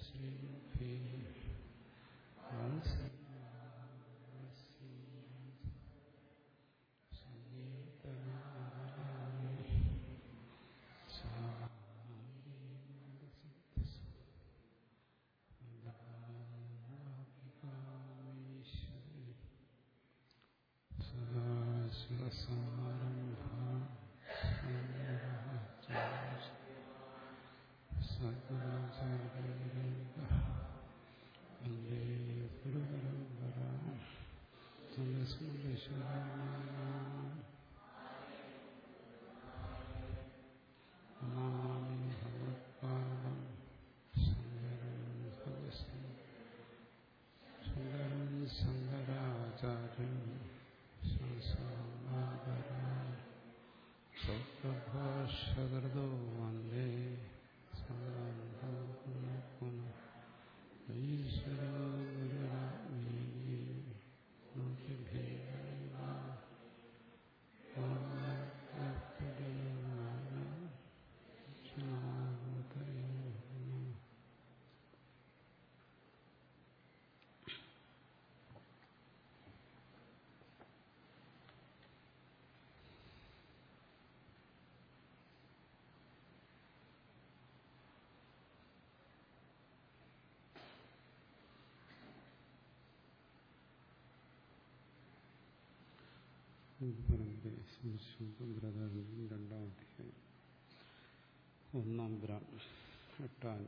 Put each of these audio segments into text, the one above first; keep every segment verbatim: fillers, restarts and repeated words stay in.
രണ്ടാം അധ്യായം ഒന്നാം ബ്രാഹ്മ എട്ടാം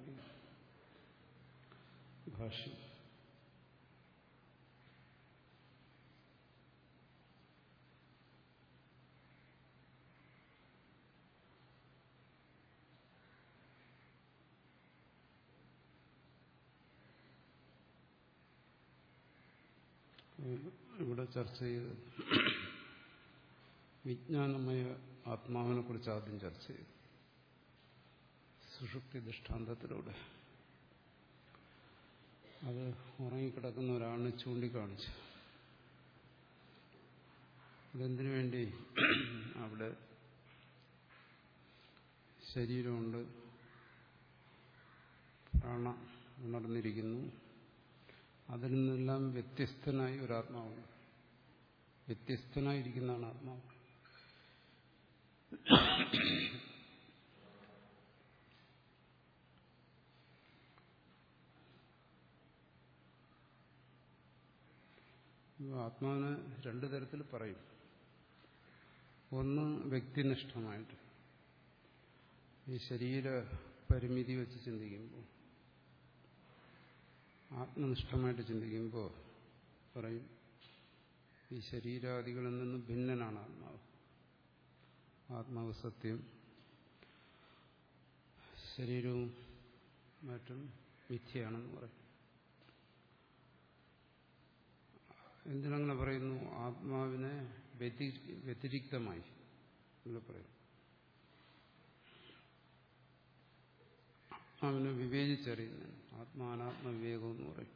ഭാഷ്യം. ഇവിടെ ചർച്ച ചെയ്ത് വിജ്ഞാനമയ ആത്മാവിനെ കുറിച്ച് ആദ്യം ചർച്ച ചെയ്തു. സുഷുപ്തി ദൃഷ്ടാന്തത്തിലൂടെ അത് ഉറങ്ങിക്കിടക്കുന്ന ഒരാളിനെ ചൂണ്ടിക്കാണിച്ചു. അതെന്തിനു വേണ്ടി? അവിടെ ശരീരമുണ്ട്, പ്രാണ ഉണർന്നിരിക്കുന്നു, അതിൽ നിന്നെല്ലാം വ്യത്യസ്തനായി ഒരാത്മാവുണ്ട്. വ്യത്യസ്തനായിരിക്കുന്നതാണ് ആത്മാവ്. ആത്മാവിനെ രണ്ടു തരത്തിൽ പറയും. ഒന്ന് വ്യക്തിനിഷ്ഠമായിട്ട്, ഈ ശരീര പരിമിതി വെച്ച് ചിന്തിക്കുമ്പോൾ, ആത്മനിഷ്ഠമായിട്ട് ചിന്തിക്കുമ്പോൾ പറയും ഈ ശരീരാദികളിൽ നിന്ന് ഭിന്നനാണ് ആത്മാവ്. ആത്മാവ് സത്യം, ശരീരവും മറ്റും മിഥ്യയാണെന്ന് പറയും. എന്തിനങ്ങനെ പറയുന്നു? ആത്മാവിനെ വ്യതിരിക്തമായി എന്ന് പറയും. ആത്മാവിനെ വിവേചിച്ചറിയുന്നു. ആത്മാനാത്മ വിവേകം എന്ന് പറയും.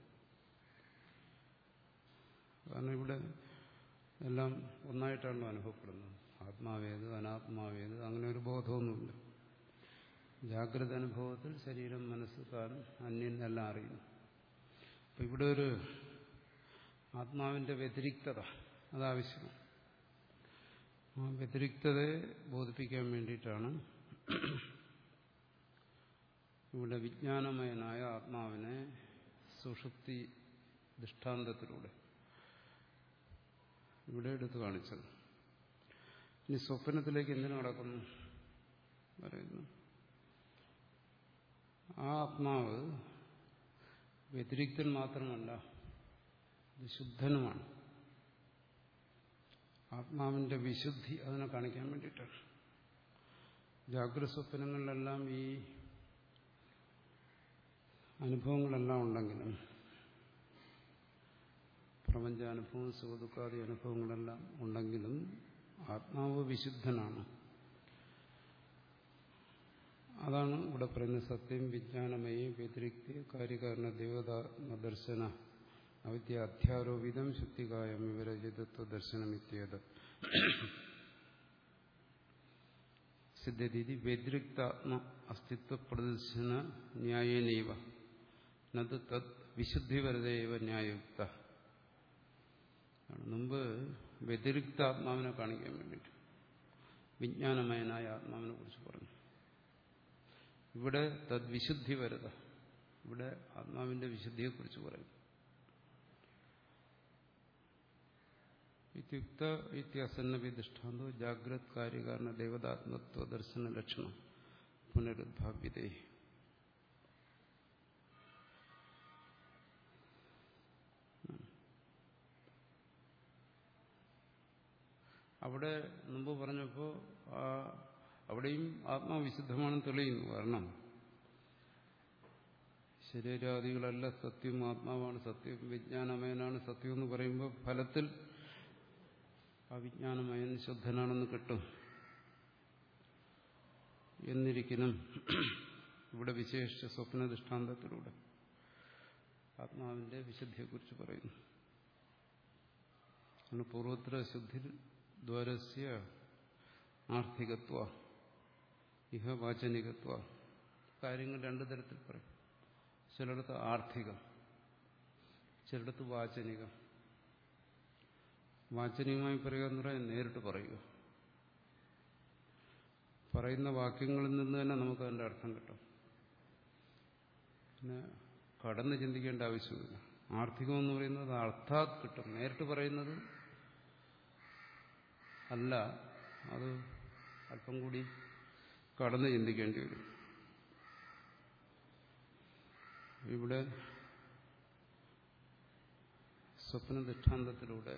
കാരണം ഇവിടെ എല്ലാം ഒന്നായിട്ടാണല്ലോ അനുഭവപ്പെടുന്നത്. ആത്മാവേത് അനാത്മാവേത് അങ്ങനെ ഒരു ബോധമൊന്നുമില്ല. ജാഗ്രത അനുഭവത്തിൽ ശരീരം, മനസ്സ്, താൻ, അന്യൻ എല്ലാം അറിയുന്നു. അപ്പം ഇവിടെ ഒരു ആത്മാവിന്റെ വ്യതിരിക്തത അതാവശ്യമാണ്. ആ വ്യതിരിക്തതയെ ബോധിപ്പിക്കാൻ വേണ്ടിയിട്ടാണ് ഇവിടെ വിജ്ഞാനമയനായ ആത്മാവിനെ സുഷുപ്തി ദൃഷ്ടാന്തത്തിലൂടെ ഇവിടെ എടുത്തു കാണിച്ചത്. ഇനി സ്വപ്നത്തിലേക്ക് എന്തിനു നടക്കുന്നു പറയുന്നു. ആ ആത്മാവ് വ്യതിരിക്തൻ മാത്രമല്ല, ശുദ്ധനുമാണ്. ആത്മാവിന്റെ വിശുദ്ധി അതിനെ കാണിക്കാൻ വേണ്ടിയിട്ടാണ്. ജാഗ്രത സ്വപ്നങ്ങളിലെല്ലാം ഈ അനുഭവങ്ങളെല്ലാം ഉണ്ടെങ്കിലും, പ്രപഞ്ചാനുഭവം, സുഖദുഃഖാദി അനുഭവങ്ങളെല്ലാം ഉണ്ടെങ്കിലും ആത്മാവ് വിശുദ്ധനാണ്. അതാണ് ഇവിടെ പറയുന്ന സത്യം വിജ്ഞാനമയി വ്യതിരിക്തി കാര്യകാരണ ദേവതാത്മദർശന അവിദ്യ അധ്യാരോപിതം ശുദ്ധികായം വിവരജിതത്വ ദർശനമിത്യേത് സിദ്ധതി വ്യതിരിക്താത്മ അസ്തിത്വ പ്രദർശന ന്യായേനൈവ നത് തത് വിശുദ്ധിവരതേവ ന്യായയുക്ത. മുമ്പ് വ്യതിരിക്ത ആത്മാവിനെ കാണിക്കാൻ വേണ്ടിയിട്ട് വിജ്ഞാനമയനായ ആത്മാവിനെ കുറിച്ച് പറഞ്ഞു. ഇവിടെ തദ്വിശുദ്ധിവരത, ഇവിടെ ആത്മാവിന്റെ വിശുദ്ധിയെക്കുറിച്ച് പറയും. ഇത്യുക്ത ഇത്യസന്നപി ദൃഷ്ടാന്തോ ജാഗ്രത് കാര്യകാരണ ദേവതാത്മത്വ ദർശന ലക്ഷണം പുനരുദ്ധാവ്യതേ. അവിടെ മുമ്പ് പറഞ്ഞപ്പോൾ അവിടെയും ആത്മാവിശുദ്ധമാണെന്ന് തെളിയുന്നു. കാരണം ശരീരാദികളല്ല സത്യം, ആത്മാവാണ് സത്യം, വിജ്ഞാനമയനാണ് സത്യം എന്ന് പറയുമ്പോൾ ഫലത്തിൽ ആ വിജ്ഞാനമയൻ ശുദ്ധനാണെന്ന് കിട്ടും. എന്നിരിക്കണം ഇവിടെ വിശേഷിച്ച സ്വപ്ന ദൃഷ്ടാന്തത്തിലൂടെ ആത്മാവിന്റെ വിശുദ്ധിയെക്കുറിച്ച് പറയുന്നു. പൂർവത്ര ശുദ്ധി ദ്വാരസ്യ ആർത്ഥികത്വ ഇഹ വാചനികത്വ. കാര്യങ്ങൾ രണ്ടു തരത്തിൽ പറയും. ചിലയിടത്ത് ആർത്ഥികം, ചിലയിടത്ത് വാചനികം. വാചനികമായി പറയുക എന്ന് പറയാൻ നേരിട്ട് പറയുക. പറയുന്ന വാക്യങ്ങളിൽ നിന്ന് തന്നെ നമുക്ക് അതിൻ്റെ അർത്ഥം കിട്ടും. പിന്നെ കടന്ന് ചിന്തിക്കേണ്ട ആവശ്യമില്ല. ആർത്ഥികം എന്ന് പറയുന്നത് അർത്ഥാത് കിട്ടും. നേരിട്ട് പറയുന്നത് അല്ല, അത് അല്പം കൂടി കടന്ന് ചിന്തിക്കേണ്ടി വരും. ഇവിടെ സ്വപ്ന ദൃഷ്ടാന്തത്തിലൂടെ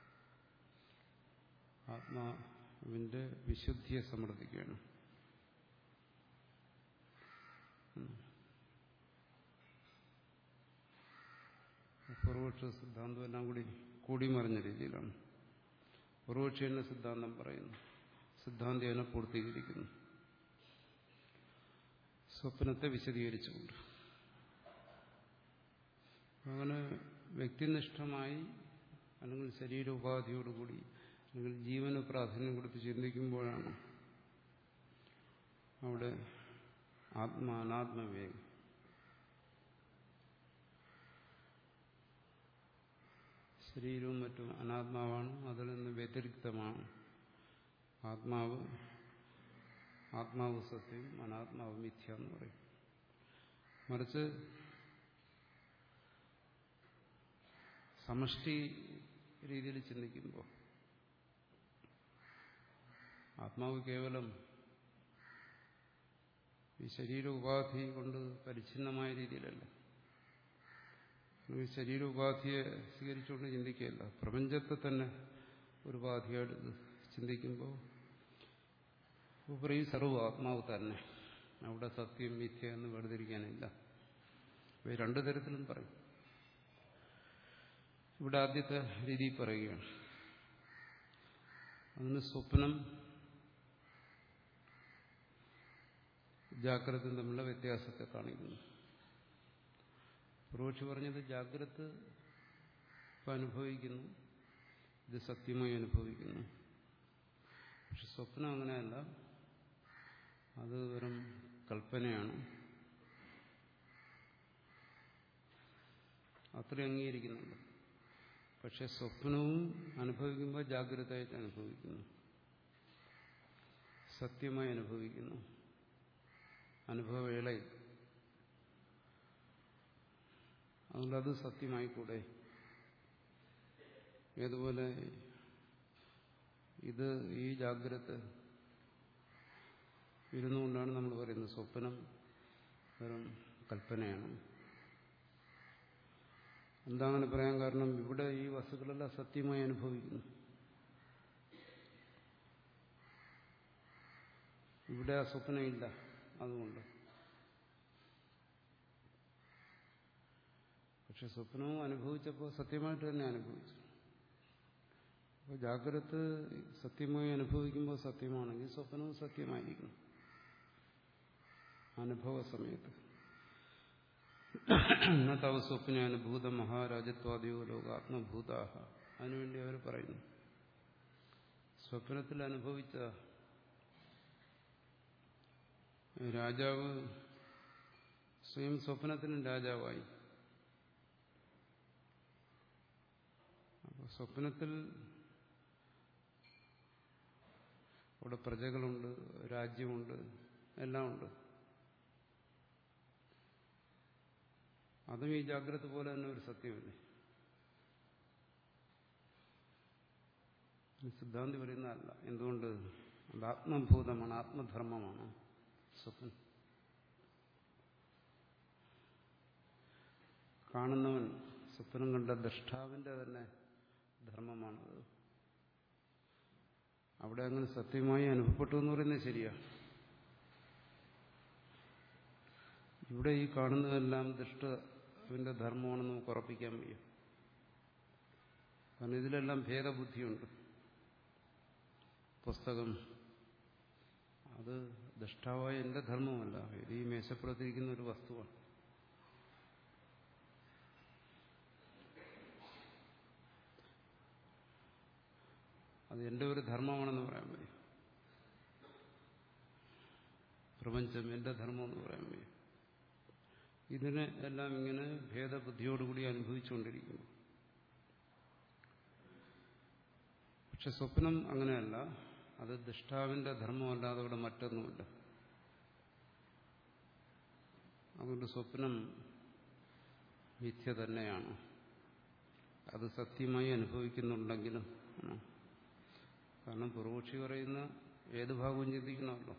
ആത്മാവിന്റെ വിശുദ്ധിയെ സമർത്ഥിക്കുകയാണ്. പൂർവപക്ഷ സിദ്ധാന്തം എല്ലാം കൂടി കൂടി മറിഞ്ഞ രീതിയിലാണ്. പൂർവപക്ഷി എന്ന സിദ്ധാന്തം പറയുന്നു, സിദ്ധാന്തി അതിനെ പൂർത്തീകരിക്കുന്നു സ്വപ്നത്തെ വിശദീകരിച്ചുകൊണ്ട്. അങ്ങനെ വ്യക്തിനിഷ്ഠമായി അല്ലെങ്കിൽ ശരീരോപാധിയോടുകൂടി അല്ലെങ്കിൽ ജീവന് പ്രാധാന്യം കൊടുത്ത് ചിന്തിക്കുമ്പോഴാണ് അവിടെ ആത്മാ അനാത്മവിവേകം. ശരീരവും മറ്റും അനാത്മാവാണ്, അതിൽ നിന്ന് വ്യതിരിക്തമാണ് ആത്മാവ്. ആത്മാവ് സത്യം, അനാത്മാവ് മിഥ്യ എന്ന് പറയും. മറിച്ച് സമഷ്ടി രീതിയിൽ ചിന്തിക്കുമ്പോൾ ആത്മാവ് കേവലം ഈ ശരീര ഉപാധി കൊണ്ട് പരിച്ഛിന്നമായ രീതിയിലല്ല, ശരീര ഉപാധിയെ സ്വീകരിച്ചുകൊണ്ട് ചിന്തിക്കുകയല്ല, പ്രപഞ്ചത്തെ തന്നെ ഒരു ഉപാധിയായിട്ട് ചിന്തിക്കുമ്പോൾ പറയും സർവ്വ ആത്മാവ് തന്നെ. അവിടെ സത്യം മിഥ്യ എന്ന് വേർതിരിക്കാനില്ല. ഇവ രണ്ടു തരത്തിലും പറയും. ഇവിടെ ആദ്യത്തെ രീതി പറയുകയാണ്. അതിന് സ്വപ്നം ജാഗ്രതയും തമ്മിലുള്ള വ്യത്യാസത്തെ കാണിക്കുന്നു. പൂർവക്ഷി പറഞ്ഞത് ജാഗ്രത ഇപ്പം അനുഭവിക്കുന്നു, ഇത് സത്യമായി അനുഭവിക്കുന്നു. പക്ഷെ സ്വപ്നം അങ്ങനെയല്ല, അത് വെറും കൽപ്പനയാണ്. അത്രയും അംഗീകരിക്കുന്നുണ്ട്. പക്ഷെ സ്വപ്നവും അനുഭവിക്കുമ്പോൾ ജാഗ്രതയായിട്ട് അനുഭവിക്കുന്നു, സത്യമായി അനുഭവിക്കുന്നു അനുഭവവേളയിൽ. അതുകൊണ്ട് അത് സത്യമായിക്കൂടെ? ഏതുപോലെ ഇത് ഈ ജാഗ്രത ഇരുന്നുകൊണ്ടാണ് നമ്മൾ പറയുന്നത് സ്വപ്നം വെറും കൽപ്പനയാണ്. എന്താ അങ്ങനെ പറയാൻ കാരണം? ഇവിടെ ഈ വസ്തുക്കളെല്ലാം സത്യമായി അനുഭവിക്കുന്നു. ഇവിടെ ആ സ്വപ്നമില്ല. അതുകൊണ്ട് പക്ഷെ സ്വപ്നവും അനുഭവിച്ചപ്പോൾ സത്യമായിട്ട് തന്നെ അനുഭവിച്ചു. അപ്പോൾ ജാഗ്രത സത്യമായി അനുഭവിക്കുമ്പോൾ സത്യമാണെങ്കിൽ സ്വപ്നവും സത്യമായിരിക്കണം അനുഭവ സമയത്ത്. തവ സ്വപ്നാനുഭൂത മഹാരാജത്വാദിയോ ലോകാത്മഭൂതാഹ. അതിനുവേണ്ടി അവർ പറയുന്നു, സ്വപ്നത്തിൽ അനുഭവിച്ച രാജാവ് സ്വയം സ്വപ്നത്തിനും രാജാവായി. സ്വപ്നത്തിൽ അവിടെ പ്രജകളുണ്ട്, രാജ്യമുണ്ട്, എല്ലാം ഉണ്ട്. അതും ഈ ജാഗ്രത പോലെ തന്നെ ഒരു സത്യമല്ലേ. സിദ്ധാന്തി പറയുന്നതല്ല. എന്തുകൊണ്ട്? അത് ആത്മഭൂതമാണ്, ആത്മധർമ്മമാണ് സ്വപ്നം. കാണുന്നവൻ, സ്വപ്നം കണ്ട ദ്രഷ്ടാവിന്റെ തന്നെ ധർമ്മമാണത്. അവിടെ അങ്ങനെ സത്യമായി അനുഭവപ്പെട്ടു എന്ന് പറയുന്നത് ശരിയാ. ഇവിടെ ഈ കാണുന്നതെല്ലാം ദൃഷ്ടാവിന്റെ ധർമ്മമാണെന്ന് നമുക്ക് ഉറപ്പിക്കാൻ വയ്യ. കാരണം ഇതിലെല്ലാം ഭേദബുദ്ധിയുണ്ട്. പുസ്തകം അത് ദൃഷ്ടാവായ എന്റെ ധർമ്മമല്ല, ഇത് ഈ മേശപ്പുറത്തിരിക്കുന്ന ഒരു വസ്തുവാണ്. അത് എന്റെ ഒരു ധർമ്മമാണെന്ന് പറയാൻ വയ്യ. പ്രപഞ്ചം എന്റെ ധർമ്മം എന്ന് പറയാൻ വയ്യ. ഇതിനെ എല്ലാം ഇങ്ങനെ ഭേദബുദ്ധിയോടുകൂടി അനുഭവിച്ചുകൊണ്ടിരിക്കുന്നു. പക്ഷെ സ്വപ്നം അങ്ങനെയല്ല. അത് ദൃഷ്ടാവിന്റെ ധർമ്മമല്ലാതെ അവിടെ മറ്റൊന്നുമില്ല. അതുകൊണ്ട് സ്വപ്നം മിഥ്യ തന്നെയാണ്. അത് സത്യമായി അനുഭവിക്കുന്നുണ്ടെങ്കിലും. കാരണം പൂർവക്ഷി പറയുന്ന ഏത് ഭാഗവും ചിന്തിക്കണമല്ലോ.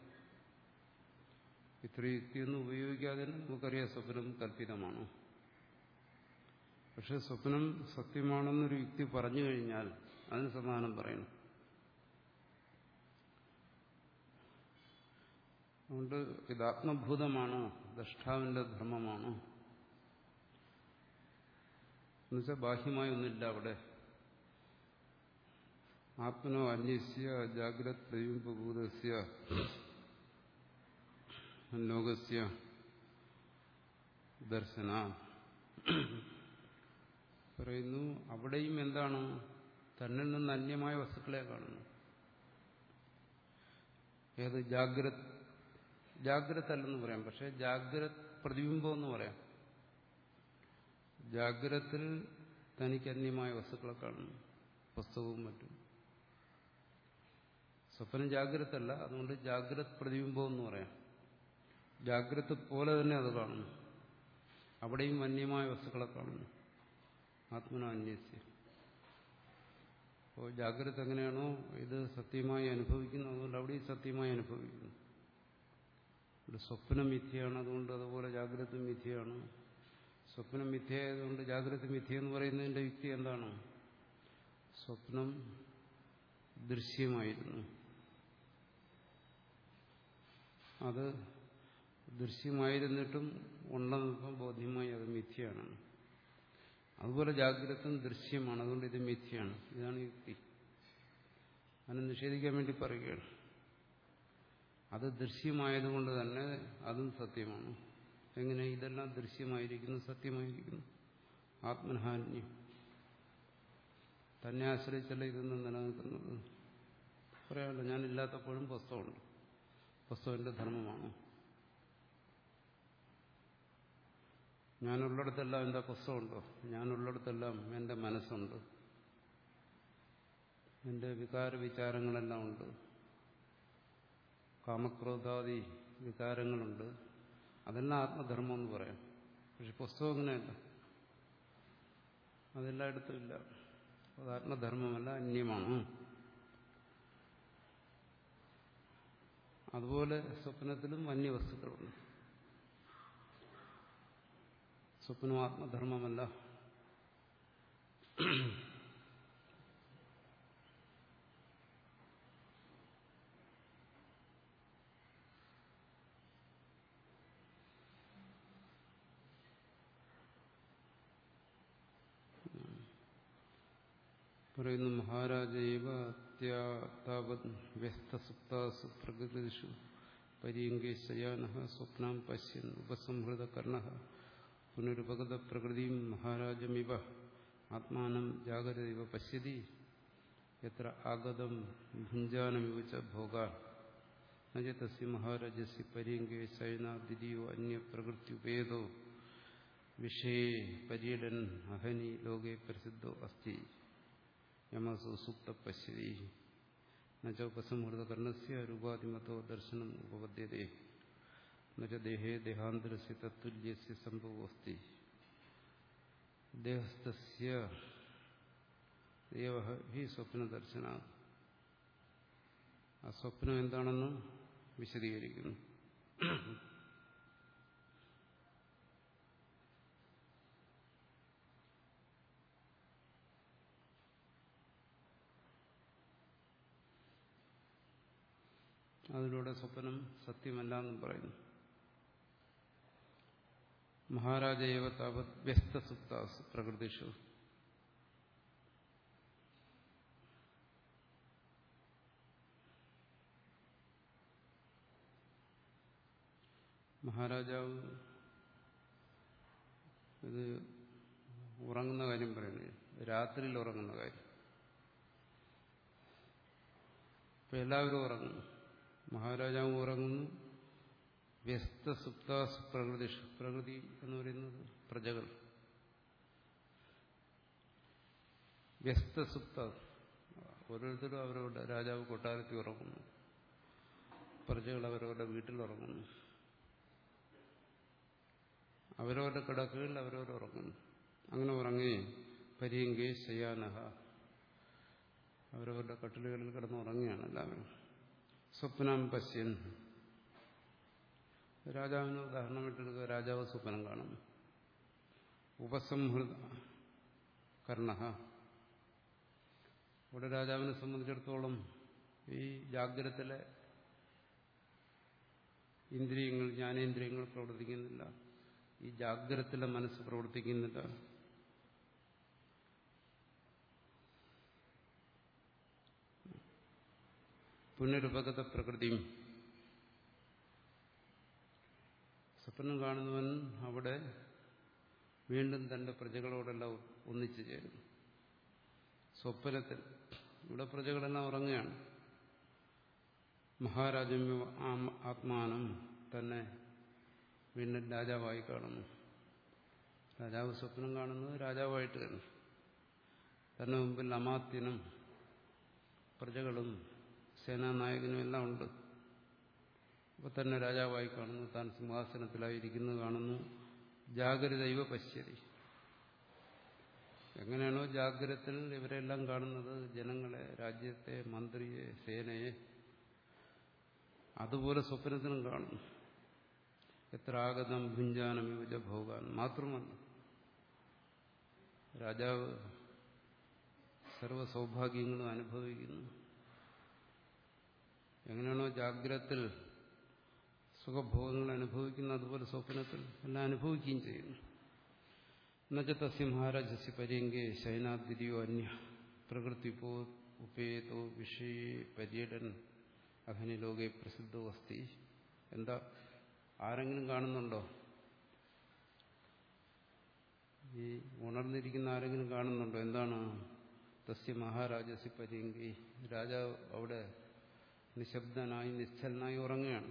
ഇത്ര യുക്തിയൊന്നും ഉപയോഗിക്കാതെ നമുക്കറിയാം സ്വപ്നം കല്പിതമാണ്. പക്ഷെ സ്വപ്നം സത്യമാണെന്നൊരു യുക്തി പറഞ്ഞു കഴിഞ്ഞാൽ അതിന് സമാധാനം പറയണം. അതുകൊണ്ട് ഇത് ആത്മഭൂതമാണ്, ദ്രഷ്ടാവിന്റെ ധർമ്മമാണ് എന്നുവെച്ചാൽ ബാഹ്യമായൊന്നുമില്ല അവിടെ. ആത്മനോ അന്യസ്യ ജാഗ്രത് പ്രതിബിംബഭൂതസ്യ ലോകസ്യ ദർശന പറയുന്നു. അവിടെയും എന്താണ്? തന്നിൽ നിന്ന് അന്യമായ വസ്തുക്കളെ കാണുന്നു. ഏത്? ജാഗ്രത്. ജാഗ്രത് അല്ലെന്ന് പറയാം, പക്ഷെ ജാഗ്രത് പ്രതിബിംബം എന്ന് പറയാം. ജാഗ്രത്തിൽ തനിക്ക് അന്യമായ വസ്തുക്കളെ കാണുന്നു, പുസ്തകവും മറ്റും. സ്വപ്നം ജാഗ്രതല്ല, അതുകൊണ്ട് ജാഗ്രത് പ്രതിബിംബം എന്ന് പറയാം. ജാഗ്രത പോലെ തന്നെ അത് കാണുന്നു. അവിടെയും അന്യമായ വസ്തുക്കളെ കാണുന്നു. ആത്മനോ അന്യസ്യ. അപ്പോൾ ജാഗ്രത എങ്ങനെയാണോ ഇത് സത്യമായി അനുഭവിക്കുന്നു, അതുകൊണ്ട് അവിടെയും സത്യമായി അനുഭവിക്കുന്നു. ഇവിടെ സ്വപ്നം മിഥ്യയാണ്, അതുകൊണ്ട് അതുപോലെ ജാഗ്രത മിഥ്യയാണ്. സ്വപ്നം മിഥ്യയായതുകൊണ്ട് ജാഗ്രത മിഥ്യ എന്ന് പറയുന്നതിന്റെ യുക്തി എന്താണ്? സ്വപ്നം ദൃശ്യമായിരുന്നു, അത് ദൃശ്യമായിരുന്നിട്ടും ഉണ്ടെന്നിപ്പം ബോധ്യമായി അത് മിഥ്യയാണ്. അതുപോലെ ജാഗ്രതം ദൃശ്യമാണ്, അതുകൊണ്ട് ഇത് മിഥ്യയാണ്. ഇതാണ് യുക്തി. അതിനെ നിഷേധിക്കാൻ വേണ്ടി പറയുകയാണ്. അത് ദൃശ്യമായതുകൊണ്ട് തന്നെ അതും സത്യമാണ്. എങ്ങനെ? ഇതെല്ലാം ദൃശ്യമായിരിക്കുന്നു, സത്യമായിരിക്കുന്നു. ആത്മനഹാന്യം തന്നെ ആശ്രയിച്ചല്ല ഇതൊന്നും നിലനിൽക്കുന്നത്. പറയാമല്ലോ, ഞാനില്ലാത്തപ്പോഴും പുസ്തകമുണ്ട്, പുസ്തകം എന്റെ ധർമ്മമാണ്. ഞാനുള്ളിടത്തെല്ലാം എന്താ പുസ്തകമുണ്ടോ? ഞാനുള്ളിടത്തെല്ലാം എന്റെ മനസ്സുണ്ട്, എന്റെ വികാര വിചാരങ്ങളെല്ലാം ഉണ്ട്, കാമക്രോധാദി വികാരങ്ങളുണ്ട്. അതെല്ലാം ആത്മധർമ്മം എന്ന് പറയാം. പക്ഷെ പുസ്തകം അങ്ങനെയല്ല, അതെല്ലായിടത്തും ഇല്ല. അത് ആത്മധർമ്മമല്ല, അന്യമാണ്. അതുപോലെ സ്വപ്നത്തിലും അന്യവസ്തുക്കളുണ്ട്. സ്വപ്നം ആത്മധർമ്മമല്ല. പറയുന്നു മഹാരാജൈവ അത്യാതാവത് വ്യസ്തസുപ്താസു പ്രകൃതിഷു പര്യങ്കേ ശയാനഃ സ്വപ്നം പശ്യൻ ഉപസംഹൃത കർണഃ പുനരുപഗത പ്രകൃതിം മഹാരാജമിവ ആത്മാനം ജാഗരൈവ പശ്യതി യത്ര ആഗതം ഭുഞ്ജാനമിവ ച ഭോഗാൻ നച തസ്യ മഹാരാജസ്യ പര്യങ്കേ ശയനാ ദ്വിതീയോ അന്യപ്രകൃത്യുപേതോ വിഷയേ പര്യടൻ അഹനി ലോകേ പ്രസിദ്ധോ അസ്തി. യമസു സുപ്ത പശ്യതി നചോപസംഹൃതകർണസ്യ രൂപാതിമത്തോ ദർശനം ഉപപദ്യതേ എന്നുവെച്ചാൽ ദേഹേ ദേഹാന്തരസ്യ തത്തുല്യസ്യ സംഭവോസ്തി ദേഹസ്ഥസ്യ ദേവ ഹി സ്വപ്നദർശന. ആ സ്വപ്നം എന്താണെന്ന് വിശദീകരിക്കുന്നു. അതിലൂടെ സ്വപ്നം സത്യമല്ല എന്നും പറയുന്നു. മഹാരാജേവ താവത് വ്യസ്തസുപ്താസു പ്രകൃതിഷു. മഹാരാജാവ് ഇത് ഉറങ്ങുന്ന കാര്യം പറയണേ, രാത്രിയിൽ ഉറങ്ങുന്ന കാര്യം. ഇപ്പൊ എല്ലാവരും ഉറങ്ങുന്നു, മഹാരാജാവ് ഉറങ്ങുന്നു. വ്യസ്തസുപ്താസ് പ്രകൃതി. പ്രകൃതി എന്ന് പറയുന്നത് പ്രജകൾ. വ്യസ്തസുപ്ത ഓരോരുത്തരും അവരവരുടെ രാജാവ് കൊട്ടാരത്തിൽ ഉറങ്ങുന്നു, പ്രജകൾ അവരവരുടെ വീട്ടിൽ ഉറങ്ങുന്നു, അവരവരുടെ കിടക്കുകളിൽ അവരവർ ഉറങ്ങുന്നു. അങ്ങനെ ഉറങ്ങി പര്യങ്കേ ശയാനഹ, അവരവരുടെ കട്ടിലുകളിൽ കിടന്ന് ഉറങ്ങുകയാണ് എല്ലാവരും. സ്വപ്നം പശ്യൻ, രാജാവിന് ഉദാഹരണം ഇട്ടെടുക്കുക. രാജാവ് സ്വപ്നം കാണുന്നു. ഉപസംഹൃത കർണ, ഇവിടെ രാജാവിനെ സംബന്ധിച്ചിടത്തോളം ഈ ജാഗ്രതത്തിലെ ഇന്ദ്രിയങ്ങൾ, ജ്ഞാനേന്ദ്രിയങ്ങൾ പ്രവർത്തിക്കുന്നില്ല, ഈ ജാഗ്രതത്തിലെ മനസ്സ് പ്രവർത്തിക്കുന്നില്ല. പുനരുപഗത പ്രകൃതിയും, സ്വപ്നം കാണുന്നവൻ അവിടെ വീണ്ടും തന്റെ പ്രജകളോടെല്ലാം ഒന്നിച്ചു ചേരുന്നു. സ്വപ്നത്തിൽ ഇവിടെ പ്രജകളെല്ലാം ഉറങ്ങുകയാണ്. മഹാരാജം ആത്മാനം, തന്നെ വീണ്ടും രാജാവായി കാണുന്നു. രാജാവ് സ്വപ്നം കാണുന്നത് രാജാവായിട്ട് തന്നെ. തന്നെ മുമ്പിൽ അമാത്യനും പ്രജകളും സേനാനായകനും എല്ലാം ഉണ്ട്. അപ്പൊ തന്നെ രാജാവായി കാണുന്നു, താൻ സിംഹാസനത്തിലായിരിക്കുന്നത് കാണുന്നു. ജാഗ്രതൈവ പശ്യതി, എങ്ങനെയാണോ ജാഗ്രതത്തിൽ ഇവരെല്ലാം കാണുന്നത്, ജനങ്ങളെ, രാജ്യത്തെ, മന്ത്രിയെ, സേനയെ, അതുപോലെ സ്വപ്നത്തിനും കാണുന്നു. എത്ര ആഗതം ഭുഞ്ചാനം യുജ ഭോഗാൻ. മാത്രമല്ല, രാജാവ് സർവ്വസൗഭാഗ്യങ്ങളും അനുഭവിക്കുന്നു. എങ്ങനെയാണോ ജാഗ്രതത്തിൽ സുഖഭോഗങ്ങൾ അനുഭവിക്കുന്നത്, അതുപോലെ സ്വപ്നത്തിൽ എല്ലാം അനുഭവിക്കുകയും ചെയ്യുന്നു. എന്നുവെച്ചാൽ തസ്യ മഹാരാജസ്യ പര്യങ്കേ ശയനാദ്വിതീയോ അന്യ പ്രകൃതിപോ ഉപേതോ വിഷയേ പര്യടൻ അഹനി ലോകെ പ്രസിദ്ധോ അസ്തി. എന്താ, ആരെങ്കിലും കാണുന്നുണ്ടോ? ഈ ഉണർന്നിരിക്കുന്ന ആരെങ്കിലും കാണുന്നുണ്ടോ? എന്താണ്? തസ്യ മഹാരാജസ്യ പര്യങ്കേ, രാജാവ് അവിടെ നിശബ്ദനായി നിശ്ചലനായി ഉറങ്ങുകയാണ്.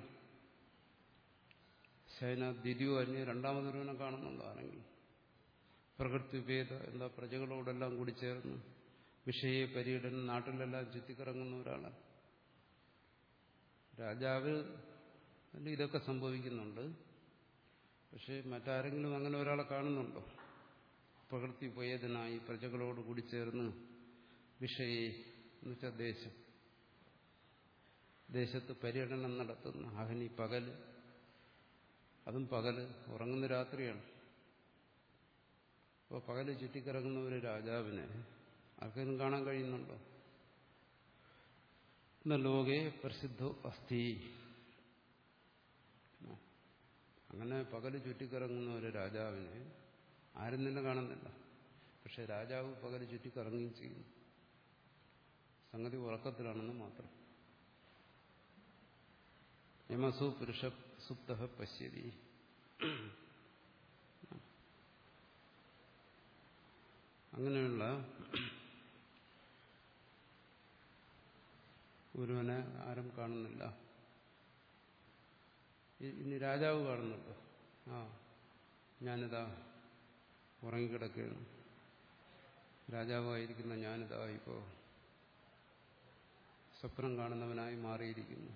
ശയന ദ്വിതീയോ അന്യ, രണ്ടാമതൊരുവനെ കാണുന്നുണ്ടോ ആരെങ്കിൽ? പ്രകൃതി ഉപേത, എന്താ, പ്രജകളോടെല്ലാം കൂടി ചേർന്ന് വിഷയെ പര്യടൻ, നാട്ടിലെല്ലാം ചുറ്റിക്കറങ്ങുന്ന ഒരാളാണ് രാജാവ്. ഇതൊക്കെ സംഭവിക്കുന്നുണ്ട്. പക്ഷെ മറ്റാരെങ്കിലും അങ്ങനെ ഒരാളെ കാണുന്നുണ്ടോ? പ്രകൃതി ഉപേതനായി പ്രജകളോട് കൂടി ചേർന്ന് വിഷയെ എന്നുവെച്ചാൽ ദേശം, ദേശത്ത് പര്യടനം നടത്തുന്ന അഹനി, പകല്, അതും പകല്, ഉറങ്ങുന്ന രാത്രിയാണ്. അപ്പോൾ പകല് ചുറ്റിക്കിറങ്ങുന്ന ഒരു രാജാവിനെ ആർക്കെങ്കിലും കാണാൻ കഴിയുന്നുണ്ടോ? എന്ന ലോകെ പ്രസിദ്ധോ അസ്ഥി. അങ്ങനെ പകല് ചുറ്റിക്കിറങ്ങുന്ന ഒരു രാജാവിനെ ആരും തന്നെ കാണുന്നില്ല. പക്ഷെ രാജാവ് പകല് ചുറ്റിക്കിറങ്ങുകയും ചെയ്യുന്നു. സംഗതി ഉറക്കത്തിലാണെന്ന് മാത്രം. യമസു പുരുഷ സുപ്ത പശ്യതി. അങ്ങനെയുള്ള ഒരുവനെ ആരും കാണുന്നില്ല. ഇനി രാജാവ് കാണുന്നുണ്ടോ? ആ, ഞാനിതാ ഉറങ്ങിക്കിടക്കുകയാണ്. രാജാവായിരിക്കുന്ന ഞാനിതാ ഇപ്പോൾ സ്വപ്നം കാണുന്നവനായി മാറിയിരിക്കുന്നു.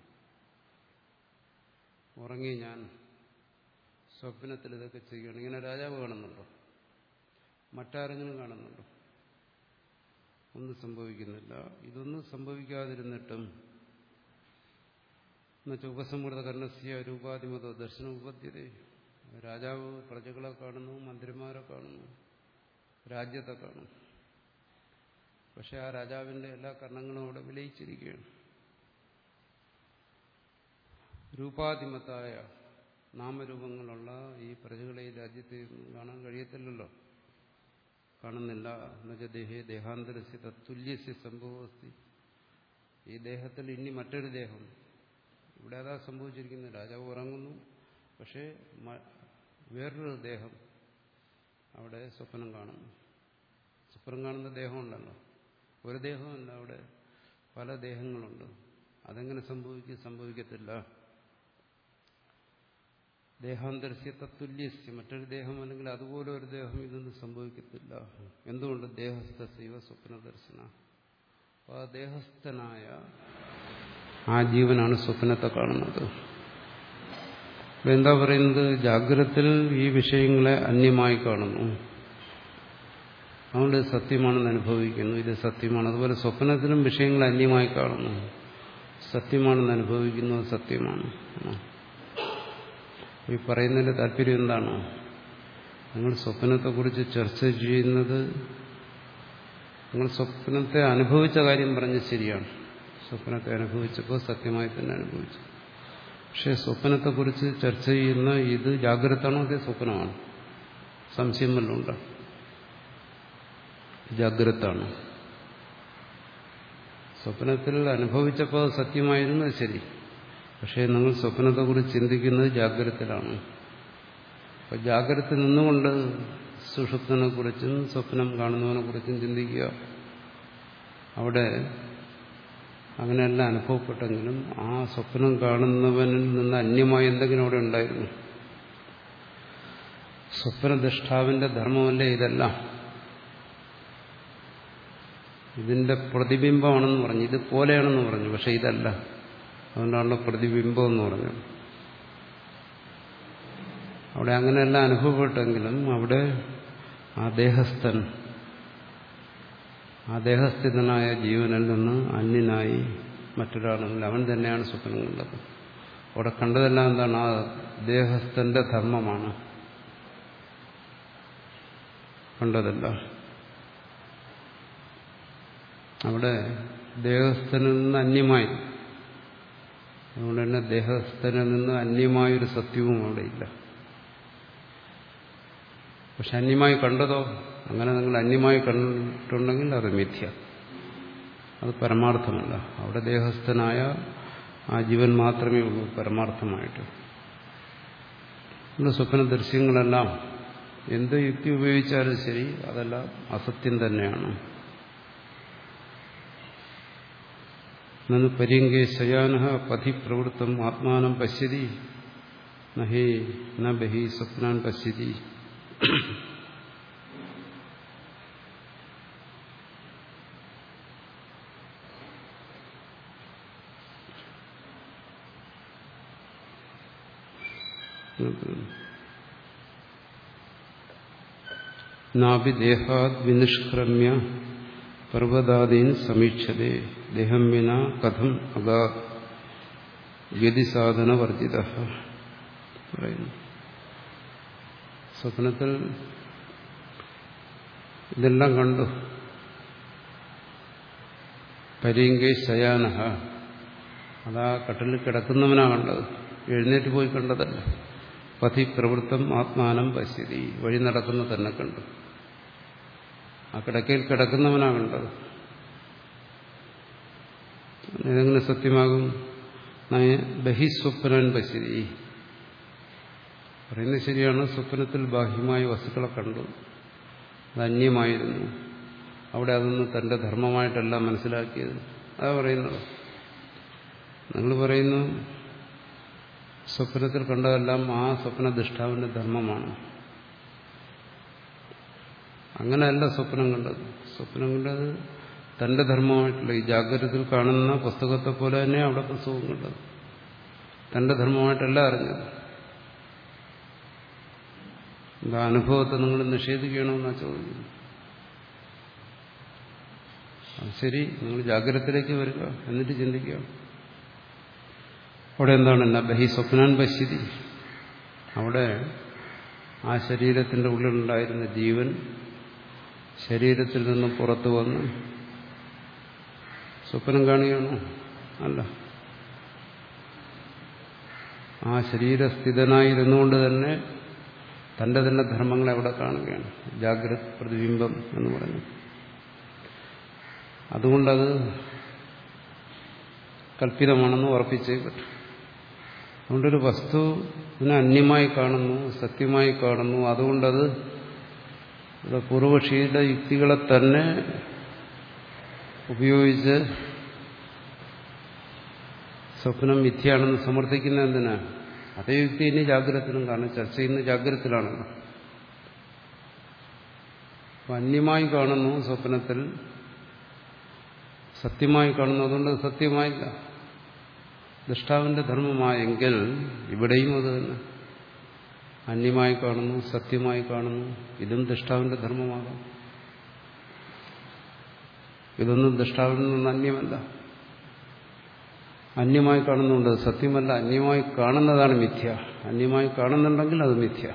ഉറങ്ങി ഞാൻ സ്വപ്നത്തിൽ ഇതൊക്കെ ചെയ്യുകയാണ്. ഇങ്ങനെ രാജാവ് കാണുന്നുണ്ടോ? മറ്റാരെങ്കിലും കാണുന്നുണ്ടോ? ഒന്നും സംഭവിക്കുന്നില്ല. ഇതൊന്നും സംഭവിക്കാതിരുന്നിട്ടും എന്നുവെച്ചാൽ ഉപസംഹൃത കർണസ്യ രൂപാധിമതോ ദർശന ഉപദ്ധ്യത. രാജാവ് പ്രജകളെ കാണുന്നു, മന്ത്രിമാരെ കാണുന്നു, രാജ്യത്തെ കാണുന്നു. പക്ഷെ ആ രാജാവിന്റെ എല്ലാ കർണങ്ങളും അവിടെ വിലയിച്ചിരിക്കുകയാണ്. രൂപാധിമത്തായ നാമരൂപങ്ങളുള്ള ഈ പ്രജകളെ ഈ രാജ്യത്തെ കാണാൻ കഴിയത്തില്ലല്ലോ, കാണുന്നില്ല. എന്നുവെച്ചാൽ ദേഹേ ദേഹാന്തരസ്യ തത്തുല്യസ്യ സംഭവസ്തി. ഈ ദേഹത്തിൽ ഇനി മറ്റൊരു ദേഹം, ഇവിടെ അതാ സംഭവിച്ചിരിക്കുന്നത്. രാജാവ് ഉറങ്ങുന്നു, പക്ഷേ വേറൊരു ദേഹം അവിടെ സ്വപ്നം കാണുന്നു. സ്വപ്നം കാണുന്ന ദേഹമുണ്ടല്ലോ, ഒരു ദേഹമല്ല, അവിടെ പല ദേഹങ്ങളുണ്ട്. അതെങ്ങനെ സംഭവിക്കും? സംഭവിക്കത്തില്ല. ദേഹാന്തരസ്യ തത്തുല്യസ്യ, മറ്റൊരു ദേഹം അല്ലെങ്കിൽ അതുപോലെ ഒരു ദേഹം ഇതൊന്നും സംഭവിക്കത്തില്ല. എന്തുകൊണ്ട്? ദേഹസ്ഥ സ്വപ്ന ദർശന. അപ്പോൾ ആ ദേഹസ്ഥനായ ആ ജീവനാണ് സ്വപ്നത്തെ കാണുന്നത്. എന്താ പറയുന്നത്? ജാഗ്രതത്തിൽ ഈ വിഷയങ്ങളെ അന്യമായി കാണുന്നു, അതുകൊണ്ട് സത്യമാണെന്ന് അനുഭവിക്കുന്നു, ഇത് സത്യമാണ്. അതുപോലെ സ്വപ്നത്തിലും വിഷയങ്ങളെ അന്യമായി കാണുന്നു, സത്യമാണെന്ന് അനുഭവിക്കുന്നു, സത്യമാണ്. ഈ പറയുന്നതിന്റെ താല്പര്യം എന്താണ്? നിങ്ങൾ സ്വപ്നത്തെക്കുറിച്ച് ചർച്ച ചെയ്യുന്നത് നിങ്ങൾ സ്വപ്നത്തെ അനുഭവിച്ച കാര്യം പറഞ്ഞ് ശരിയാണ്. സ്വപ്നത്തെ അനുഭവിച്ചപ്പോൾ സത്യമായി തന്നെ അനുഭവിച്ചു. പക്ഷെ സ്വപ്നത്തെക്കുറിച്ച് ചർച്ച ചെയ്യുന്ന ഇത് ജാഗ്രതയാണോ അതേ സ്വപ്നമാണ്? സംശയം വല്ലതും ഉണ്ടോ? ജാഗ്രതാണ്. സ്വപ്നത്തിൽ അനുഭവിച്ചപ്പോൾ സത്യമായിരുന്നു, ശരി. പക്ഷേ നിങ്ങൾ സ്വപ്നത്തെക്കുറിച്ച് ചിന്തിക്കുന്നത് ജാഗ്രതത്തിലാണ്. അപ്പം ജാഗ്രത നിന്നുകൊണ്ട് സുഷുപ്തനെ കുറിച്ചും സ്വപ്നം കാണുന്നവനെ കുറിച്ചും ചിന്തിക്കുക. അവിടെ അങ്ങനെയല്ല അനുഭവപ്പെട്ടെങ്കിലും ആ സ്വപ്നം കാണുന്നവനിൽ നിന്ന് അന്യമായി എന്തെങ്കിലും അവിടെ ഉണ്ടായിരുന്നു. സ്വപ്നദൃഷ്ടാവിന്റെ ധർമ്മമല്ലേ ഇതെല്ലാം. ഇതിന്റെ പ്രതിബിംബമാണെന്ന് പറഞ്ഞു, ഇതുപോലെയാണെന്ന് പറഞ്ഞു, പക്ഷെ ഇതല്ല. അതുകൊണ്ടാണല്ലോ പ്രതിബിംബം എന്ന് പറഞ്ഞത്. അവിടെ അങ്ങനെയെല്ലാം അനുഭവപ്പെട്ടെങ്കിലും അവിടെ ആ ദേഹസ്ഥൻ, ആ ദേഹസ്ഥിതനായ ജീവനിൽ നിന്ന് അന്യനായി മറ്റൊരാളെങ്കിൽ അവൻ തന്നെയാണ് സ്വപ്നം കണ്ടത്. അവിടെ കണ്ടതെല്ലാം എന്താണ്? ആ ദേഹസ്ഥന്റെ ധർമ്മമാണ് കണ്ടതല്ല. അവിടെ ദേഹസ്ഥനിൽ നിന്ന് അന്യമായി, അതുകൊണ്ട് തന്നെ ദേഹസ്ഥനിൽ നിന്ന് അന്യമായൊരു സത്യവും അവിടെ ഇല്ല. പക്ഷെ അന്യമായി കണ്ടതോ? അങ്ങനെ നിങ്ങൾ അന്യമായി കണ്ടിട്ടുണ്ടെങ്കിൽ അത് മിഥ്യ, അത് പരമാർത്ഥമല്ല. അവിടെ ദേഹസ്ഥനായ ആ ജീവൻ മാത്രമേ ഉള്ളൂ പരമാർത്ഥമായിട്ട്. നമ്മുടെ സ്വപ്ന ദൃശ്യങ്ങളെല്ലാം എന്ത് യുക്തി ഉപയോഗിച്ചാലും ശരി, അതെല്ലാം അസത്യം തന്നെയാണ്. നനു പര്യങ്കേ ശയാനഃ പഥി പ്രവൃത്തം ആത്മാനം പശ്യതി നഹി ന ബഹി സ്വപ്നാൻ പശ്യതി. നാഭി ദേഹാദ് വിനിഷ്ക്രമ്യ പർവ്വതാദീൻ സമീക്ഷതേ ദേഹം വിന കഥം അഗാ ഗതിസാധന വർജിത. പറയുന്നു സ്വപ്നത്തിൽ ഇതെല്ലാം കണ്ടു. പര്യങ്കേ ശയാനഃ, അതാ കട്ടിലിൽ കിടക്കുന്നവനാ കണ്ടത്, എഴുന്നേറ്റ് പോയി കണ്ടതല്ല. പഥി പ്രവൃത്തം ആത്മാനം പശ്യതി, വഴി നടക്കുന്ന തന്നെ കണ്ടു. ആ കിടക്കയിൽ കിടക്കുന്നവനാ കണ്ടത്. ഏതെങ്കിലും സത്യമാകും? ബഹിസ്വപ്നൻ പശ്യതി പറയുന്നത് ശരിയാണ്. സ്വപ്നത്തിൽ ബാഹ്യമായ വസ്തുക്കളെ കണ്ടു, അത് അന്യമായിരുന്നു. അവിടെ അതൊന്നും തന്റെ ധർമ്മമായിട്ടല്ല മനസ്സിലാക്കിയത്. അതാ പറയുന്നത്. നിങ്ങൾ പറയുന്നു സ്വപ്നത്തിൽ കണ്ടതെല്ലാം ആ സ്വപ്നദൃഷ്ടാവിന്റെ ധർമ്മമാണ്. അങ്ങനെയല്ല സ്വപ്നം കണ്ടത്. സ്വപ്നം കണ്ടത് തന്റെ ധർമ്മമായിട്ടുള്ള ഈ ജാഗ്രതയിൽ കാണുന്ന പുസ്തകത്തെ പോലെ തന്നെ അവിടെ പുസ്തകം കണ്ടത്. തന്റെ ധർമ്മമായിട്ടല്ല അറിഞ്ഞത്. എന്താ അനുഭവത്തെ നിങ്ങൾ നിഷേധിക്കണമെന്നാണ് ചോദിക്കുന്നത്. അത് ശരി, നിങ്ങൾ ജാഗ്രതത്തിലേക്ക് വരിക, എന്നിട്ട് ചിന്തിക്കുക. അവിടെ എന്താണ് ബഹി സ്വപ്നാൻ പശ്യതി. അവിടെ ആ ശരീരത്തിന്റെ ഉള്ളിലുണ്ടായിരുന്ന ജീവൻ ശരീരത്തിൽ നിന്ന് പുറത്തു വന്ന് സ്വപ്നം കാണുകയാണോ? അല്ല. ആ ശരീരസ്ഥിതനായിരുന്നുകൊണ്ട് തന്നെ തന്റെ തന്നെ ധർമ്മങ്ങളെ അവിടെ കാണുകയാണ്. ജാഗ്രത പ്രതിബിംബം എന്ന് പറഞ്ഞു. അതുകൊണ്ടത് കല്പിതമാണെന്ന് ഉറപ്പിച്ചേ പറ്റും. അതുകൊണ്ടൊരു വസ്തുവിനെ അന്യമായി കാണുന്നു, സത്യമായി കാണുന്നു. അതുകൊണ്ടത് ഇവിടെ പൂർവപക്ഷിയുടെ യുക്തികളെ തന്നെ ഉപയോഗിച്ച് സ്വപ്നം മിഥ്യയാണെന്ന് സമർത്ഥിക്കുന്ന എന്തിനാ? അതേ യുക്തി ഇനി ജാഗ്രതത്തിലും കാണും. ചർച്ച ചെയ്യുന്ന ജാഗ്രതത്തിലാണല്ലോ. അപ്പം അന്യമായി കാണുന്നു സ്വപ്നത്തിൽ, സത്യമായി കാണുന്നു. അതുകൊണ്ട് സത്യമായില്ല. ദൃഷ്ടാവിന്റെ ധർമ്മമായെങ്കിൽ ഇവിടെയും അത് തന്നെ. അന്യമായി കാണുന്നു, സത്യമായി കാണുന്നു. ഇതും ദൃഷ്ടാവിന്റെ ധർമ്മമാകാം. ഇതൊന്നും ദൃഷ്ടാവിൽ നിന്ന് അന്യമല്ല. അന്യമായി കാണുന്നുണ്ട്, സത്യമല്ല. അന്യമായി കാണുന്നതാണ് മിഥ്യ. അന്യമായി കാണുന്നുണ്ടെങ്കിൽ അത് മിഥ്യ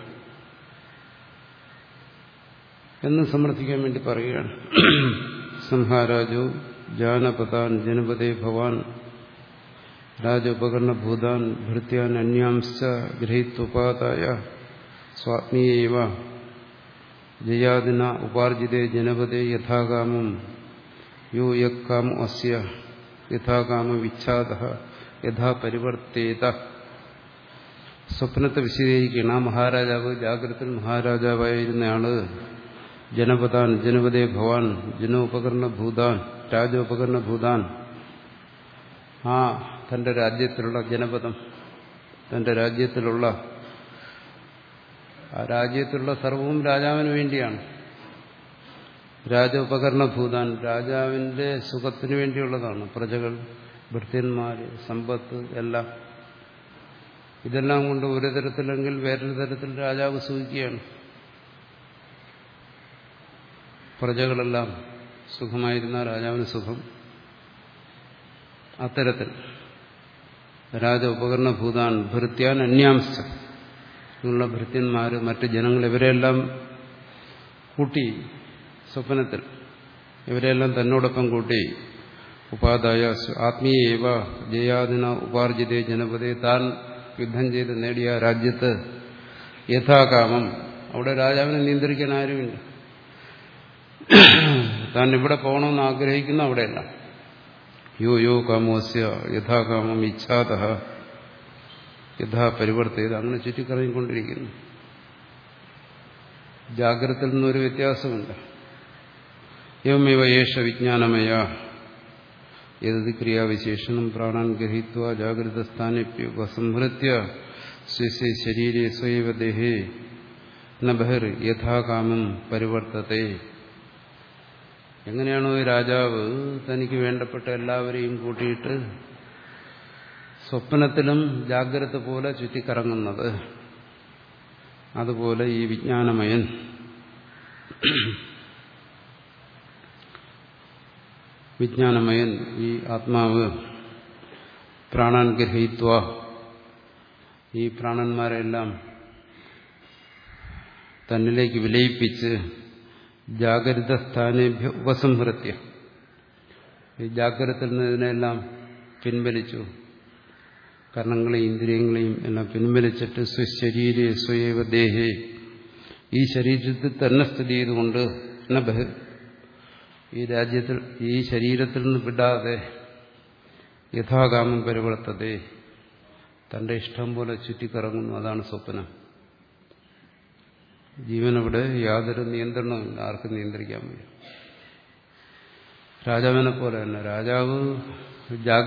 എന്ന് സമർത്ഥിക്കാൻ വേണ്ടി പറയുകയാണ്. സംഹാരാജോ ജാനപതാൻ ജനപദേ ഭവാൻ രാജോപകരണഭൂതാൻ ഭൃത്യാൻ അന്യാംശ ഗൃഹീത്വപാതായ സ്വാത്മീയൈവ ജയാദിന ഉപാർജിതേ ജനപദേ യഥാകാമം യോ യക്കാമോ അസ്യ യഥാകാമ വിച്ഛാദഃ യഥാ പരിവർത്തേത. സ്വപ്നത്തെ വിശദീകരിക്കണം. ആ മഹാരാജാവ് ജാഗ്രതത്തിൽ മഹാരാജാവായിരുന്നയാള് ജനപതാൻ ജനപദേ ഭവാൻ ജനോപകരണഭൂതാൻ രാജോപകരണഭൂതാൻ. ആ തന്റെ രാജ്യത്തിലുള്ള ജനപദം, തന്റെ രാജ്യത്തിലുള്ള ആ രാജ്യത്തിലുള്ള സർവവും രാജാവിന് വേണ്ടിയാണ്. രാജോപകരണഭൂതാൻ, രാജാവിന്റെ സുഖത്തിനു വേണ്ടിയുള്ളതാണ്. പ്രജകൾ, ഭൃത്യന്മാര്, സമ്പത്ത് എല്ലാം. ഇതെല്ലാം കൊണ്ട് ഒരു തരത്തിലെങ്കിൽ വേറൊരു തരത്തിൽ രാജാവ് സുഖിക്കുകയാണ്. പ്രജകളെല്ലാം സുഖമായിരുന്ന രാജാവിന് സുഖം. അത്തരത്തിൽ രാജ ഉപകരണഭൂതാൻ ഭൃത്യാൻ അന്യാംശ, ഇങ്ങനെയുള്ള ഭൃത്യന്മാര്, മറ്റ് ജനങ്ങൾ, ഇവരെല്ലാം കൂട്ടി സ്വപ്നത്തിൽ, ഇവരെല്ലാം തന്നോടൊപ്പം കൂട്ടി ഉപാദായ ആത്മീയവ ജയാദിന ഉപാർജിതേ ജനപദേ, താൻ യുദ്ധം ചെയ്ത് നേടിയ രാജ്യത്ത് യഥാകാമം. അവിടെ രാജാവിനെ നിയന്ത്രിക്കാൻ ആരുമില്ല. താൻ ഇവിടെ പോകണമെന്ന് ആഗ്രഹിക്കുന്ന അവിടെയല്ല. യോ യോ കാമോസ്യ യഥാകാമം ഇച്ഛാതഃ യഥാ പരിവർത്തേത്. അങ്ങനെ ചുറ്റിക്കറങ്ങിക്കൊണ്ടിരിക്കുന്നു. ജാഗ്രതയിൽ നിന്നൊരു വ്യത്യാസമില്ല. എവമേവ യേശ വിജ്ഞാനമയ യദതി ക്രിയാവിശേഷണം പ്രാണാൻ ഗൃഹീത്വാ ജാഗ്രതസ്ഥാനേപ്യുപസംഹൃത്യ സ്വസ്യ ശരീരേ സ്വൈവ ദേഹേ ന ബഹിർ യഥാകാമം പരിവർത്തത്തെ. എങ്ങനെയാണോ ഈ രാജാവ് തനിക്ക് വേണ്ടപ്പെട്ട എല്ലാവരെയും കൂട്ടിയിട്ട് സ്വപ്നത്തിലും ജാഗ്രത പോലെ ചുറ്റിക്കറങ്ങുന്നത്, അതുപോലെ ഈ വിജ്ഞാനമയൻ വിജ്ഞാനമയൻ ഈ ആത്മാവ് പ്രാണാൻ ഗൃഹീത്വ, ഈ പ്രാണന്മാരെല്ലാം തന്നിലേക്ക് വിലയിപ്പിച്ച് ജാഗ്രത സ്ഥാനേഭ്യ ഉപസംഹൃത്യ, ഈ ജാഗ്രതത്തിൽ നിന്ന് ഇതിനെല്ലാം പിൻവലിച്ചു. കർണങ്ങളെയും ഇന്ദ്രിയങ്ങളെയും എല്ലാം പിൻവലിച്ചിട്ട് സ്വശരീരേ സ്വയവ ദേഹേ, ഈ ശരീരത്തിൽ തന്നെ സ്ഥിതി ചെയ്തുകൊണ്ട് ബഹ്, ഈ രാജ്യത്തിൽ ഈ ശരീരത്തിൽ നിന്ന് വിടാതെ യഥാകാമം പരിവർത്തതേ, തന്റെ ഇഷ്ടം പോലെ ചുറ്റിക്കറങ്ങുന്നു. അതാണ് സ്വപ്നം. ജീവനവിടെ യാതൊരു നിയന്ത്രണവുമില്ല, ആർക്കും നിയന്ത്രിക്കാൻ വയ്യ. രാജാവിനെ പോലെ തന്നെ രാജാവ്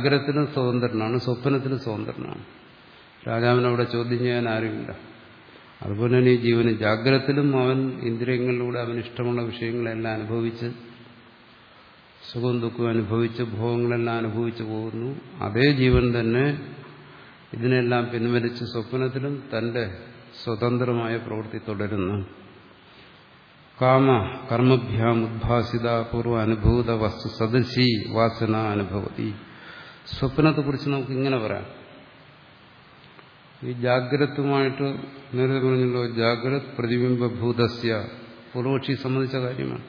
ജാഗ്രതത്തിനും സ്വതന്ത്രനാണ്, സ്വപ്നത്തിനും സ്വതന്ത്രനാണ്. രാജാവിനവിടെ ചോദ്യം ചെയ്യാൻ ആരുമില്ല. അതുപോലെ തന്നെ ഈ ജീവന് ജാഗ്രതത്തിലും അവൻ ഇന്ദ്രിയങ്ങളിലൂടെ അവന് ഇഷ്ടമുള്ള വിഷയങ്ങളെല്ലാം അനുഭവിച്ച് സുഖവും ദുഃഖവും അനുഭവിച്ച് ഭോഗങ്ങളെല്ലാം അനുഭവിച്ചു പോകുന്നു. അതേ ജീവൻ തന്നെ ഇതിനെല്ലാം പിൻവലിച്ച് സ്വപ്നത്തിലും തന്റെ സ്വതന്ത്രമായ പ്രവൃത്തി തുടരുന്നു. കാമ കർമ്മഭ്യാം ഉദ്ഭാസിത പൂർവ്വ അനുഭൂത വസ്തു സദൃശി വാസന അനുഭവതി. സ്വപ്നത്തെക്കുറിച്ച് നമുക്ക് ഇങ്ങനെ പറയാം. ഈ ജാഗ്രതുമായിട്ട് നേരത്തെ പറഞ്ഞല്ലോ, ജാഗ്രത് പ്രതിബിംബഭൂതസ്യ പൂർവക്ഷി സംബന്ധിച്ച കാര്യമാണ്.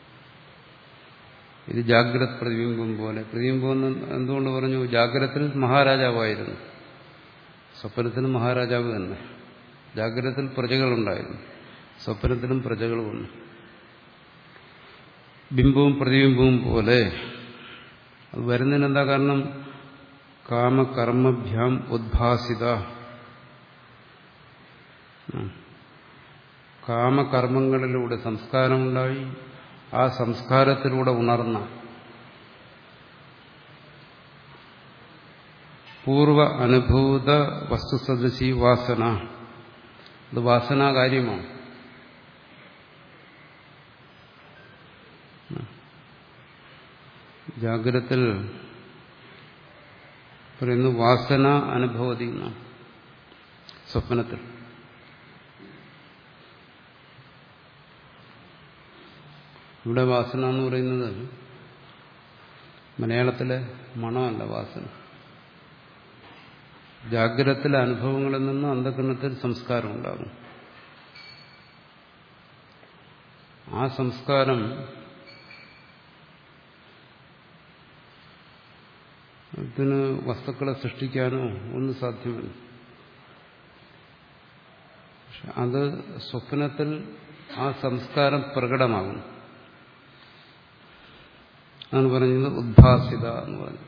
ഇത് ജാഗ്രത് പ്രതിബിംബം പോലെ. പ്രതിബിംബം എന്തുകൊണ്ട് പറഞ്ഞു? ജാഗ്രത്തിൽ മഹാരാജാവായിരുന്നു, സ്വപ്നത്തിലും മഹാരാജാവ് തന്നെ. ജാഗ്രതത്തിൽ പ്രജകളുണ്ടായിരുന്നു, സ്വപ്നത്തിലും പ്രജകൾ വന്നു. ബിംബവും പ്രതിബിംബവും പോലെ അത് വരുന്നതിന് എന്താ കാരണം? കാമകർമ്മഭ്യാം ഉദ്ഭാസിത. കാമകർമ്മങ്ങളിലൂടെ സംസ്കാരമുണ്ടായി, ആ സംസ്കാരത്തിലൂടെ ഉണർന്ന പൂർവ അനുഭൂത വസ്തുസദൃശി വാസന. അത് വാസനാകാര്യമാണ്. ജാഗ്രതത്തിൽ പറയുന്നു വാസന അനുഭവതി എന്നാണ്. സ്വപ്നത്തിൽ ഇവിടെ വാസന എന്ന് പറയുന്നത് മലയാളത്തിലെ മണമല്ല വാസന. ജാഗ്രതത്തിലെ അനുഭവങ്ങളിൽ നിന്ന് അന്ധകരണത്തിൽ സംസ്കാരം ഉണ്ടാകും. ആ സംസ്കാരം ത്തിന് വസ്തുക്കളെ സൃഷ്ടിക്കാനോ ഒന്നും സാധ്യമല്ല. പക്ഷെ അത് സ്വപ്നത്തിൽ ആ സംസ്കാരം പ്രകടമാകും. അതാണ് പറഞ്ഞത് ഉദ്ഭാസിത എന്ന് പറഞ്ഞു.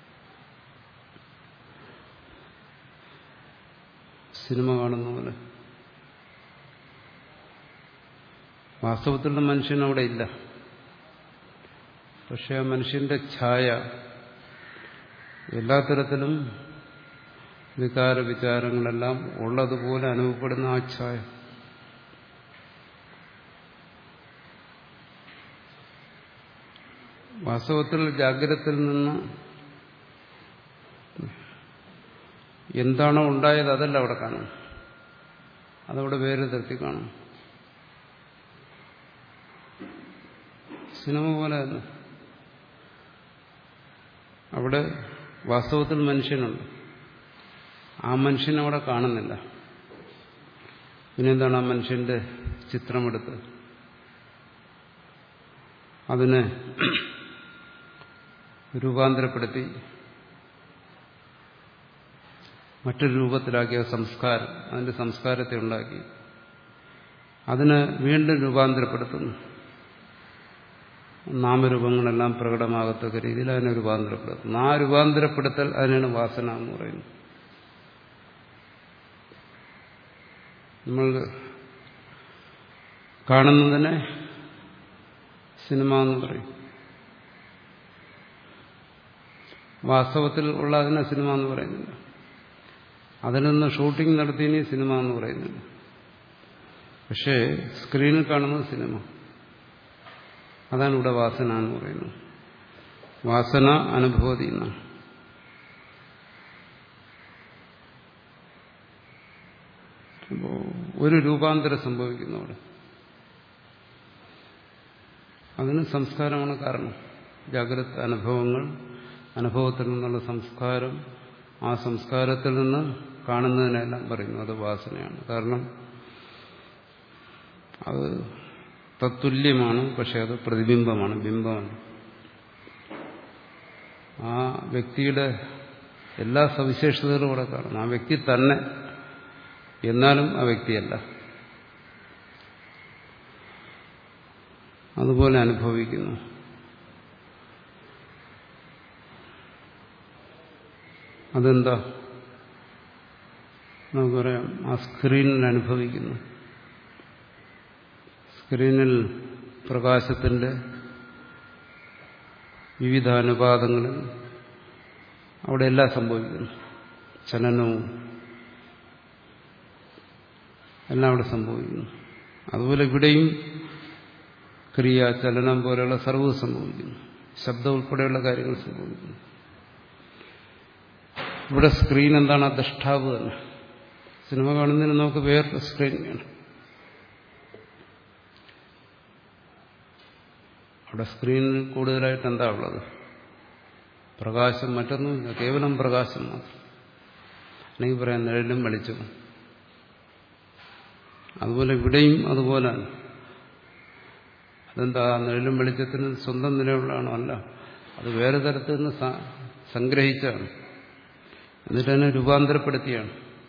സിനിമ കാണുന്ന പോലെ. വാസ്തവത്തിലുള്ള മനുഷ്യൻ അവിടെ ഇല്ല, പക്ഷെ ആ മനുഷ്യന്റെ ഛായ എല്ലാ തരത്തിലും വികാര വിചാരങ്ങളെല്ലാം ഉള്ളതുപോലെ അനുഭവപ്പെടുന്ന ആ ഛായ. വാസ്തവത്തിൽ ജാഗ്രതത്തിൽ നിന്ന് എന്താണോ ഉണ്ടായത് അതല്ല അവിടെ കാണും, അതവിടെ വേറെ തരത്തിൽ കാണും. സിനിമ പോലെ തന്നെ അവിടെ വാസ്തവത്തിൽ മനുഷ്യനുണ്ട്, ആ മനുഷ്യനവിടെ കാണുന്നില്ല. പിന്നെന്താണ്? ആ മനുഷ്യന്റെ ചിത്രമെടുത്ത് അതിനെ രൂപാന്തരപ്പെടുത്തി മറ്റൊരു രൂപത്തിലാക്കിയ സംസ്കാരം, അതിന്റെ സംസ്കാരത്തെ ഉണ്ടാക്കി അതിനെ വീണ്ടും രൂപാന്തരപ്പെടുത്തുന്നു. നാമരൂപങ്ങളെല്ലാം പ്രകടമാകത്തക്ക രീതിയിൽ അതിനെ രൂപാന്തരപ്പെടുത്തുന്നു. ആ രൂപാന്തരപ്പെടുത്തൽ അതിനാണ് വാസന എന്ന് പറയുന്നത്. നമ്മൾ കാണുന്നതിനെ സിനിമ എന്ന് പറയും. വാസ്തവത്തിൽ ഉള്ള അതിനെ സിനിമ എന്ന് പറയുന്നില്ല. അതിൽ നിന്ന് ഷൂട്ടിംഗ് നടത്തിയതിന് സിനിമ എന്ന് പറയുന്നില്ല. പക്ഷേ സ്ക്രീനിൽ കാണുന്നത് സിനിമ. അതാണ് ഇവിടെ വാസന എന്ന് പറയുന്നത്. വാസന അനുഭവതി എന്നാണ്. അപ്പോ ഒരു രൂപാന്തരം സംഭവിക്കുന്നു അവിടെ. അതിന് സംസ്കാരമാണ് കാരണം. ജാഗ്രത അനുഭവങ്ങൾ, അനുഭവത്തിൽ നിന്നുള്ള സംസ്കാരം, ആ സംസ്കാരത്തിൽ നിന്ന് കാണുന്നതിനെല്ലാം പറയുന്നു അത് വാസനയാണ്. കാരണം അത് തത്തുല്യമാണ്, പക്ഷെ അത് പ്രതിബിംബമാണ്, ബിംബമാണ്. ആ വ്യക്തിയുടെ എല്ലാ സവിശേഷതകളും ഇവിടെ കാണുന്നു. ആ വ്യക്തി തന്നെ, എന്നാലും ആ വ്യക്തിയല്ല. അതുപോലെ അനുഭവിക്കുന്നു. അതെന്താ? നമുക്ക് പറയാം, ആ സ്ക്രീനിൽ അനുഭവിക്കുന്നു. സ്ക്രീനിൽ പ്രകാശത്തിന്റെ വിവിധ അനുപാതങ്ങളിൽ അവിടെ എല്ലാം സംഭവിക്കുന്നു. ചലനവും എല്ലാം അവിടെ സംഭവിക്കുന്നു. അതുപോലെ ഇവിടെയും ക്രിയ, ചലനം പോലെയുള്ള സർവ്വം സംഭവിക്കുന്നു. ശബ്ദം ഉൾപ്പെടെയുള്ള കാര്യങ്ങൾ സംഭവിക്കുന്നു. ഇവിടെ സ്ക്രീൻ എന്താണ്? ആ ദ്രഷ്ടാവ് തന്നെ. സിനിമ കാണുന്നതിന് നമുക്ക് വേറൊരു സ്ക്രീൻ വേണം. അവിടെ സ്ക്രീനിൽ കൂടുതലായിട്ട് എന്താ ഉള്ളത്? പ്രകാശം, മറ്റൊന്നുമില്ല, കേവലം പ്രകാശം മാത്രം. അല്ലെങ്കിൽ പറയാം നിഴലും വെളിച്ചവും. അതുപോലെ ഇവിടെയും അതുപോലെയാണ്. അതെന്താ? നിഴലും വെളിച്ചത്തിന് സ്വന്തം നിലയുള്ളതാണോ? അല്ല, അത് വേറെ തരത്തിൽ നിന്ന് സംഗ്രഹിച്ചാണ്, എന്നിട്ട് തന്നെ രൂപാന്തരപ്പെടുത്തിയാണ്.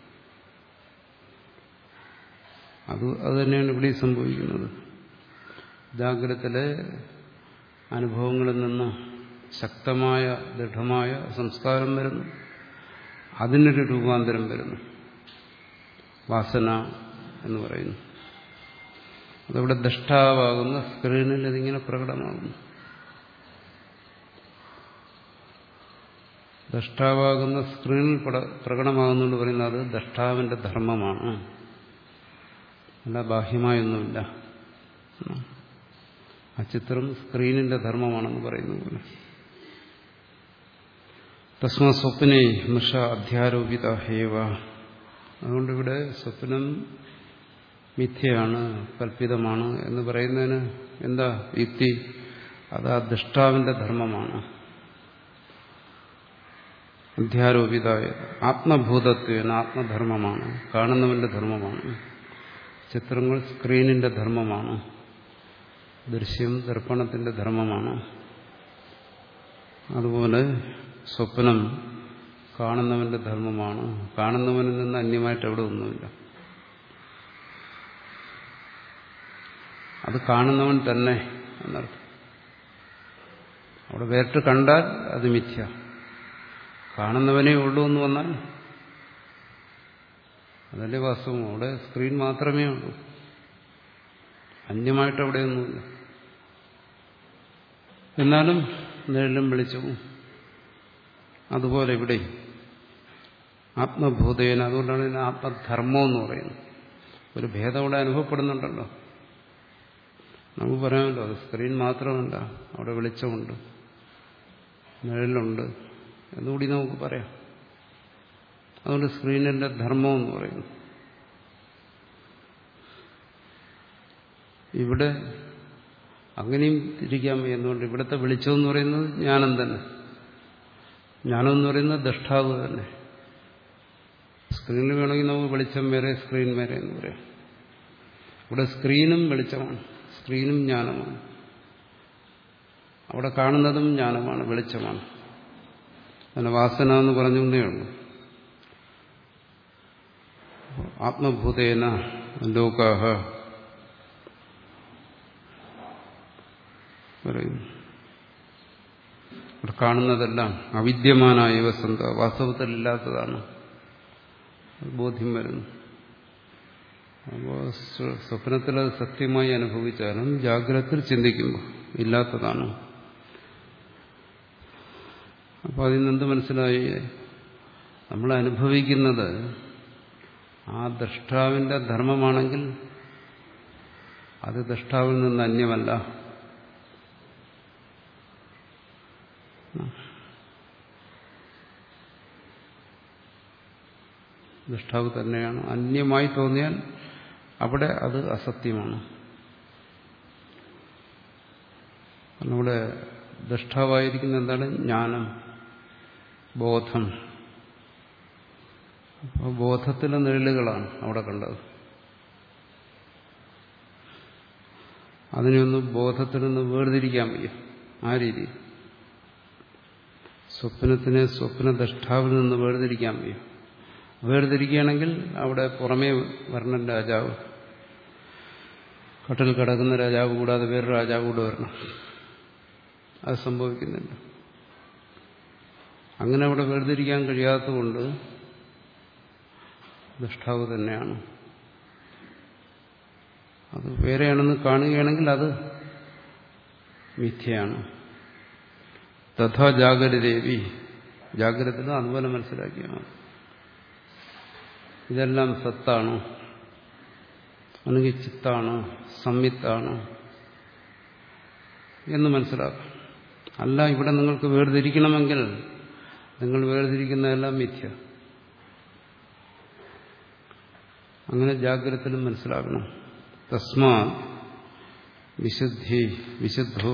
അത് അത് തന്നെയാണ് ഇവിടെ സംഭവിക്കുന്നത്. ജാഗ്രതത്തിലെ അനുഭവങ്ങളിൽ നിന്ന് ശക്തമായ ദൃഢമായ സംസ്കാരം വരുന്നു, അതിനൊരു രൂപാന്തരം വരുന്നു, വാസന എന്ന് പറയുന്നു. അതവിടെ ദ്രഷ്ടാവാകുന്ന സ്ക്രീനിൽ ഇതിങ്ങനെ പ്രകടമാകുന്നു. ദ്രഷ്ടാവാകുന്ന സ്ക്രീനിൽ പ്രകടമാകുന്നുകൊണ്ട് പറയുന്നത് അത് ദ്രഷ്ടാവിന്റെ ധർമ്മമാണ്, അല്ല ബാഹ്യമായൊന്നുമില്ല. ആ ചിത്രം സ്ക്രീനിന്റെ ധർമ്മമാണെന്ന് പറയുന്ന പോലെ. തസ്മാ സ്വപ്നേ മൃഷ അധ്യാരോപിത ഹേവ. അതുകൊണ്ടിവിടെ സ്വപ്നം മിഥ്യയാണ്, കൽപ്പിതമാണ് എന്ന് പറയുന്നതിന് എന്താ യുക്തി? അത് ആ ദൃഷ്ടാവിന്റെ ധർമ്മമാണ്. അധ്യാരോപിതായ ആത്മഭൂതത്വേന ആത്മധർമ്മമാണ്, കാണുന്നവന്റെ ധർമ്മമാണ്. ചിത്രങ്ങൾ സ്ക്രീനിന്റെ ധർമ്മമാണ്, ദൃശ്യം ദർപ്പണത്തിന്റെ ധർമ്മമാണ്. അതുപോലെ സ്വപ്നം കാണുന്നവന്റെ ധർമ്മമാണ്. കാണുന്നവനിൽ നിന്ന് അന്യമായിട്ട് അവിടെ ഒന്നുമില്ല. അത് കാണുന്നവൻ തന്നെ എന്നർത്ഥം. അവിടെ വേറിട്ട് കണ്ടാൽ അത് മിഥ്യ. കാണുന്നവനേ ഉള്ളൂ എന്ന് വന്നാൽ അതല്ലേ വാസ്തവം. അവിടെ സ്ക്രീൻ മാത്രമേ ഉള്ളൂ, അന്യമായിട്ട് അവിടെയൊന്നുമില്ല. എന്നാലും നിഴലും വെളിച്ചവും അതുപോലെ ഇവിടെ ആത്മഭൂതേന. അതുകൊണ്ടാണ് ഇതിന് ആത്മധർമ്മം എന്ന് പറയുന്നത്. ഒരു ഭേദം അവിടെ അനുഭവപ്പെടുന്നുണ്ടല്ലോ. നമുക്ക് പറയാമല്ലോ, അത് സ്ക്രീൻ മാത്രമല്ല, അവിടെ വെളിച്ചമുണ്ട്, നിഴലുണ്ട് എന്നുകൂടി നമുക്ക് പറയാം. അതുകൊണ്ട് സ്ക്രീനിന്റെ ധർമ്മം എന്ന് പറയുന്നു. ഇവിടെ അങ്ങനെയും തിരിക്കാൻ വയ്യ. എന്തുകൊണ്ട്? ഇവിടുത്തെ വെളിച്ചം എന്ന് പറയുന്നത് ജ്ഞാനം തന്നെ. ജ്ഞാനം എന്ന് പറയുന്നത് ദ്രഷ്ടാവ് തന്നെ. സ്ക്രീനിൽ വേണമെങ്കിൽ നമുക്ക് വെളിച്ചം വേറെ, സ്ക്രീൻ വേറെ എന്ന് പറയാം. ഇവിടെ സ്ക്രീനും വെളിച്ചമാണ്, സ്ക്രീനും ജ്ഞാനമാണ്. അവിടെ കാണുന്നതും ജ്ഞാനമാണ്, വെളിച്ചമാണ്. അതിന് വാസന എന്ന് പറഞ്ഞേ ഉള്ളൂ. ആത്മഭൂതേന ലോകാഹ പറയുന്നു. അവിടെ കാണുന്നതെല്ലാം അവിദ്യമാനായ വസന്ത, വാസ്തവത്തിലില്ലാത്തതാണ്, ബോധ്യം വരുന്നു. അപ്പോൾ സ്വപ്നത്തിൽ അത് സത്യമായി അനുഭവിച്ചാലും ജാഗ്രതയിൽ ചിന്തിക്കുമ്പോൾ ഇല്ലാത്തതാണ്. അപ്പോൾ അതിൽ നിന്ന് മനസ്സിലായി, നമ്മൾ അനുഭവിക്കുന്നത് ആ ദ്രഷ്ടാവിന്റെ ധർമ്മമാണെങ്കിൽ അത് ദ്രഷ്ടാവിൽ നിന്ന് അന്യമല്ല. ദ്രഷ്ടാവ് തന്നെയാണ്. അന്യമായി തോന്നിയാൽ അവിടെ അത് അസത്യമാണ്. കാരണം ഇവിടെ ദ്രഷ്ടാവായിരിക്കുന്ന എന്താണ്? ജ്ഞാനം, ബോധം. അപ്പോൾ ബോധത്തിലെ നിഴലുകളാണ് അവിടെ കണ്ടത്. അതിനെയൊന്നും ബോധത്തിൽ നിന്ന് വേർതിരിക്കാൻ വയ്യ. ആ രീതിയിൽ സ്വപ്നത്തിനെ സ്വപ്നദ്രഷ്ടാവിൽ നിന്ന് വേർതിരിക്കാൻ വയ്യ. വേർതിരിക്കുകയാണെങ്കിൽ അവിടെ പുറമേ വരണം രാജാവ്, കട്ടിൽ കിടക്കുന്ന രാജാവ് കൂടാതെ വേറൊരു രാജാവ് കൂടെ വരണം. അത് സംഭവിക്കുന്നില്ല. അങ്ങനെ അവിടെ വേർതിരിക്കാൻ കഴിയാത്തതുകൊണ്ട് ദൃഷ്ടാവ് തന്നെയാണ്. അത് വേറെയാണെന്ന് കാണുകയാണെങ്കിൽ അത് മിഥ്യയാണ്. തഥാ ജാഗ്രതേവി, ജാഗ്രത അതുപോലെ മനസ്സിലാക്കിയാണ്. ഇതെല്ലാം സത്താണ്, അല്ലെങ്കിൽ ചിത്താണ്, സംവിത്താണ് എന്ന് മനസ്സിലാക്കാം. അല്ല, ഇവിടെ നിങ്ങൾക്ക് വേർതിരിക്കണമെങ്കിൽ നിങ്ങൾ വേർതിരിക്കുന്നതെല്ലാം മിഥ്യ. അങ്ങനെ ജാഗ്രതയിലും മനസ്സിലാക്കണം. തസ്മാ വിശുദ്ധി വിശുദ്ധോ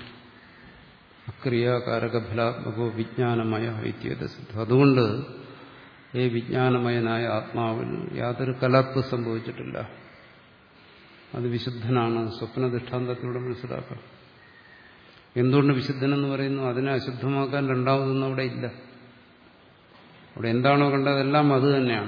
അക്രിയാകാരകഫലാത്മകോ വിജ്ഞാനമയ ഇത്യേത സിദ്ധം. അതുകൊണ്ട് ഈ വിജ്ഞാനമയനായ ആത്മാവിൽ യാതൊരു കലർപ്പ് സംഭവിച്ചിട്ടില്ല. അത് വിശുദ്ധനാണ്. സ്വപ്ന ദൃഷ്ടാന്തത്തിലൂടെ മനസ്സിലാക്കാം. എന്തുകൊണ്ട് വിശുദ്ധനെന്ന് പറയുന്നു? അതിനെ അശുദ്ധമാക്കാൻ രണ്ടാമതൊന്നും അവിടെ ഇല്ല. അവിടെ എന്താണോ കണ്ടതെല്ലാം അത് തന്നെയാണ്,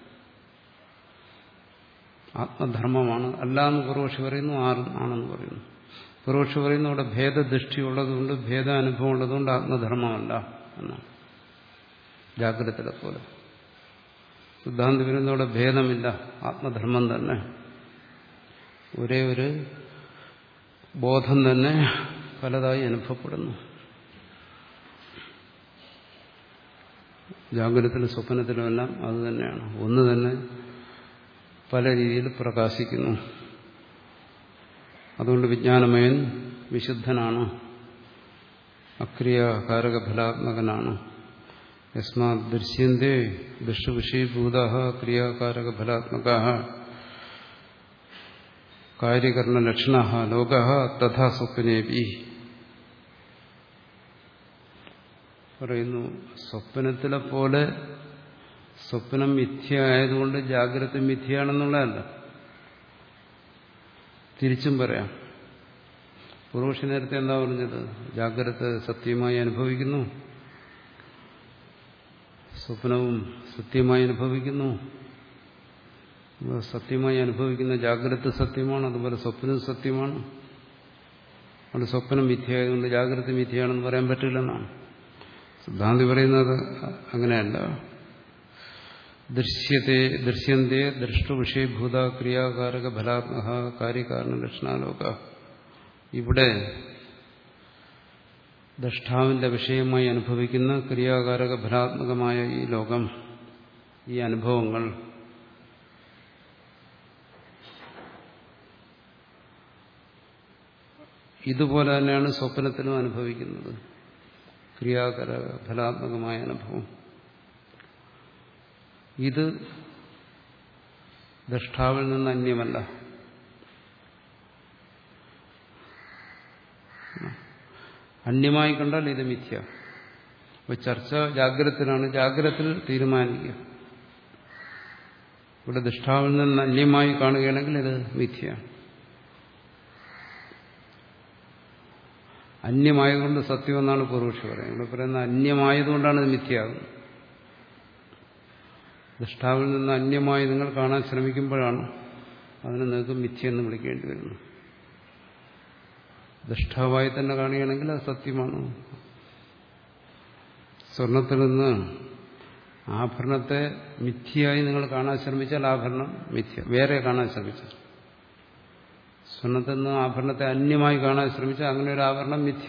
ആത്മധർമ്മമാണ്. അല്ല എന്ന് പൂർവക്ഷി പറയുന്നു, ആറ് ആണെന്ന് പറയുന്നു. പൂർവക്ഷി പറയുന്നു അവിടെ ഭേദദൃഷ്ടി ഉള്ളതുകൊണ്ട്, ഭേദാനുഭവം ഉള്ളതുകൊണ്ട് ആത്മധർമ്മമല്ല എന്നാണ്. ജാഗ്രതയിലെ പോലെ സിദ്ധാന്തി പറയുന്ന അവിടെ ഭേദമില്ല, ആത്മധർമ്മം തന്നെ, ഒരേ ഒരു ബോധം തന്നെ പലതായി അനുഭവപ്പെടുന്നു. ജാഗ്രതത്തിലും സ്വപ്നത്തിലുമെല്ലാം അത് തന്നെയാണ്, ഒന്ന് തന്നെ പല രീതിയിൽ പ്രകാശിക്കുന്നു. അതുകൊണ്ട് വിജ്ഞാനമയൻ വിശുദ്ധനാണ്, അക്രിയാകാരകഫലാത്മകനാണ്. യസ്മാത് ദൃശ്യന്തേ ദൃഷ്ടവിഷയഭൂതഃ ക്രിയാകാരകഫലാത്മകഃ കാര്യകരണലക്ഷണഃ ലോകഃ തഥാ സ്വപ്നേപി. പറയുന്നു, സ്വപ്നത്തിലെ പോലെ സ്വപ്നം മിഥ്യയായതുകൊണ്ട് ജാഗ്രത മിഥ്യയാണെന്നുള്ളതല്ല, തിരിച്ചും പറയാം. പൂർവക്ഷി നേരത്തെ എന്താ പറഞ്ഞത്? ജാഗ്രത സത്യമായി അനുഭവിക്കുന്നു, സ്വപ്നവും സത്യമായി അനുഭവിക്കുന്നു. സത്യമായി അനുഭവിക്കുന്ന ജാഗ്രത സത്യമാണ്, അതുപോലെ സ്വപ്നവും സത്യമാണ്. അതുകൊണ്ട് സ്വപ്നം മിഥ്യയായതുകൊണ്ട് ജാഗ്രത മിഥ്യയാണെന്ന് പറയാൻ പറ്റില്ലെന്നാണ് സിദ്ധാന്തി പറയുന്നത്. അങ്ങനെയല്ല. ദൃശ്യത്തെ ദൃശ്യന്തേ ദൃഷ്ടവിഷയഭൂത ക്രിയാകാരക ഫലാത്മക കാര്യകാരണ ലക്ഷണാലോക. ഇവിടെ ദ്രഷ്ടാവിന്റെ വിഷയമായി അനുഭവിക്കുന്ന ക്രിയാകാരക ഫലാത്മകമായ ഈ ലോകം, ഈ അനുഭവങ്ങൾ ഇതുപോലെ തന്നെയാണ് സ്വപ്നത്തിലും അനുഭവിക്കുന്നത്, ക്രിയാകാരക ഫലാത്മകമായ അനുഭവം. ഇത് ദ്രഷ്ടാവിൽ നിന്ന് അന്യമല്ല. അന്യമായി കണ്ടാൽ ഇത് മിഥ്യ. അപ്പോൾ ചർച്ച ജാഗ്രതത്തിലാണ്. ജാഗ്രതത്തിൽ തീരുമാനിക്കുക. ഇവിടെ ദൃഷ്ടാവിൽ നിന്ന് അന്യമായി കാണുകയാണെങ്കിൽ ഇത് മിഥ്യ. അന്യമായതുകൊണ്ട് സത്യമെന്നാണ് പൂർവക്ഷി പറയുന്നത്. ഇവിടെ പറയുന്ന അന്യമായതുകൊണ്ടാണ് ഇത് മിഥ്യയാകുന്നത്. ദൃഷ്ടാവിൽ നിന്ന് അന്യമായി നിങ്ങൾ കാണാൻ ശ്രമിക്കുമ്പോഴാണ് അതിനെ നിങ്ങൾക്ക് മിഥ്യയെന്ന് വിളിക്കേണ്ടി വരുന്നത്. ദൃഷ്ടാവായി തന്നെ കാണുകയാണെങ്കിൽ അത് സത്യമാണ്. സ്വർണത്തിൽ നിന്ന് ആഭരണത്തെ മിഥ്യയായി നിങ്ങൾ കാണാൻ ശ്രമിച്ചാൽ ആഭരണം മിഥ്യ. വേറെ കാണാൻ ശ്രമിച്ചാൽ, സ്വർണത്തിൽ നിന്ന് ആഭരണത്തെ അന്യമായി കാണാൻ ശ്രമിച്ചാൽ അങ്ങനെ ഒരു ആഭരണം മിഥ്യ.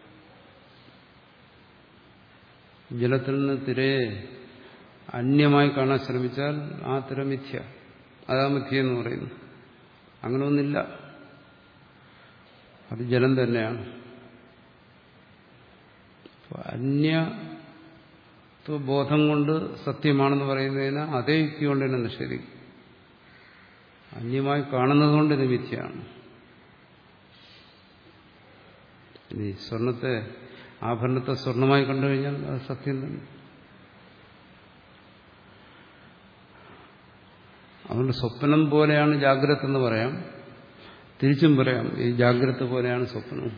ജലത്തിൽ നിന്ന് തിരയെ അന്യമായി കാണാൻ ശ്രമിച്ചാൽ ആ തിര മിഥ്യ. അതാ മിഥ്യ എന്ന് പറയുന്നു. അങ്ങനെ ഒന്നില്ല, അത് ജലം തന്നെയാണ്. അന്യത്വബോധം കൊണ്ട് സത്യമാണെന്ന് പറയുന്നതിന് അതേ യുക്തി കൊണ്ട് തന്നെ നിഷേധിക്കും. അന്യമായി കാണുന്നത് കൊണ്ട് ഇത് മിഥ്യയാണ്. ഇനി സ്വർണത്തെ ആഭരണത്തെ സ്വർണമായി കണ്ടുകഴിഞ്ഞാൽ അത് സത്യം തന്നെ. അതുകൊണ്ട് സ്വപ്നം പോലെയാണ് ജാഗ്രത എന്ന് പറയാം, തിരിച്ചും പറയാം ഈ ജാഗ്രത പോലെയാണ് സ്വപ്നവും.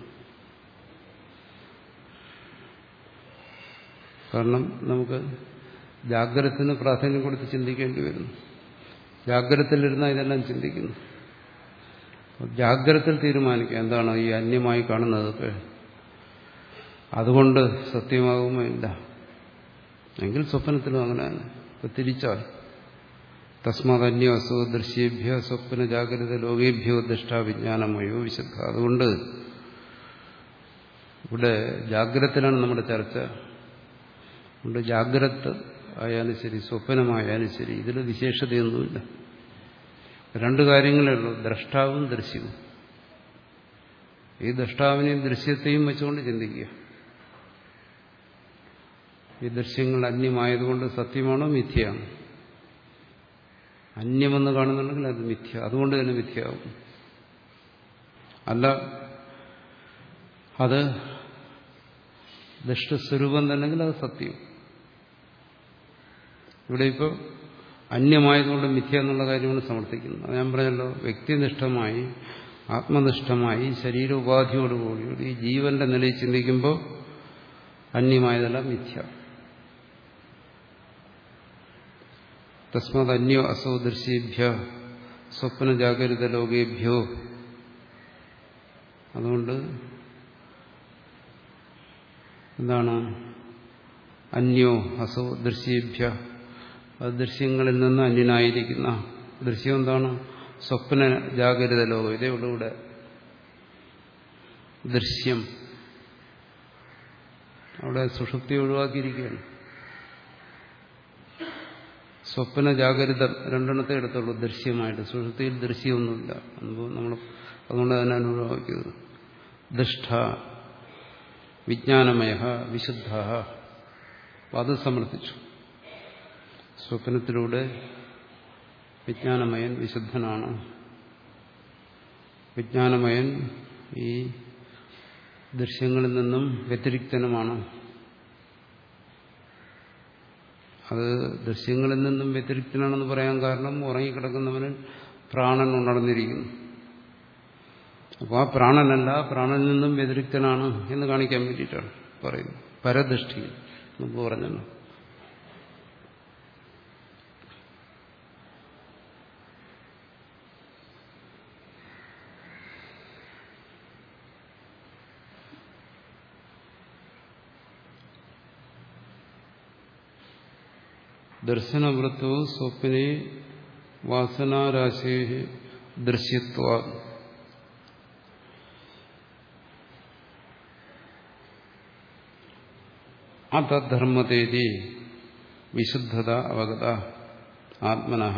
കാരണം നമുക്ക് ജാഗ്രതത്തിന് പ്രാധാന്യം കൊടുത്ത് ചിന്തിക്കേണ്ടി വരുന്നു. ജാഗ്രതയിലിരുന്നാൽ ഇതെല്ലാം ചിന്തിക്കുന്നു. ജാഗ്രതയിൽ തീരുമാനിക്കുക എന്താണ് ഈ അന്യമായി കാണുന്നതൊക്കെ അതുകൊണ്ട് സത്യമാകുമോ ഇല്ല എങ്കിൽ സ്വപ്നത്തിലും അങ്ങനെ തന്നെ. ഇപ്പൊ തിരിച്ചാൽ തസ്മാത് അന്യവസ്തു ദൃശ്യേഭ്യ സ്വപ്ന ജാഗ്രത ലോകേഭ്യോ ദൃഷ്ടാവിജ്ഞാനമയോ വിശുദ്ധ. അതുകൊണ്ട് ഇവിടെ ജാഗ്രതയിലാണ് നമ്മുടെ ചർച്ച. അതുകൊണ്ട് ജാഗ്രത ആയാലും ശരി സ്വപ്നമായാലും ശരി ഇതിൽ വിശേഷതയൊന്നുമില്ല. രണ്ട് കാര്യങ്ങളേ ഉള്ളൂ, ദ്രഷ്ടാവും ദൃശ്യവും. ഈ ദ്രഷ്ടാവിനെയും ദൃശ്യത്തെയും വെച്ചുകൊണ്ട് ചിന്തിക്കുക. ഈ ദൃശ്യങ്ങൾ അന്യമായതുകൊണ്ട് സത്യമാണോ മിഥ്യയാണോ? അന്യമെന്ന് കാണുന്നുണ്ടെങ്കിൽ അത് മിഥ്യ, അതുകൊണ്ട് തന്നെ മിഥ്യയാവും. അല്ല, അത് ദൃഷ്ടസ്വരൂപം തന്നെങ്കിൽ അത് സത്യം. ഇവിടെ ഇപ്പോൾ അന്യമായതുകൊണ്ട് മിഥ്യ എന്നുള്ള കാര്യമാണ് സമർത്ഥിക്കുന്നത്. അത് ഞാൻ പറഞ്ഞല്ലോ, വ്യക്തിനിഷ്ഠമായി ആത്മനിഷ്ഠമായി ശരീരോപാധിയോടുകൂടി ഈ ജീവന്റെ നിലയിൽ ചിന്തിക്കുമ്പോൾ അന്യമായതല്ല മിഥ്യ. തസ്മാത് അന്യോ അസോ ദൃശ്യേഭ്യ സ്വപ്ന ജാഗരിത ലോകേഭ്യോ. അതുകൊണ്ട് എന്താണ് അന്യോ അസോ ദൃശ്യേഭ്യ? അത് ദൃശ്യങ്ങളിൽ നിന്ന് അന്യനായിരിക്കുന്ന ദൃശ്യം എന്താണ്? സ്വപ്ന ജാഗരിത ലോകം. ഇതേ ഉള്ളൂ ഇവിടെ ദൃശ്യം. അവിടെ സുഷുപ്തി ഒഴിവാക്കിയിരിക്കുകയാണ്. സ്വപ്ന ജാഗരിത രണ്ടെണ്ണത്തെ എടുത്തുള്ളൂ ദൃശ്യമായിട്ട്. സുഷുപ്തിയിൽ ദൃശ്യമൊന്നുമില്ല. നമ്മൾ അതുകൊണ്ട് അതിനാണ് ഒഴിവാക്കിയത്. ദുഷ്ട വിജ്ഞാനമയ വിശുദ്ധ. അത് സമർത്ഥിച്ചു. സ്വപ്നത്തിലൂടെ വിജ്ഞാനമയൻ വിശുദ്ധനാണ്. വിജ്ഞാനമയൻ ഈ ദൃശ്യങ്ങളിൽ നിന്നും വ്യതിരിക്തനുമാണ്. അത് ദൃശ്യങ്ങളിൽ നിന്നും വ്യതിരിക്തനാണെന്ന് പറയാൻ കാരണം ഉറങ്ങിക്കിടക്കുന്നവന് പ്രാണൻ ഉണർന്നിരിക്കുന്നു. അപ്പോൾ ആ പ്രാണനല്ല, പ്രാണനിൽ നിന്നും വ്യതിരിക്തനാണ് എന്ന് കാണിക്കാൻ വേണ്ടിയിട്ടാണ് പറയുന്നത്. പരദൃഷ്ടി മുമ്പ് പറഞ്ഞല്ലോ. ദർശനവൃത്തോ സ്വപ്നെ വാസനാരാശേ ദൃശ്യത്വാ. അതധർമ്മതേതി വിശുദ്ധത അവഗത ആത്മനഃ.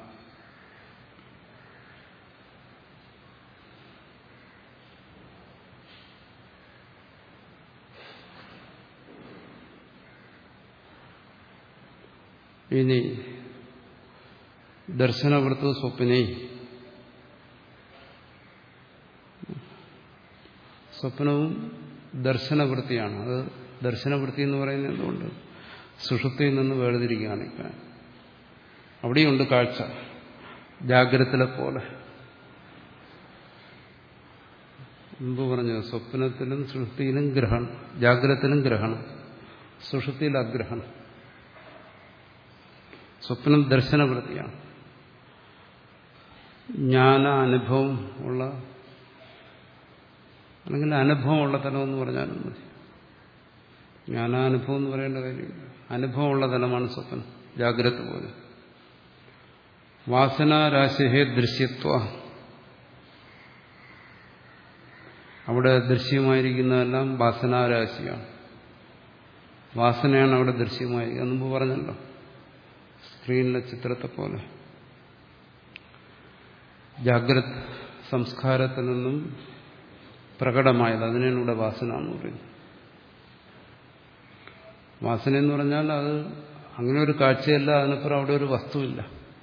ഇനി ദർശനവൃത്തോ സ്വപ്നെ. സ്വപ്നവും ദർശനവൃത്തിയാണ്. അത് ദർശനവൃത്തി എന്ന് പറയുന്നത് എന്തുകൊണ്ട്? സുഷുപ്തിയിൽ നിന്ന് വേർതിരിക്കുകയാണ്. അവിടെയുണ്ട് കാഴ്ച, ജാഗ്രതയിലെ പോലെ. മുമ്പ് പറഞ്ഞു, സ്വപ്നത്തിലും സുഷുപ്തിയിലും ഗ്രഹണം, ജാഗ്രതയിലും ഗ്രഹണം, സുഷുപ്തിയിൽ അഗ്രഹണം. സ്വപ്നം ദർശനവൃത്തിയാണ്. ജ്ഞാന അനുഭവം ഉള്ള, അല്ലെങ്കിൽ അനുഭവമുള്ള തലമെന്ന് പറഞ്ഞാലും മതി. ജ്ഞാനാനുഭവം എന്ന് പറയേണ്ട കാര്യമില്ല. അനുഭവമുള്ള തലമാണ് സ്വപ്നം, ജാഗ്രത പോലെ. വാസനാരാശിഹേ ദൃശ്യത്വ. അവിടെ ദൃശ്യമായിരിക്കുന്നതെല്ലാം വാസനാരാശിയാണ്. വാസനയാണ് അവിടെ ദൃശ്യമായിരിക്കുന്നത്. മുമ്പ് പറഞ്ഞല്ലോ, സ്ക്രീനിലെ ചിത്രത്തെ പോലെ. ജാഗ്രത സംസ്കാരത്തിൽ നിന്നും പ്രകടമായത്, അതിനാണ് ഇവിടെ വാസന എന്ന് പറയുന്നത്. വാസന എന്ന് പറഞ്ഞാൽ അത് അങ്ങനെ ഒരു കാഴ്ചയല്ല, അതിനപ്പുറം അവിടെ ഒരു വസ്തുവില്ല.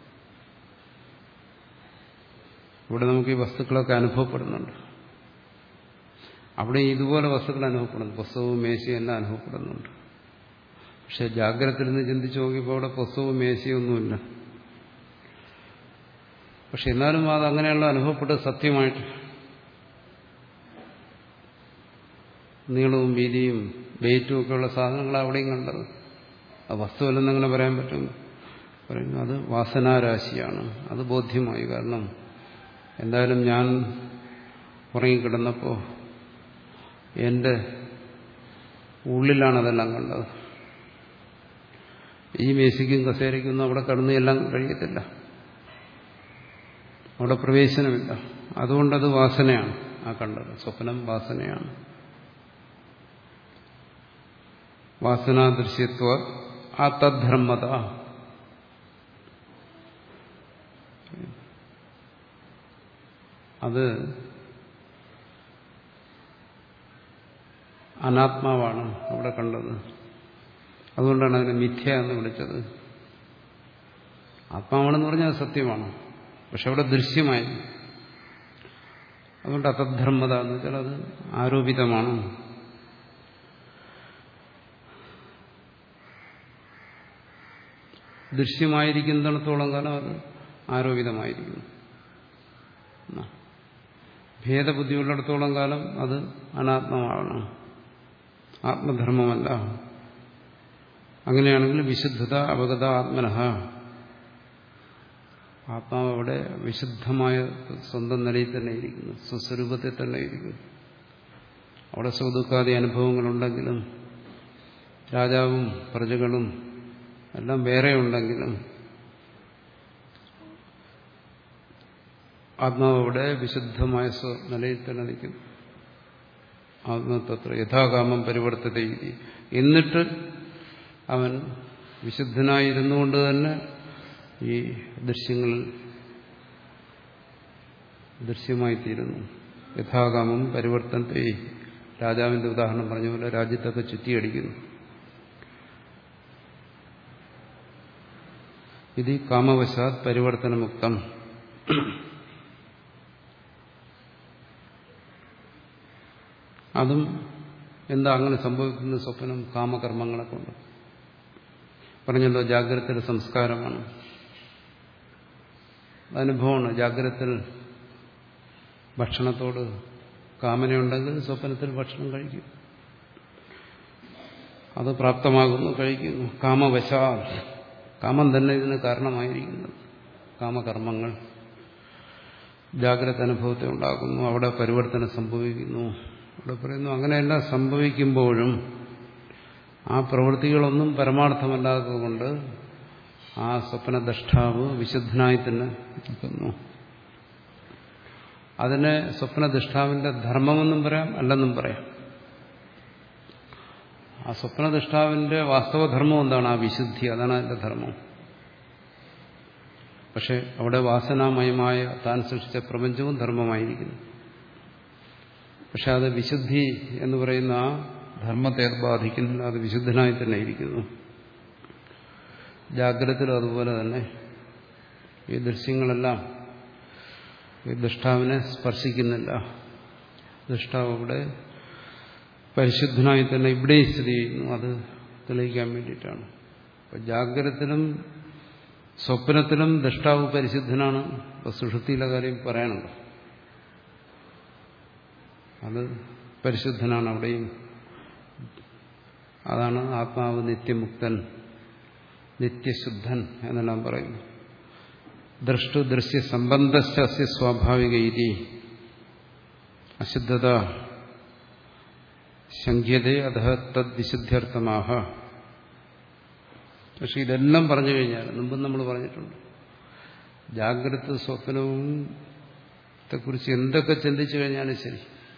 ഇവിടെ നമുക്ക് ഈ വസ്തുക്കളൊക്കെ അനുഭവപ്പെടുന്നുണ്ട്. അവിടെ ഇതുപോലെ വസ്തുക്കൾ അനുഭവപ്പെടുന്നു. പുസ്തകവും മേശയും എല്ലാം അനുഭവപ്പെടുന്നുണ്ട്. പക്ഷെ ജാഗ്രതയിൽ നിന്ന് ചിന്തിച്ചു നോക്കിയപ്പോൾ അവിടെ പുസ്തകവും മേശയും ഒന്നുമില്ല. പക്ഷെ എന്നാലും അത് അങ്ങനെയുള്ള അനുഭവപ്പെട്ടത് സത്യമായിട്ട്. നീളവും വീതിയും വെയിറ്റും ഒക്കെയുള്ള സാധനങ്ങൾ അവിടെയും കണ്ടത്. ആ വസ്തുവല്ലെന്നങ്ങനെ പറയാൻ പറ്റും. പറയുന്നു അത് വാസനാരാശിയാണ്. അത് ബോധ്യമായി. കാരണം എന്തായാലും ഞാൻ ഉറങ്ങിക്കിടന്നപ്പോൾ എൻ്റെ ഉള്ളിലാണ് അതെല്ലാം കണ്ടത്. ഈ മേശയ്ക്കും കസേരയ്ക്കൊന്നും അവിടെ കടന്നു എല്ലാം കഴിയത്തില്ല. അവിടെ പ്രവേശനമില്ല. അതുകൊണ്ടത് വാസനയാണ് ആ കണ്ടത്. സ്വപ്നം വാസനയാണ്. വാസനാദൃശ്യത്വ ആ തദ്ധർമ്മത. അത് അനാത്മാവാണ് അവിടെ കണ്ടത്. അതുകൊണ്ടാണ് അതിനെ മിഥ്യ എന്ന് വിളിച്ചത്. ആത്മാവാണെന്ന് പറഞ്ഞാൽ അത് സത്യമാണ്, പക്ഷെ അവിടെ ദൃശ്യമായി. അതുകൊണ്ട് അതദ്ധർമ്മത എന്ന് വെച്ചാൽ അത് ആരോപിതമാണ്. ദൃശ്യമായിരിക്കുന്നിടത്തോളം കാലം അത് ആരോപിതമായിരിക്കുന്നു. ഭേദബുദ്ധിയുള്ളിടത്തോളം കാലം അത് അനാത്മാവാണ്, ആത്മധർമ്മമല്ല. അങ്ങനെയാണെങ്കിൽ വിശുദ്ധത അവഗത ആത്മനഃ, ആത്മാവ് അവിടെ വിശുദ്ധമായ സ്വന്തം നിലയിൽ തന്നെ ഇരിക്കുന്നു, സ്വസ്വരൂപത്തിൽ തന്നെ ഇരിക്കുന്നു. അവിടെ സുഖദുഃഖാദി അനുഭവങ്ങളുണ്ടെങ്കിലും രാജാവും പ്രജകളും എല്ലാം വേറെ ഉണ്ടെങ്കിലും ആത്മാവ് അവിടെ വിശുദ്ധമായ നിലയിൽ തന്നെ നിൽക്കുന്നു. ആത്മതത്വ യഥാകാമം പരിവർത്തത. എന്നിട്ട് അവൻ വിശുദ്ധനായിരുന്നുകൊണ്ട് തന്നെ ഈ ദൃശ്യങ്ങളിൽ ദൃശ്യമായിത്തീരുന്നു. യഥാകാമം പരിവർത്തനത്തെ, രാജാവിന്റെ ഉദാഹരണം പറഞ്ഞ പോലെ രാജ്യത്തൊക്കെ ചുറ്റിയടിക്കുന്നു. ഇത് കാമവശാത് പരിവർത്തനമുക്തം. അതും എന്താ അങ്ങനെ സംഭവിക്കുന്ന? സ്വപ്നം കാമകർമ്മങ്ങളെ കൊണ്ട്. പറഞ്ഞല്ലോ, ജാഗ്രതയുടെ സംസ്കാരമാണ്, അനുഭവമാണ്. ജാഗ്രതത്തിൽ ഭക്ഷണത്തോട് കാമനയുണ്ടെങ്കിൽ സ്വപ്നത്തിൽ ഭക്ഷണം കഴിക്കും, അത് പ്രാപ്തമാകുന്നു, കഴിക്കുന്നു. കാമവശാ, കാമം തന്നെ ഇതിന് കാരണമായിരിക്കുന്നത്. കാമകർമ്മങ്ങൾ ജാഗ്രത അനുഭവത്തെ ഉണ്ടാക്കുന്നു, അവിടെ പരിവർത്തനം സംഭവിക്കുന്നു. ഇവിടെ പറയുന്നു, അങ്ങനെയെല്ലാം സംഭവിക്കുമ്പോഴും ആ പ്രവൃത്തികളൊന്നും പരമാർത്ഥമല്ലാത്തതുകൊണ്ട് ആ സ്വപ്നദ്രഷ്ടാവ് വിശുദ്ധനായി തന്നെ നിൽക്കുന്നു. അതിനെ സ്വപ്നദ്രഷ്ടാവിന്റെ ധർമ്മമെന്നും പറയാം, അല്ലെന്നും പറയാം. ആ സ്വപ്നദ്രഷ്ടാവിന്റെ വാസ്തവധർമ്മം എന്താണ്? ആ വിശുദ്ധി, അതാണ് അതിന്റെ ധർമ്മം. പക്ഷെ അവിടെ വാസനാമയമായ താൻ സൃഷ്ടിച്ച പ്രപഞ്ചവും ധർമ്മമായിരിക്കുന്നു. പക്ഷെ അത് വിശുദ്ധി എന്ന് പറയുന്ന ആ ധർമ്മത്തെ ബാധിക്കുന്നില്ല, അത് വിശുദ്ധനായി തന്നെ ഇരിക്കുന്നു. ജാഗ്രതയിലും അതുപോലെ തന്നെ ഈ ദൃശ്യങ്ങളെല്ലാം ഈ ദൃഷ്ടാവിനെ സ്പർശിക്കുന്നില്ല. ദൃഷ്ടാവ് ഇവിടെ പരിശുദ്ധനായി തന്നെ ഇവിടെയും സ്ഥിതി ചെയ്യുന്നു. അത് തെളിയിക്കാൻ വേണ്ടിയിട്ടാണ്. അപ്പൊ ജാഗ്രതത്തിലും സ്വപ്നത്തിലും ദൃഷ്ടാവ് പരിശുദ്ധനാണ്. ഇപ്പൊ സുഷുപ്തിയിലെ കാര്യം പറയാനുണ്ട്, അത് പരിശുദ്ധനാണ് അവിടെയും. അതാണ് ആത്മാവ് നിത്യമുക്തൻ, നിത്യശുദ്ധൻ എന്നെല്ലാം പറയുന്നു. ദൃഷ്ടു ദൃശ്യ സംബന്ധസ്യ സ്വാഭാവിക ഇതി അശുദ്ധത ശങ്ക്യതേ അധ തദ്വിശുദ്ധ്യർത്ഥമാഹ. പക്ഷെ ഇതെല്ലാം പറഞ്ഞു കഴിഞ്ഞാൽ, മുമ്പ് നമ്മൾ പറഞ്ഞിട്ടുണ്ട്, ജാഗ്രത സ്വപ്നവും ത്തെക്കുറിച്ച് എന്തൊക്കെ ചിന്തിച്ചു കഴിഞ്ഞാലും ശരി,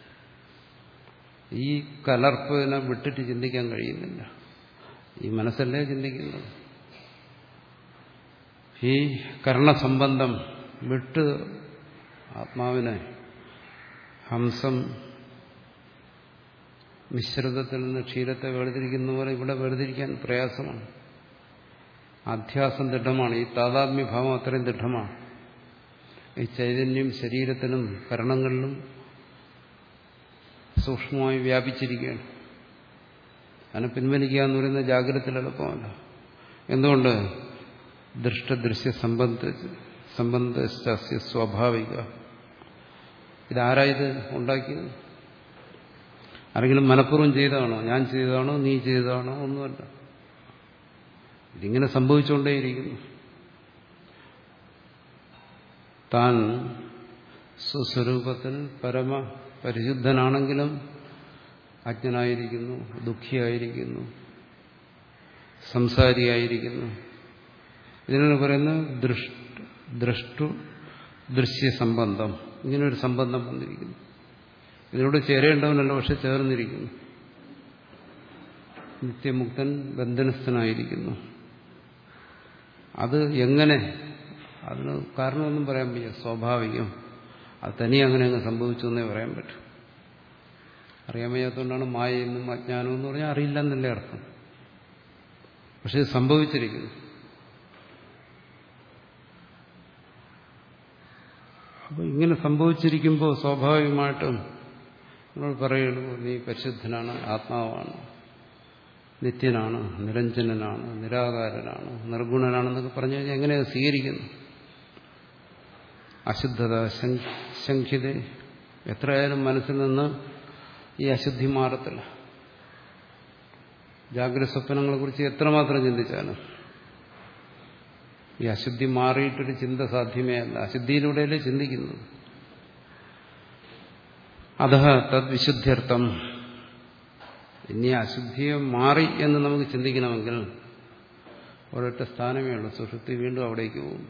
ഈ കലർപ്പിനെ വിട്ടിട്ട് ചിന്തിക്കാൻ കഴിയുന്നില്ല. ഈ മനസ്സല്ലേ ചിന്തിക്കുന്നത്. ഈ കർണസംബന്ധം വിട്ട് ആത്മാവിനെ ഹംസം മിശ്രിതത്തിൽ നിന്ന് ക്ഷീരത്തെ വേർതിരിക്കുന്ന പോലെ ഇവിടെ വേർതിരിക്കാൻ പ്രയാസമാണ്. അധ്യാസം ദൃഢമാണ്, ഈ താതാത്മ്യഭാവം അത്രയും ദൃഢമാണ്. ഈ ചൈതന്യം ശരീരത്തിലും കരണങ്ങളിലും സൂക്ഷ്മമായി വ്യാപിച്ചിരിക്കുകയാണ്. അതിനെ പിൻവലിക്കുക എന്ന് പറയുന്നത് ജാഗ്രതത്തിൽ എളുപ്പമല്ല. എന്തുകൊണ്ട്? ദൃഷ്ടദൃശ്യ സംബന്ധ സംബന്ധ സ്വാഭാവിക. ഇതാരായത് ഉണ്ടാക്കിയത്? ആരെങ്കിലും മനഃപൂർവ്വം ചെയ്തതാണോ? ഞാൻ ചെയ്തതാണോ? നീ ചെയ്തതാണോ? ഒന്നുമല്ല. ഇതിങ്ങനെ സംഭവിച്ചുകൊണ്ടേയിരിക്കുന്നു. താൻ സ്വസ്വരൂപത്തിൽ പരമ പരിശുദ്ധനാണെങ്കിലും അജ്ഞനായിരിക്കുന്നു, ദുഃഖിയായിരിക്കുന്നു, സംസാരിയായിരിക്കുന്നു. ഇതിനാണ് പറയുന്നത് ദൃഷ്ടു ദൃശ്യ സംബന്ധം. ഇങ്ങനൊരു സംബന്ധം വന്നിരിക്കുന്നു. ഇതിനോട് ചേരേണ്ടവനല്ല, പക്ഷെ ചേർന്നിരിക്കുന്നു. നിത്യമുക്തൻ ബന്ധനസ്ഥനായിരിക്കുന്നു. അത് എങ്ങനെ? അതിന് കാരണമൊന്നും പറയാൻ വയ്യ, സ്വാഭാവികം. അത് തനിയെ അങ്ങനെ അങ്ങ് സംഭവിച്ചു എന്നേ പറയാൻ പറ്റും. അറിയാൻ വയ്യാത്തതുകൊണ്ടാണ് മായയെന്നും അജ്ഞാനം എന്ന് പറഞ്ഞാൽ അറിയില്ല എന്നല്ലേ അർത്ഥം. പക്ഷെ ഇത് സംഭവിച്ചിരിക്കുന്നു. അപ്പൊ ഇങ്ങനെ സംഭവിച്ചിരിക്കുമ്പോൾ സ്വാഭാവികമായിട്ടും നമ്മൾ പറയുള്ളൂ നീ പരിശുദ്ധനാണ്, ആത്മാവാണ്, നിത്യനാണ്, നിരഞ്ജനനാണ്, നിരാകാരനാണ്, നിർഗുണനാണെന്നൊക്കെ പറഞ്ഞു കഴിഞ്ഞാൽ എങ്ങനെയാണ് സ്വീകരിക്കുന്നു? അശുദ്ധത, ശങ്കിത, എത്രയായാലും മനസ്സിൽ നിന്ന് ഈ അശുദ്ധി മാറത്തില്ല. ജാഗ്രത സ്വപ്നങ്ങളെ കുറിച്ച് എത്രമാത്രം ചിന്തിച്ചാലും ഈ അശുദ്ധി മാറിയിട്ടൊരു ചിന്ത സാധ്യമേ അല്ല. അശുദ്ധിയിലൂടെയല്ലേ ചിന്തിക്കുന്നത്. അതഃ തദ്വിശുദ്ധ്യർത്ഥം, ഇനി അശുദ്ധിയെ മാറി എന്ന് നമുക്ക് ചിന്തിക്കണമെങ്കിൽ ഒരൊറ്റ സ്ഥാനമേ ഉള്ളൂ, സുഷുപ്തി. വീണ്ടും അവിടേക്ക് പോകും.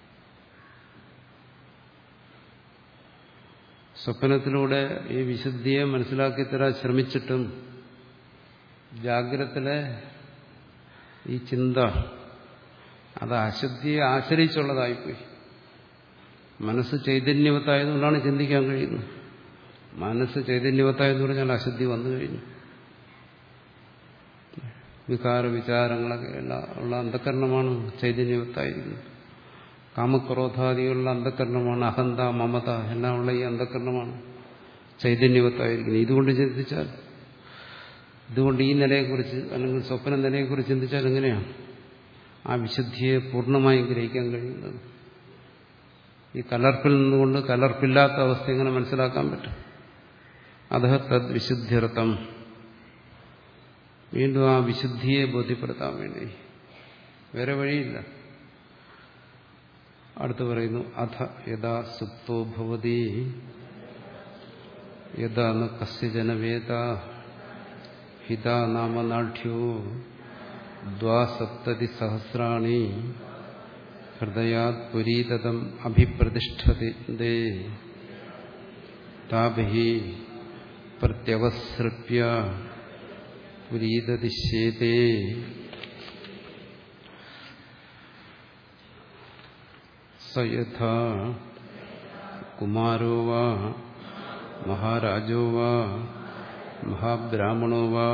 സ്വപ്നത്തിലൂടെ ഈ വിശുദ്ധിയെ മനസ്സിലാക്കി തരാൻ ശ്രമിച്ചിട്ടും ജാഗ്രതത്തിലെ ഈ ചിന്ത അത് അശുദ്ധിയെ ആശ്രയിച്ചുള്ളതായിപ്പോയി. മനസ്സ് ചൈതന്യവത്തായതുകൊണ്ടാണ് ചിന്തിക്കാൻ കഴിയുന്നത്. മനസ്സ് ചൈതന്യവത്തായെന്ന് പറഞ്ഞാൽ അശുദ്ധി വന്നു കഴിഞ്ഞു. വികാര വിചാരങ്ങളൊക്കെ എല്ലാം ഉള്ള അന്ധകരണമാണ് ചൈതന്യവത്തായിരിക്കുന്നത്. കാമക്രോധാദികളുള്ള അന്ധകരണമാണ്, അഹന്ത മമത എല്ലാം ഉള്ള ഈ അന്ധകരണമാണ് ചൈതന്യവത്തായിരിക്കുന്നത്. ഇതുകൊണ്ട് ചിന്തിച്ചാൽ, ഇതുകൊണ്ട് ഈ നിലയെക്കുറിച്ച് അല്ലെങ്കിൽ സ്വപ്ന നിലയെക്കുറിച്ച് ചിന്തിച്ചാൽ എങ്ങനെയാണ് ആ വിശുദ്ധിയെ പൂർണ്ണമായും ഗ്രഹിക്കാൻ കഴിയുന്നത്? ഈ കലർപ്പിൽ നിന്നുകൊണ്ട് കലർപ്പില്ലാത്ത അവസ്ഥ എങ്ങനെ മനസ്സിലാക്കാൻ പറ്റും? അതഃ തദ് വിശുദ്ധ്യർത്ഥം, വീണ്ടും ആ വിശുദ്ധിയെ ബോധ്യപ്പെടുത്താൻ വേണ്ടി വേറെ വഴിയില്ല. അടുത്ത് പറയുന്നു അഥ യഥാ സുപ്തോ ഭവതി യഥാ ന കസ്യജന വേദ ഹിതാ നാമ നാഠ്യോ ദ്വാസപ്തതി സഹസ്രാണി ഹൃദയാത് പുരീതം അഭിപ്രതിഷ്ഠതി താഭിഃ പ്രത്യവസൃപ്യ പുരീതതിശ്യേതേ സയഥാ കുമാരോ വാ മഹാരാജോ വാ മഹാബ്രാഹ്മണോ വാ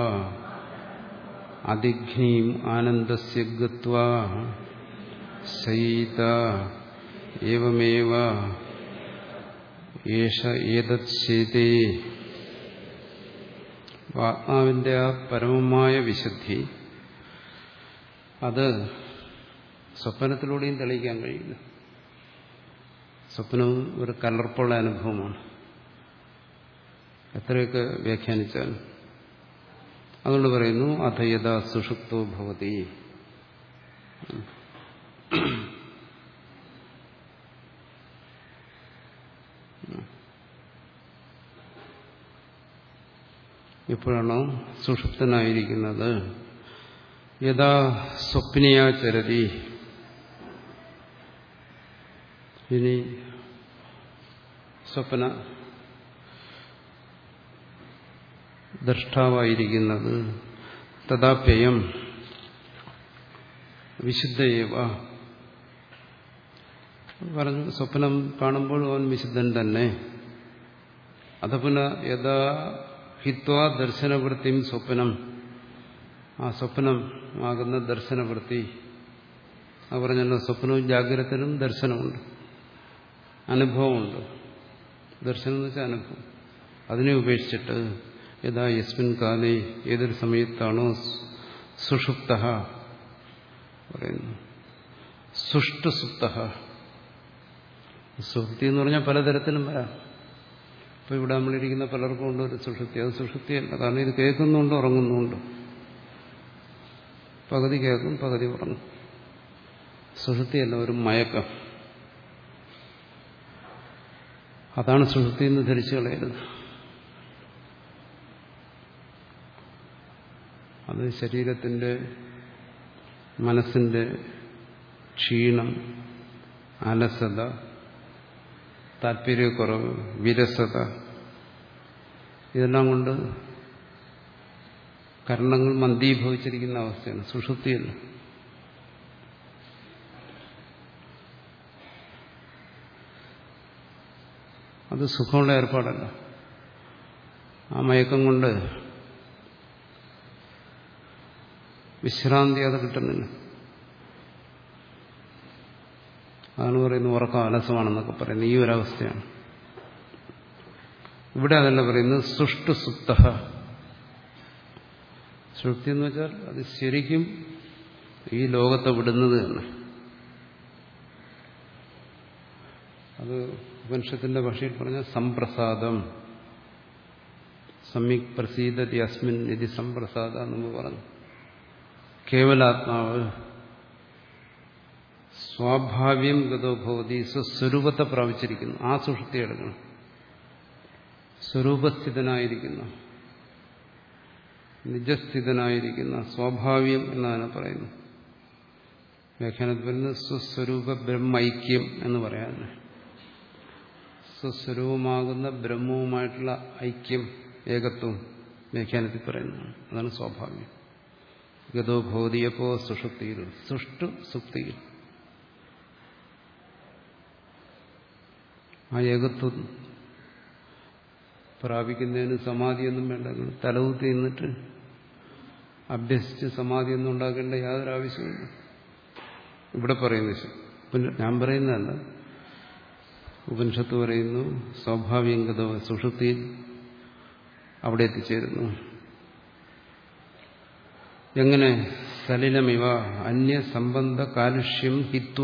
അദിഘ്നീം ആനന്ദസ്യ ഗത്വാ ശയീത ഏവമേവ ഏഷ ഏതത് ശേതേ. ആത്മാവിന്റെ ആ പരമമായ വിശുദ്ധി അത് സ്വപ്നത്തിലൂടെയും തെളിയിക്കാൻ കഴിയില്ല. സ്വപ്നവും ഒരു കലർപ്പുള്ള അനുഭവമാണ്, എത്രയൊക്കെ വ്യാഖ്യാനിച്ചാലും. അതുകൊണ്ട് പറയുന്നു അഥ യഥാ സുഷുപ്തോ ഭവതി. എപ്പോഴാണോ സുഷുപ്തനായിരിക്കുന്നത്, യഥാ സ്വപ്നയാ ചരതി. ഇനി സ്വപ്ന ദ്രഷ്ടാവായിരിക്കുന്നത് തഥാപ്യയം വിശുദ്ധയേവ. പറഞ്ഞു സ്വപ്നം കാണുമ്പോൾ അവൻ വിശുദ്ധൻ തന്നെ. അത് പിന്നെ യഥാ ഹിത്വാ ദർശനവൃത്തിയും സ്വപ്നം, ആ സ്വപ്നം ആകുന്ന ദർശനവൃത്തി. അത് പറഞ്ഞല്ലോ, സ്വപ്നവും ജാഗ്രതത്തിലും ദർശനമുണ്ട്, അനുഭവമുണ്ട്. ദർശനം എന്ന് വെച്ചാൽ അനുഭവം. അതിനെ ഉപേക്ഷിച്ചിട്ട് യഥാ യസ്മിൻ കാലേ, ഏതൊരു സമയത്താണോ സുഷുപ്ത പറയുന്നു, സുഷ്ടുസുപ്ത. സുഷുപ്തി എന്ന് പറഞ്ഞാൽ പലതരത്തിലും വരാം. ഇപ്പൊ ഇവിടെ നമ്മളിരിക്കുന്ന പലർക്കും ഉണ്ട് ഒരു സുഷുപ്തി. അത് സുഷുപ്തിയല്ല, കാരണം ഇത് കേൾക്കുന്നുണ്ട്, ഉറങ്ങുന്നുണ്ട്. പകുതി കേൾക്കും, പകുതി ഉറങ്ങും. സുഷുപ്തിയല്ല, ഒരു മയക്കം. അതാണ് സുഷുപ്തി എന്ന് ധരിച്ചു കളയരുത്. അത് ശരീരത്തിന്റെ മനസ്സിന്റെ ക്ഷീണം, അലസത, താല്പര്യക്കുറവ്, വിരസത, ഇതെല്ലാം കൊണ്ട് കർണങ്ങൾ മന്ദീഭവിച്ചിരിക്കുന്ന അവസ്ഥയാണ്. സുഷുപ്തിയല്ല. അത് സുഖമുള്ള ഏർപ്പാടല്ല. ആ മയക്കം കൊണ്ട് വിശ്രാന്തി അത് കിട്ടുന്നില്ല. അതാണ് പറയുന്നത് ഉറക്കം അലസമാണെന്നൊക്കെ പറയുന്നത് ഈ ഒരവസ്ഥയാണ്. ഇവിടെ അതല്ല പറയുന്നത് സുഷ്ടു സുപ്ത. സുഷ്ടി എന്ന് വെച്ചാൽ അത് ശരിക്കും ഈ ലോകത്തെ വിടുന്നത് തന്നെ. അത് ഉപനിഷത്തിന്റെ ഭാഷയിൽ പറഞ്ഞ സംപ്രസാദം. സമ്യക് പ്രസീദതി അസ്മിൻ ഇതി സംപ്രസാദ എന്ന് പറഞ്ഞു. കേവലാത്മാവ് സ്വാഭാവ്യം ഗതോ ഭവതി, സ്വസ്വരൂപത്തെ പ്രാപിച്ചിരിക്കുന്നു. ആ സുഷുപ്തി എടുക്കണം. സ്വരൂപസ്ഥിതനായിരിക്കുന്ന, നിജസ്ഥിതനായിരിക്കുന്ന, സ്വാഭാവ്യം എന്നാണ് പറയുന്നത്. വ്യാഖ്യാനത്തിൽ പറയുന്നത് സ്വസ്വരൂപ ബ്രഹ്മൈക്യം എന്ന് പറയാൻ. സ്വസ്വരൂപമാകുന്ന ബ്രഹ്മവുമായിട്ടുള്ള ഐക്യം, ഏകത്വം വ്യാഖ്യാനത്തിൽ പറയുന്നതാണ്. അതാണ് സ്വാഭാവികം. ഗതോ ഭൗതിയപ്പോ സുഷുപ്തിയിൽ, സുഷ്ടു സുപ്തിയിൽ ആ ഏകത്വം പ്രാപിക്കുന്നതിന് സമാധിയൊന്നും വേണ്ട. തലകുത്തി നിന്നിട്ട് അഭ്യസിച്ച് സമാധിയൊന്നും ഉണ്ടാക്കേണ്ട യാതൊരു ആവശ്യമില്ല. ഇവിടെ പറയുന്നത് പിന്നെ ഞാൻ പറയുന്നതല്ല, ഉപനിഷത്ത് പറയുന്നു സ്വാഭാവികം ഗതോ സുഷുപ്തിയിൽ അവിടെ എത്തിച്ചേരുന്നു. എങ്ങനെ? സലിലമിവ അന്യ സംബന്ധ കാലുഷ്യം ഹിത്വ.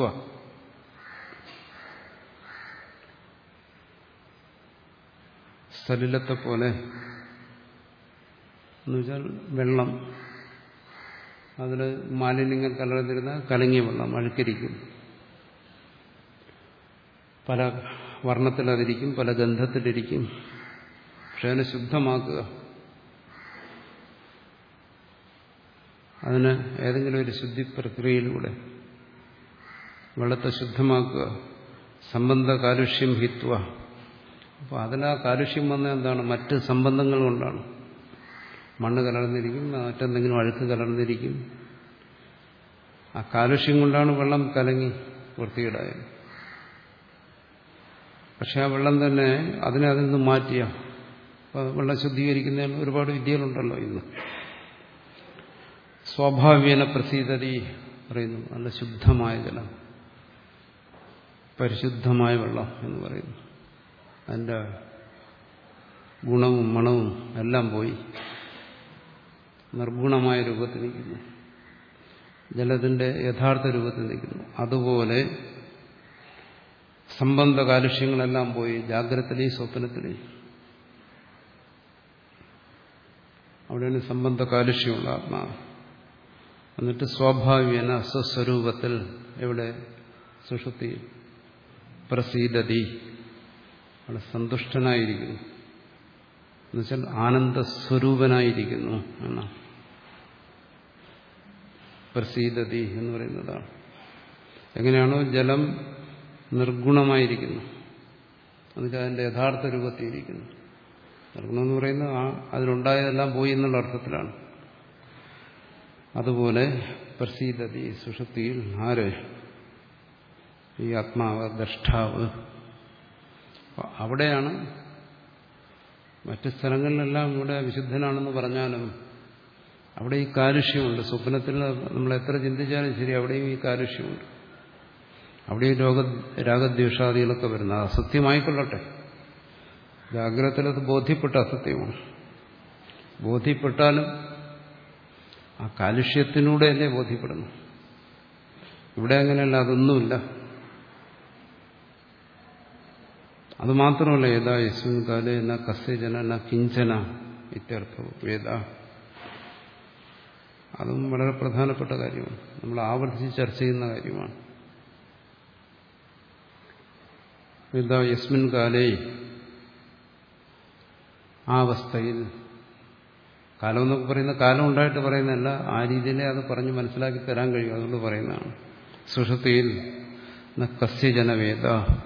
സലിലത്തെ പോലെ എന്നുവെച്ചാൽ വെള്ളം, അതിൽ മാലിന്യങ്ങൾ കലർന്നിരുന്ന കലങ്ങിയ വെള്ളം അഴുക്കരിക്കും. പല വർണ്ണത്തിലതിരിക്കും, പല ഗന്ധത്തിലിരിക്കും. പക്ഷെ അതിനെ ശുദ്ധമാക്കുക, അതിന് ഏതെങ്കിലും ഒരു ശുദ്ധി പ്രക്രിയയിലൂടെ വെള്ളത്തെ ശുദ്ധമാക്കുക. സംബന്ധ കാലുഷ്യം ഹിത്വ. അപ്പോൾ അതിലാ കാലുഷ്യം വന്ന എന്താണ്? മറ്റ് സംബന്ധങ്ങൾ കൊണ്ടാണ്. മണ്ണ് കലർന്നിരിക്കും, മറ്റെന്തെങ്കിലും അഴുക്ക് കലർന്നിരിക്കും. ആ കാലുഷ്യം കൊണ്ടാണ് വെള്ളം കലങ്ങി വൃത്തികേടായത്. പക്ഷെ ആ വെള്ളം തന്നെ അതിനെ അതിൽ നിന്ന് മാറ്റിയ വെള്ളം ശുദ്ധീകരിക്കുന്നതിന് ഒരുപാട് വിദ്യകളുണ്ടല്ലോ ഇന്ന്. സ്വാഭാവികന പ്രസീതതി പറയുന്നു. നല്ല ശുദ്ധമായ ജലം, പരിശുദ്ധമായ വെള്ളം എന്ന് പറയുന്നു. അതിൻ്റെ ഗുണവും മണവും എല്ലാം പോയി നിർഗുണമായ രൂപത്തിൽ നിൽക്കുന്നു. ജലത്തിന്റെ യഥാർത്ഥ രൂപത്തിൽ നിൽക്കുന്നു. അതുപോലെ സംബന്ധ കാലുഷ്യങ്ങളെല്ലാം പോയി ജാഗ്രതയിലെയും സ്വപ്നത്തിലെയും. അവിടെയാണ് സംബന്ധ കാലുഷ്യമുള്ള ആത്മാവ്. എന്നിട്ട് സ്വാഭാവികന സ്വസ്വരൂപത്തിൽ, എവിടെ? സുഷുപ്തി, പ്രസീദതി, അവിടെ സന്തുഷ്ടനായിരിക്കുന്നു. എന്നുവെച്ചാൽ ആനന്ദസ്വരൂപനായിരിക്കുന്നു എന്നാണ് പ്രസീദതി എന്ന് പറയുന്നതാണ്. എങ്ങനെയാണോ ജലം നിർഗുണമായിരിക്കുന്നു, എന്നുവെച്ചാൽ അതിന്റെ യഥാർത്ഥ രൂപത്തിയിരിക്കുന്നു. നിർഗുണം എന്ന് പറയുന്നത് ആ അതിലുണ്ടായതെല്ലാം പോയി എന്നുള്ള അർത്ഥത്തിലാണ്. അതുപോലെ പ്രസീദതി സുഷുപ്തിയിൽ ആര്? ഈ ആത്മാവ്, ദ്രഷ്ടാവ്. അവിടെയാണ്. മറ്റു സ്ഥലങ്ങളിലെല്ലാം ഇവിടെ വിശുദ്ധനാണെന്ന് പറഞ്ഞാലും അവിടെ ഈ കാലുഷ്യമുണ്ട്. സ്വപ്നത്തിൽ നമ്മൾ എത്ര ചിന്തിച്ചാലും ശരി, അവിടെയും ഈ കാലുഷ്യമുണ്ട്. അവിടെയും രോഗ രാഗദ്വേഷാദികളൊക്കെ വരുന്നത് അസത്യമായിക്കൊള്ളട്ടെ. ജാഗ്രതയിലത് ബോധ്യപ്പെട്ട അസത്യമാണ്. ബോധ്യപ്പെട്ടാലും ആ കാലുഷ്യത്തിലൂടെയല്ലേ ബോധ്യപ്പെടുന്നു. ഇവിടെ അങ്ങനെയല്ല, അതൊന്നുമില്ല. അത് മാത്രമല്ല, യഥാ യസ്മിൻ കാലേ ന കസ്യജന ന കിഞ്ചന ഇത്യർത്ഥം വേദ. അതും വളരെ പ്രധാനപ്പെട്ട കാര്യമാണ്, നമ്മൾ ആവർത്തിച്ച് ചർച്ച ചെയ്യുന്ന കാര്യമാണ്. യഥാ യസ്മിൻ കാലേ, ആ അവസ്ഥയിൽ. കാലം എന്നൊക്കെ പറയുന്ന കാലം ഉണ്ടായിട്ട് പറയുന്നതല്ല, ആ രീതിയിലേ അത് പറഞ്ഞ് മനസ്സിലാക്കി തരാൻ കഴിയും. അതുകൊണ്ട് പറയുന്നതാണ്. സുഷുപ്തിയിൽ ന കസ്യജന വേദ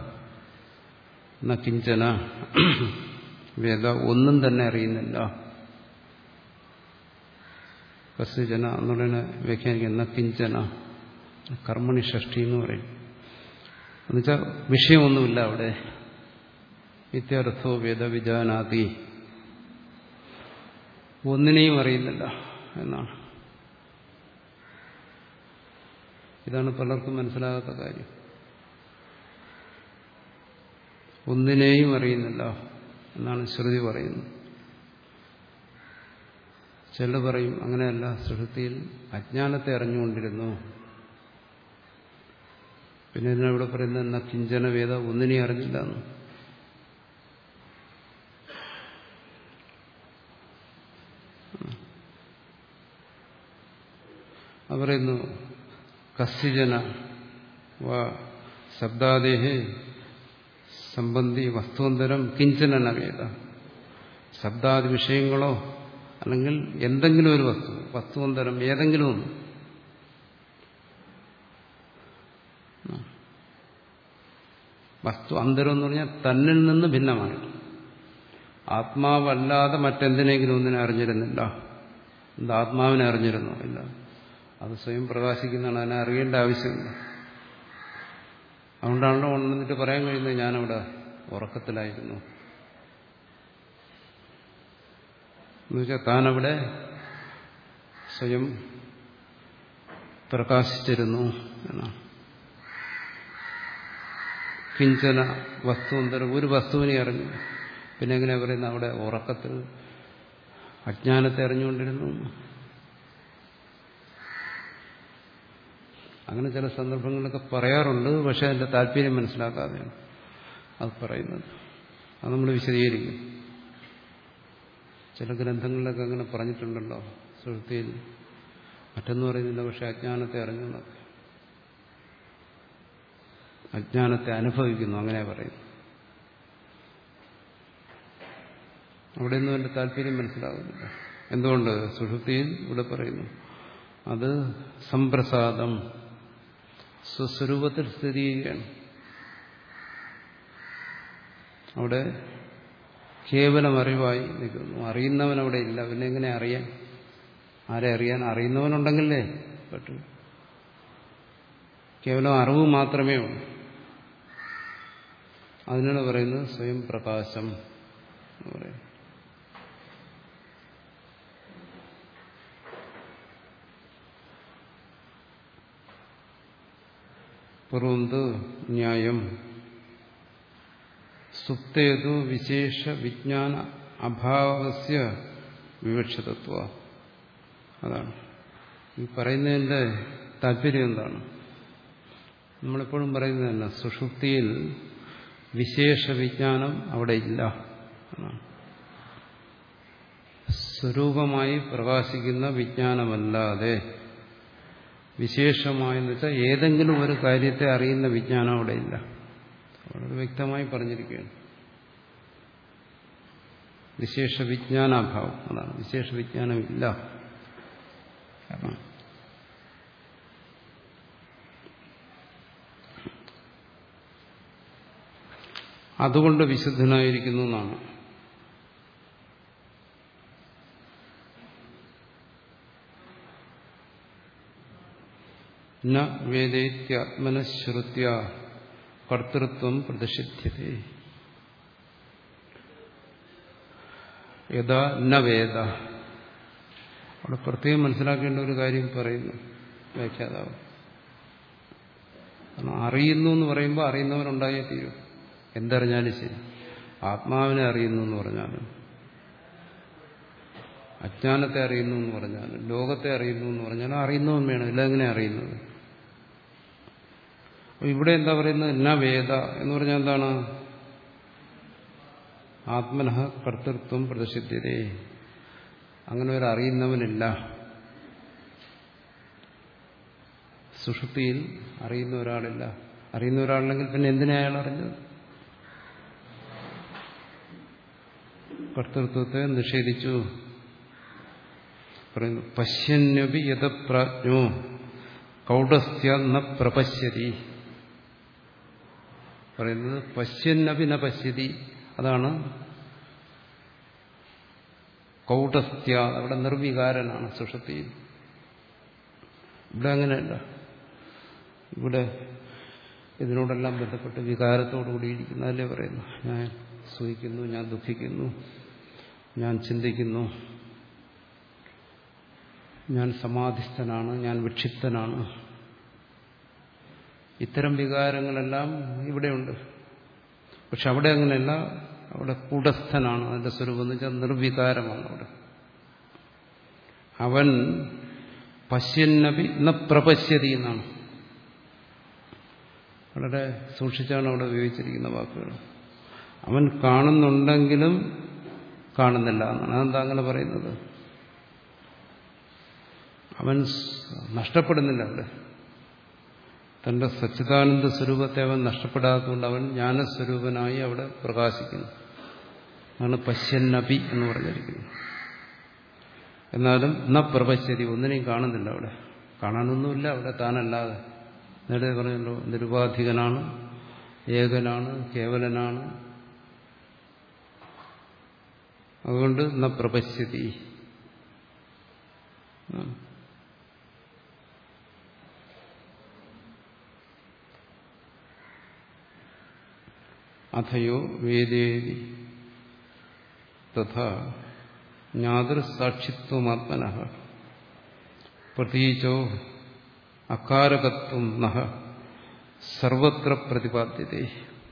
ന കിഞ്ചന വേദ, ഒന്നും തന്നെ അറിയുന്നില്ല. കസ്യജന എന്നുള്ളതിനെ വ്യാഖ്യാനിക്കുന്ന കിഞ്ചന കർമ്മണി ഷഷ്ടി എന്ന് പറയും. എന്നുവെച്ചാൽ വിഷയമൊന്നുമില്ല അവിടെ. ഇത്യർത്ഥോ വേദവിജാനാതി. ഒന്നിനെയും അറിയുന്നില്ല എന്നാണ്. ഇതാണ് പലർക്കും മനസ്സിലാകാത്ത കാര്യം. ഒന്നിനെയും അറിയുന്നില്ല എന്നാണ് ശ്രുതി പറയുന്നത്. ചിലർ പറയും അങ്ങനെയല്ല, സുഷുപ്തിയിൽ അജ്ഞാനത്തെ അറിഞ്ഞുകൊണ്ടിരുന്നു. പിന്നെ ഇതിനവിടെ പറയുന്നത് എന്നാ കിഞ്ചന വേദ, ഒന്നിനെയും അറിഞ്ഞില്ല എന്ന്. പറയുന്നു കസ്യജന വാ ശബ്ദാദേഹേ സംബന്ധി വസ്തുവന്തരം കിഞ്ചന വേദ. ശബ്ദാദി വിഷയങ്ങളോ അല്ലെങ്കിൽ എന്തെങ്കിലും ഒരു വസ്തു, വസ്തുവന്തരം ഏതെങ്കിലും ഒന്ന്, വസ്തു അന്തരം എന്ന് പറഞ്ഞാൽ തന്നിൽ നിന്ന് ഭിന്നമായിട്ട് ആത്മാവല്ലാതെ മറ്റെന്തിനെങ്കിലും ഒന്നിനെ അറിഞ്ഞിരുന്നില്ല. എന്താ ആത്മാവിനെ അറിഞ്ഞിരുന്നോ? ഇല്ല. അത് സ്വയം പ്രകാശിക്കുന്നതാണ്, അതിനെ അറിയേണ്ട ആവശ്യമില്ല. അതുകൊണ്ടാണല്ലോ ഉണർന്നിട്ട് പറയാൻ കഴിയുന്നത് ഞാനവിടെ ഉറക്കത്തിലായിരുന്നു എന്നുവെച്ചാൽ താനവിടെ സ്വയം പ്രകാശിച്ചിരുന്നു എന്നാണ്. കിഞ്ചന വസ്തുവന്തരം, ഒരു വസ്തുവിനെ അറിഞ്ഞു. പിന്നെ എങ്ങനെ പറയുന്നത് അവിടെ ഉറക്കത്തിൽ അജ്ഞാനത്തെ അറിഞ്ഞുകൊണ്ടിരുന്നു? അങ്ങനെ ചില സന്ദർഭങ്ങളിലൊക്കെ പറയാറുണ്ട്. പക്ഷെ അതിന്റെ താല്പര്യം മനസ്സിലാക്കാതെയാണ് അത് പറയുന്നത്. അത് നമ്മൾ വിശദീകരിക്കും. ചില ഗ്രന്ഥങ്ങളിലൊക്കെ അങ്ങനെ പറഞ്ഞിട്ടുണ്ടല്ലോ, സുഷുപ്തിയിൽ മറ്റൊന്നും അറിയുന്നില്ല, പക്ഷെ അജ്ഞാനത്തെ അറിഞ്ഞു എന്നൊക്കെ. അജ്ഞാനത്തെ അനുഭവിക്കുന്നു, അങ്ങനെ പറയുന്നു. അവിടെയൊന്നും എന്റെ താല്പര്യം മനസ്സിലാകുന്നില്ല. എന്തുകൊണ്ട്? സുഷുപ്തിയിൽ ഇവിടെ പറയുന്നു അത് സംപ്രസാദം, സ്വസ്വരൂപത്തിൽ സ്ഥിതി ചെയ്യുകയാണ്. അവിടെ കേവലം അറിവായി നിൽക്കുന്നു. അറിയുന്നവൻ അവിടെ ഇല്ല. പിന്നെ എങ്ങനെ അറിയാൻ? ആരെ അറിയാൻ? അറിയുന്നവനുണ്ടെങ്കിലേ പറ്റൂ. കേവലം അറിവ് മാത്രമേ ഉള്ളൂ. അതിനാണ് പറയുന്നത് സ്വയം പ്രകാശം എന്ന് പറയുന്നത്. പൂർവന്ത് ന്യായം സുപ്തേതു വിശേഷ വിജ്ഞാന അഭാവസ്യ വിവക്ഷിതത്വ. അതാണ് ഈ പറയുന്നതിന്റെ താല്പര്യം. എന്താണ്? നമ്മളെപ്പോഴും പറയുന്നത് തന്നെ, സുഷുപ്തിയിൽ വിശേഷ വിജ്ഞാനം അവിടെ ഇല്ല എന്നാണ്. സ്വരൂപമായി പ്രകാശിക്കുന്ന വിജ്ഞാനമല്ലാതെ വിശേഷമായെന്ന് വെച്ചാൽ ഏതെങ്കിലും ഒരു കാര്യത്തെ അറിയുന്ന വിജ്ഞാനം അവിടെ ഇല്ല. വളരെ വ്യക്തമായി പറഞ്ഞിരിക്കുകയാണ്. വിശേഷ വിജ്ഞാനാഭാവം, അതാണ്. വിശേഷ വിജ്ഞാനം ഇല്ല. അതുകൊണ്ട് വിശുദ്ധനായിരിക്കുന്നു എന്നാണ്. ന വേദേത്യാത്മനശ്രുത്യ കർത്തൃത്വം പ്രതിഷിധ്യതേ. യഥാ ന വേദ. അവിടെ പ്രത്യേകം മനസ്സിലാക്കേണ്ട ഒരു കാര്യം പറയുന്നു വ്യാഖ്യാതാവ്. കാരണം അറിയുന്നു എന്ന് പറയുമ്പോൾ അറിയുന്നവരുണ്ടായേ തീരും. എന്തറിഞ്ഞാലും ശരി. ആത്മാവിനെ അറിയുന്നു എന്ന് പറഞ്ഞാലും, അജ്ഞാനത്തെ അറിയുന്നു എന്ന് പറഞ്ഞാലും, ലോകത്തെ അറിയുന്നു എന്ന് പറഞ്ഞാലും അറിയുന്നവൻ വേണം. ഇല്ല എങ്ങനെ അറിയുന്നത്? ഇവിടെ എന്താ പറയുന്നത്? ന വേദ എന്ന് പറഞ്ഞാൽ എന്താണ്? ആത്മനഃ കർത്തൃത്വം പ്രതിഷിധ്യതേ. അങ്ങനെ ഒരു അറിയുന്നവനില്ല. സുഷുപ്തിയിൽ അറിയുന്ന ഒരാളില്ല. അറിയുന്ന ഒരാളുണ്ടെങ്കിൽ പിന്നെ എന്തിനാ അയാൾ അറിഞ്ഞത്? കർത്തൃത്വത്തെ നിഷേധിച്ചു. പറയുന്നു പശ്യന്യപി യതപ്രാജ്ഞോ കൗടസ്ഥ്യ ന പ്രപശ്യതി. പറയുന്നത് പശ്യന്നപി ന പശ്യതി. അതാണ് കൗടസ്ഥ്യ. അവിടെ നിർവികാരനാണ് സുഷുപ്തിയിൽ. ഇവിടെ അങ്ങനെയല്ല. ഇവിടെ ഇതിനോടെല്ലാം ബന്ധപ്പെട്ട് വികാരത്തോടുകൂടിയിരിക്കുന്നതല്ലേ പറയുന്നു. ഞാൻ സുഖിക്കുന്നു, ഞാൻ ദുഃഖിക്കുന്നു, ഞാൻ ചിന്തിക്കുന്നു, ഞാൻ സമാധിസ്ഥനാണ്, ഞാൻ വിക്ഷിപ്തനാണ്. ഇത്തരം വികാരങ്ങളെല്ലാം ഇവിടെയുണ്ട്. പക്ഷെ അവിടെ അങ്ങനെയല്ല. അവിടെ കൂടസ്ഥനാണ്. അതിന്റെ സ്വരൂപം എന്ന് വെച്ചാൽ നിർവികാരമാണ്. അവിടെ അവൻ പശ്യന്നപി ന പ്രപശ്യതി എന്നാണ്. വളരെ സൂക്ഷിച്ചാണ് അവിടെ ഉപയോഗിച്ചിരിക്കുന്ന വാക്കുകൾ. അവൻ കാണുന്നുണ്ടെങ്കിലും കാണുന്നില്ല എന്നാണ്. അതെന്താ അങ്ങനെ പറയുന്നത്? അവൻ നഷ്ടപ്പെടുന്നില്ല. അവിടെ തന്റെ സച്ചിദാനന്ദ സ്വരൂപത്തെ അവൻ നഷ്ടപ്പെടാത്തതുകൊണ്ട് അവൻ ജ്ഞാനസ്വരൂപനായി അവിടെ പ്രകാശിക്കുന്നു. അതാണ് പശ്യന്നപി എന്ന് പറഞ്ഞിരിക്കുന്നത്. എന്നാലും ന പ്രപശ്യതി, ഒന്നിനെയും കാണുന്നില്ല. അവിടെ കാണാനൊന്നുമില്ല. അവിടെ താനല്ലാതെ നേരത്തെ പറഞ്ഞല്ലോ, നിരുപാധികനാണ്, ഏകനാണ്, കേവലനാണ്. അതുകൊണ്ട് ന പ്രപശ്യതി. അഥയോ വേദേതി തഥാ ജ്ഞാതൃസാക്ഷിത്വമാത്മനഃ പ്രതീചോ അകാരകത്വം നഃ സർവത്ര പ്രതിപാദ്യതേ.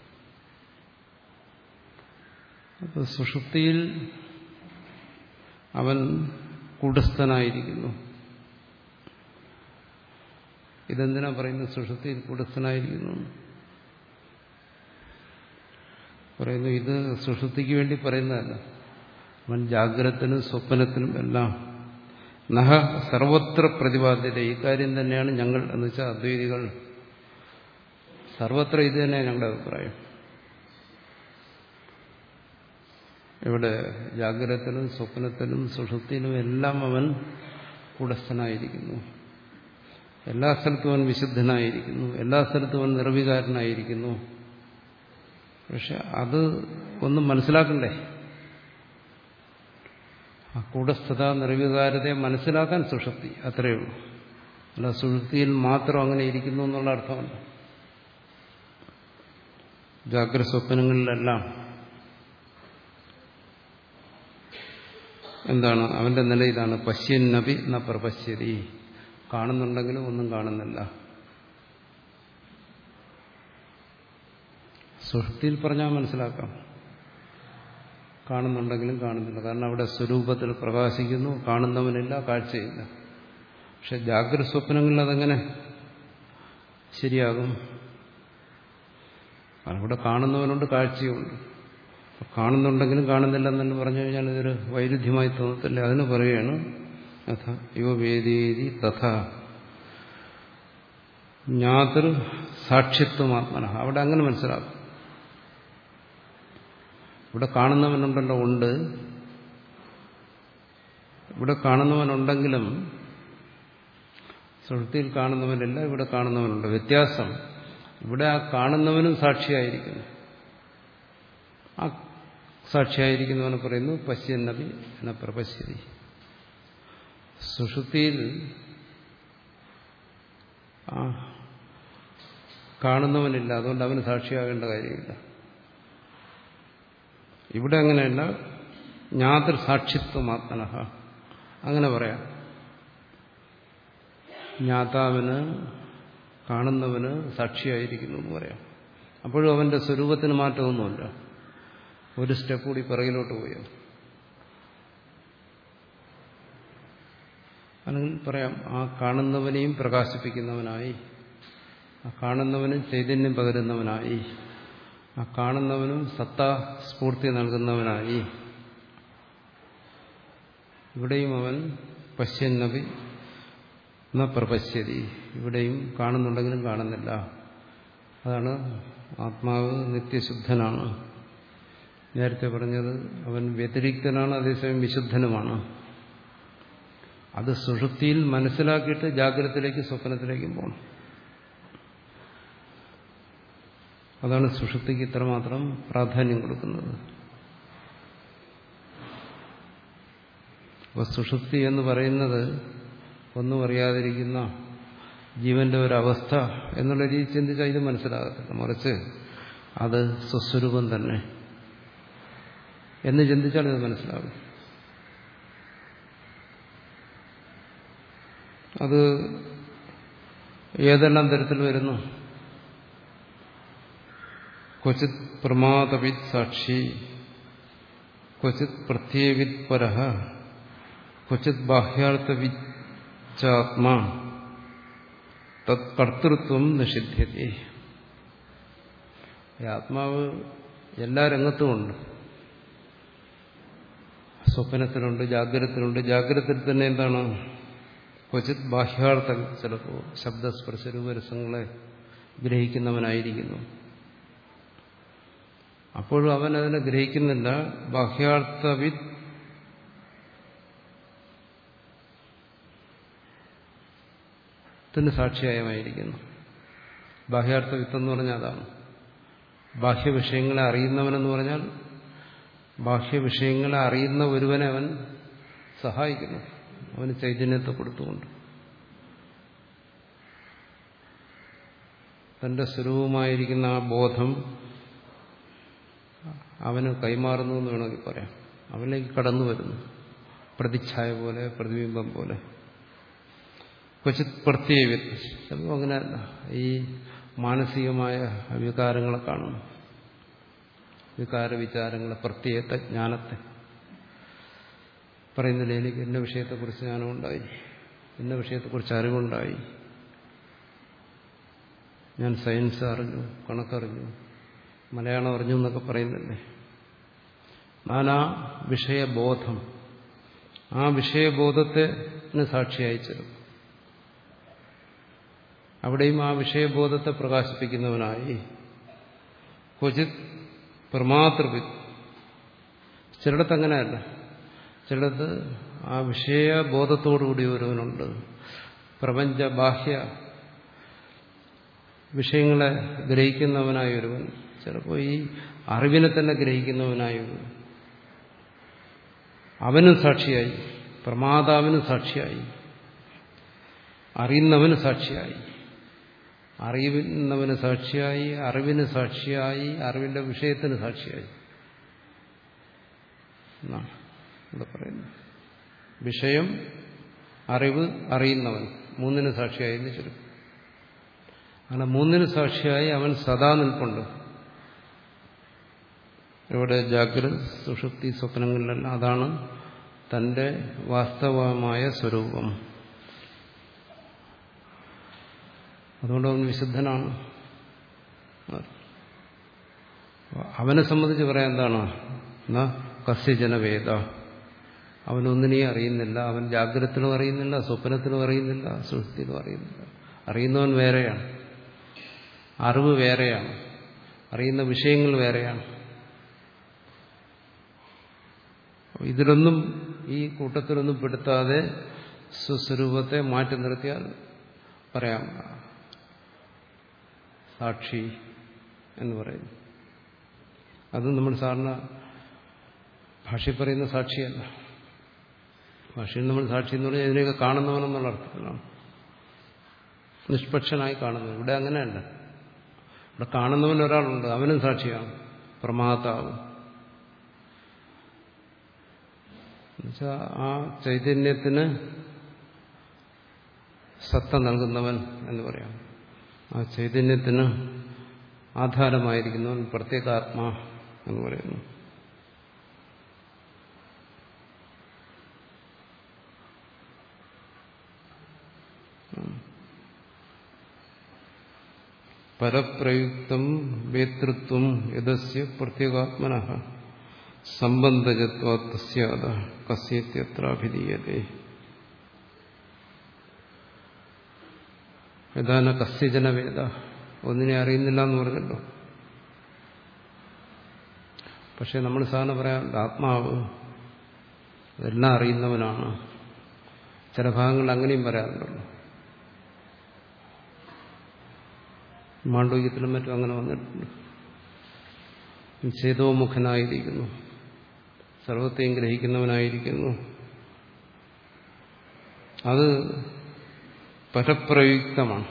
അപ്പോൾ സുഷുപ്തിയിൽ അവൻ കൂടസ്ഥനായിരിക്കുന്നു. ഇതെന്തിനാ പറയുന്നത്? സുഷുപ്തിയിൽ കൂടസ്ഥനായിരിക്കുന്നു പറയുന്നു. ഇത് സുഷുപ്തിക്ക് വേണ്ടി പറയുന്നതല്ല. അവൻ ജാഗ്രതത്തിനും സ്വപ്നത്തിനും എല്ലാം നഹ സർവത്ര പ്രതിപാദ്യത. ഈ കാര്യം തന്നെയാണ് ഞങ്ങൾ എന്ന് വെച്ചാൽ അദ്വൈതികൾ സർവത്ര ഇത് തന്നെയാണ് ഞങ്ങളുടെ അഭിപ്രായം. ഇവിടെ ജാഗ്രതത്തിനും സ്വപ്നത്തിനും സുഷുപ്തിയിലും എല്ലാം അവൻ കൂടസ്ഥനായിരിക്കുന്നു. എല്ലാ സ്ഥലത്തും അവൻ വിശുദ്ധനായിരിക്കുന്നു. എല്ലാ സ്ഥലത്തും അവൻ നിർവികാരനായിരിക്കുന്നു. പക്ഷെ അത് ഒന്നും മനസ്സിലാക്കണ്ടേ? ആ കൂടസ്ഥത, നിർവികാരതയെ മനസ്സിലാക്കാൻ സുഷുപ്തി, അത്രയേ ഉള്ളൂ. അല്ല സുഷുപ്തിയിൽ മാത്രം അങ്ങനെ ഇരിക്കുന്നു എന്നുള്ള അർത്ഥമല്ല. ജാഗ്രത സ്വപ്നങ്ങളിലെല്ലാം എന്താണ് അവന്റെ നില? ഇതാണ് പശ്യന്നപി ന പ്രപശ്യതി. കാണുന്നുണ്ടെങ്കിലും ഒന്നും കാണുന്നില്ല. സുഷുപ്തിയിൽ പറഞ്ഞാൽ മനസ്സിലാക്കാം. കാണുന്നുണ്ടെങ്കിലും കാണുന്നില്ല. കാരണം അവിടെ സ്വരൂപത്തിൽ പ്രകാശിക്കുന്നു, കാണുന്നവനില്ല, കാഴ്ചയില്ല. പക്ഷെ ജാഗ്രത സ്വപ്നങ്ങളിൽ അതെങ്ങനെ ശരിയാകും? അവിടെ കാണുന്നവനുണ്ട്, കാഴ്ചയുണ്ട്. കാണുന്നുണ്ടെങ്കിലും കാണുന്നില്ല എന്നു പറഞ്ഞു കഴിഞ്ഞാൽ ഇതൊരു വൈരുദ്ധ്യമായി തോന്നത്തില്ല. അതിന് പറയുകയാണ് യോ വേദേതി തഥാ ജ്ഞാതൃ സാക്ഷിത്വമാത്മന. അവിടെ അങ്ങനെ മനസ്സിലാക്കും. ഇവിടെ കാണുന്നവനുണ്ടല്ലോ, ഉണ്ട്. ഇവിടെ കാണുന്നവനുണ്ടെങ്കിലും സുഷുപ്തിയിൽ കാണുന്നവനില്ല, ഇവിടെ കാണുന്നവനുണ്ട്. വ്യത്യാസം ഇവിടെ ആ കാണുന്നവനും സാക്ഷിയായിരിക്കുന്നു. ആ സാക്ഷിയായിരിക്കുന്നവനെ പറയുന്നു പശ്യന്നപി ന പ്രപശ്യതി. സുഷുപ്തിയിൽ ആ കാണുന്നവനില്ല, അതുകൊണ്ട് അവന് സാക്ഷിയാകേണ്ട കാര്യമില്ല. ഇവിടെ അങ്ങനെയല്ല. ജ്ഞാതൃ സാക്ഷിത്വമാത്മനഃ അങ്ങനെ പറയാം. ജ്ഞാതാവിന്, കാണുന്നവന് സാക്ഷിയായിരിക്കുന്നു എന്ന് പറയാം. അപ്പോഴും അവന്റെ സ്വരൂപത്തിന് മാറ്റമൊന്നുമില്ല. ഒരു സ്റ്റെപ്പ് കൂടി പിറകിലോട്ട് പോയോ. അല്ലെങ്കിൽ പറയാം ആ കാണുന്നവനെയും പ്രകാശിപ്പിക്കുന്നവനായി, ആ കാണുന്നവനും ചൈതന്യം പകരുന്നവനായി, ആ കാണുന്നവനും സത്താ സ്ഫൂർത്തി നൽകുന്നവനായി. ഇവിടെയും അവൻ പശ്യന്നപി ന പ്രപശ്യതി. ഇവിടെയും കാണുന്നുണ്ടെങ്കിലും കാണുന്നില്ല. അതാണ് ആത്മാവ് നിത്യശുദ്ധനാണ്. നേരത്തെ പറഞ്ഞത് അവൻ വ്യതിരിക്തനാണ്, അതേസമയം വിശുദ്ധനുമാണ്. അത് സുഷുപ്തിയിൽ മനസ്സിലാക്കിയിട്ട് ജാഗ്രതത്തിലേക്കും സ്വപ്നത്തിലേക്കും പോകണം. അതാണ് സുഷുപ്തിക്ക് ഇത്രമാത്രം പ്രാധാന്യം കൊടുക്കുന്നത്. അപ്പോൾ സുഷുപ്തി എന്ന് പറയുന്നത് ഒന്നും അറിയാതിരിക്കുന്ന ജീവന്റെ ഒരവസ്ഥ എന്നുള്ള രീതി ചിന്തിച്ചാൽ ഇത് മനസ്സിലാകത്തില്ല. മറിച്ച് അത് സ്വസ്വരൂപം തന്നെ. എന്ന് ചിന്തിച്ചാൽ ഇത് മനസ്സിലാകും. അത് ഏതെല്ലാം തരത്തിൽ വരുന്നു? ക്വചിത് പ്രമാദവിത് സാക്ഷി, ക്വചിത് പ്രത്യയവിത് പരഃ, ക്വചിത് ബാഹ്യാർത്ഥവിച്ചാത്മാ തത് കർത്തൃത്വം നിഷിദ്ധ്യത്തെ. ആത്മാവ് എല്ലാ രംഗത്തുമുണ്ട്. സ്വപ്നത്തിലുണ്ട്, ജാഗ്രതത്തിലുണ്ട്. ജാഗ്രതത്തിൽ തന്നെ എന്താണ്? ക്വചിത് ബാഹ്യാർത്ഥം, ചിലപ്പോൾ ശബ്ദസ്പർശ രൂപരസങ്ങളെ ഗ്രഹിക്കുന്നവനായിരിക്കുന്നു. അപ്പോഴും അവൻ അതിനെ ഗ്രഹിക്കുന്നില്ല. ബാഹ്യാർത്ഥവിത് ത്തിന് സാക്ഷിയായമായിരിക്കുന്നു. ബാഹ്യാർത്ഥവിത്ത് എന്ന് പറഞ്ഞാൽ അതാണ്. ബാഹ്യവിഷയങ്ങളെ അറിയുന്നവനെന്ന് പറഞ്ഞാൽ ബാഹ്യവിഷയങ്ങളെ അറിയുന്ന ഒരുവനെ അവൻ സഹായിക്കുന്നു, അവന് ചൈതന്യത്തെ കൊടുത്തുകൊണ്ട്. തന്റെ സ്വരൂപമായിരിക്കുന്ന ആ ബോധം അവന് കൈമാറുന്നു എന്ന് വേണമെങ്കിൽ പറയാം. അവനിലേക്ക് കടന്നു വരുന്നു, പ്രതിച്ഛായ പോലെ, പ്രതിബിംബം പോലെ. ക്വചിത് പ്രത്യയവിത്, ചിലപ്പോൾ അങ്ങനെയല്ല. ഈ മാനസികമായ വികാരങ്ങളെ കാണുന്നു, വികാര വിചാരങ്ങളെ, പ്രത്യയത്തെ, ജ്ഞാനത്തെ. പറയുന്നില്ല, എനിക്ക് ഇന്ന വിഷയത്തെക്കുറിച്ച് ജ്ഞാനമുണ്ടായി, ഇന്ന വിഷയത്തെക്കുറിച്ച് അറിവുണ്ടായി, ഞാൻ സയൻസ് അറിഞ്ഞു, കണക്കറിഞ്ഞു, മലയാളം അറിഞ്ഞു എന്നൊക്കെ പറയുന്നില്ലേ. നാനാ വിഷയബോധം, ആ വിഷയബോധത്തെ സാക്ഷിയായി ചേരും. അവിടെയും ആ വിഷയബോധത്തെ പ്രകാശിപ്പിക്കുന്നവനായി. ക്വചിത് പ്രമാതൃവിത്, ചിലടത്ത് അങ്ങനെയല്ല. ചിലടത്ത് ആ വിഷയബോധത്തോടുകൂടി ഒരുവനുണ്ട്. പ്രപഞ്ച ബാഹ്യ വിഷയങ്ങളെ ഗ്രഹിക്കുന്നവനായ ഒരുവൻ, ചിലപ്പോൾ ഈ അറിവിനെ തന്നെ ഗ്രഹിക്കുന്നവനായ ഒരുവൻ, അവനും സാക്ഷിയായി, പ്രമാതാവിനും സാക്ഷിയായി, അറിയുന്നവന് സാക്ഷിയായി. അറിയുന്നവന് സാക്ഷിയായി, അറിവിന് സാക്ഷിയായി, അറിവിന്റെ വിഷയത്തിന് സാക്ഷിയായി എന്നാണ് ഇവിടെ പറയുന്നത്. വിഷയം, അറിവ്, അറിയുന്നവൻ, മൂന്നിന് സാക്ഷിയായി എന്ന് ചുരുക്കം. അങ്ങനെ മൂന്നിന് സാക്ഷിയായി അവൻ സദാ നിൽപ്പുണ്ട്. ഇവിടെ ജാഗ്രത, സുഷുപ്തി, സ്വപ്നങ്ങളിലെല്ലാം അതാണ് തന്റെ വാസ്തവമായ സ്വരൂപം. അതുകൊണ്ട് അവൻ വിശുദ്ധനാണ്. അവനെ സംബന്ധിച്ച് പറയാൻ എന്താണ്? എന്നാ കസ്യജന വേദ, അവനൊന്നിനെയും അറിയുന്നില്ല. അവൻ ജാഗ്രതത്തിലും അറിയുന്നില്ല, സ്വപ്നത്തിലും അറിയുന്നില്ല, സുഷുപ്തിയിലും അറിയുന്നില്ല. അറിയുന്നവൻ വേറെയാണ്, അറിവ് വേറെയാണ്, അറിയുന്ന വിഷയങ്ങൾ വേറെയാണ്. ഇതിലൊന്നും, ഈ കൂട്ടത്തിലൊന്നും പെടുത്താതെ സ്വസ്വരൂപത്തെ മാറ്റി നിർത്തിയാൽ പറയാം സാക്ഷി എന്ന് പറയുന്നു. അത് നമ്മൾ സാധാരണ ഭാഷയിൽ പറയുന്ന സാക്ഷിയല്ല. ഭാഷയിൽ നമ്മൾ സാക്ഷി എന്ന് പറഞ്ഞാൽ ഇതിനെയൊക്കെ കാണുന്നവനെന്നുള്ള അർത്ഥത്തിലാണ്, നിഷ്പക്ഷനായി കാണുന്നത്. ഇവിടെ അങ്ങനെയല്ല. ഇവിടെ കാണുന്നവൻ ഒരാളുണ്ട്, അവനും സാക്ഷിയാണ്, പ്രമാതാവ്. എന്നുവെച്ചാൽ ആ ചൈതന്യത്തിന് സത്ത നൽകുന്നവൻ എന്ന് പറയാം. ആ ചൈതന്യത്തിന് ആധാരമായിരിക്കുന്നവൻ പ്രത്യേകാത്മാ എന്ന് പറയുന്നു. പരപ്രയുക്തം വേതൃത്വം യദസ്യ പ്രത്യേകാത്മനഃ സംബന്ധജത്വാ തസ്യാദ കസ്യത്യത്രാഭിധീയതേ. യഥാന കസ്യജന വേദ, ഒന്നിനെ അറിയുന്നില്ല എന്ന് പറഞ്ഞല്ലോ. പക്ഷെ നമ്മൾ സാധാരണ പറയാം ആത്മാവ് എല്ലാം അറിയുന്നവനാണ്. ചില ഭാഗങ്ങളിൽ അങ്ങനെയും പറയാറുണ്ടല്ലോ. മാണ്ഡവ്യത്തിലും മറ്റും അങ്ങനെ വന്നിട്ടുണ്ട്. ചേതോമുഖനായിരിക്കുന്നു, സർവത്തെയും ഗ്രഹിക്കുന്നവനായിരിക്കുന്നു. അത് പരപ്രയുക്തമാണ്.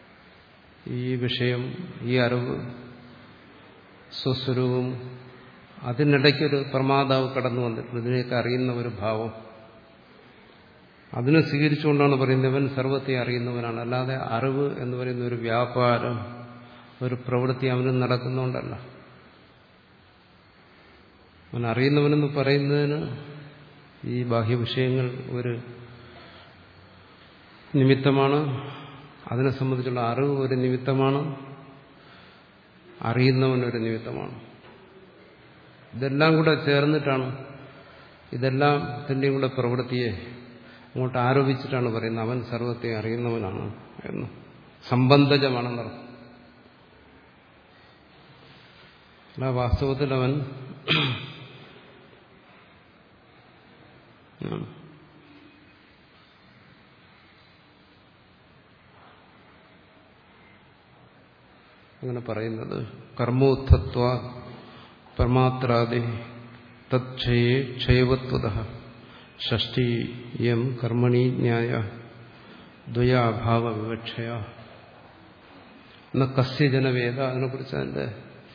ഈ വിഷയം, ഈ അറിവ് സ്വസ്വരൂപം അതിനിടയ്ക്കൊരു പ്രമാതാവ് കടന്നു വന്നിട്ടുണ്ട്, ഇതിനെയൊക്കെ അറിയുന്ന ഒരു ഭാവം. അതിനെ സ്വീകരിച്ചുകൊണ്ടാണ് പറയുന്നത് ഇവൻ സർവത്തെ അറിയുന്നവനാണ്. അല്ലാതെ അറിവ് എന്ന് പറയുന്ന ഒരു വ്യാപാരം, ഒരു പ്രവൃത്തി അവന് നടക്കുന്നതുകൊണ്ടല്ല. അവൻ അറിയുന്നവനെന്ന് പറയുന്നതിന് ഈ ബാഹ്യവിഷയങ്ങൾ ഒരു നിമിത്തമാണ്, അതിനെ സംബന്ധിച്ചുള്ള അറിവ് ഒരു നിമിത്തമാണ്, അറിയുന്നവനൊരു നിമിത്തമാണ്. ഇതെല്ലാം കൂടെ ചേർന്നിട്ടാണ്, ഇതെല്ലാം ഇതിൻ്റെയും കൂടെ പ്രവൃത്തിയെ അങ്ങോട്ട് ആരോപിച്ചിട്ടാണ് പറയുന്നത് അവൻ സർവത്തെ അറിയുന്നവനാണ് എന്ന്. സംബന്ധജമാണെന്നർത്ഥം. അല്ല, വാസ്തവത്തിൽ അവൻ അങ്ങനെ പറയുന്നത് കർമ്മോത്ഥത്വ പ്രമാത്രാദി തച്ഛയേ ക്ഷയവത്വതഃ ഷഷ്ഠീയം കർമ്മണി ന്യായ ദ്വയാഭാവ വിവക്ഷയ എന്ന കസ്യജന വേദ. അതിനെക്കുറിച്ച് അതിൻ്റെ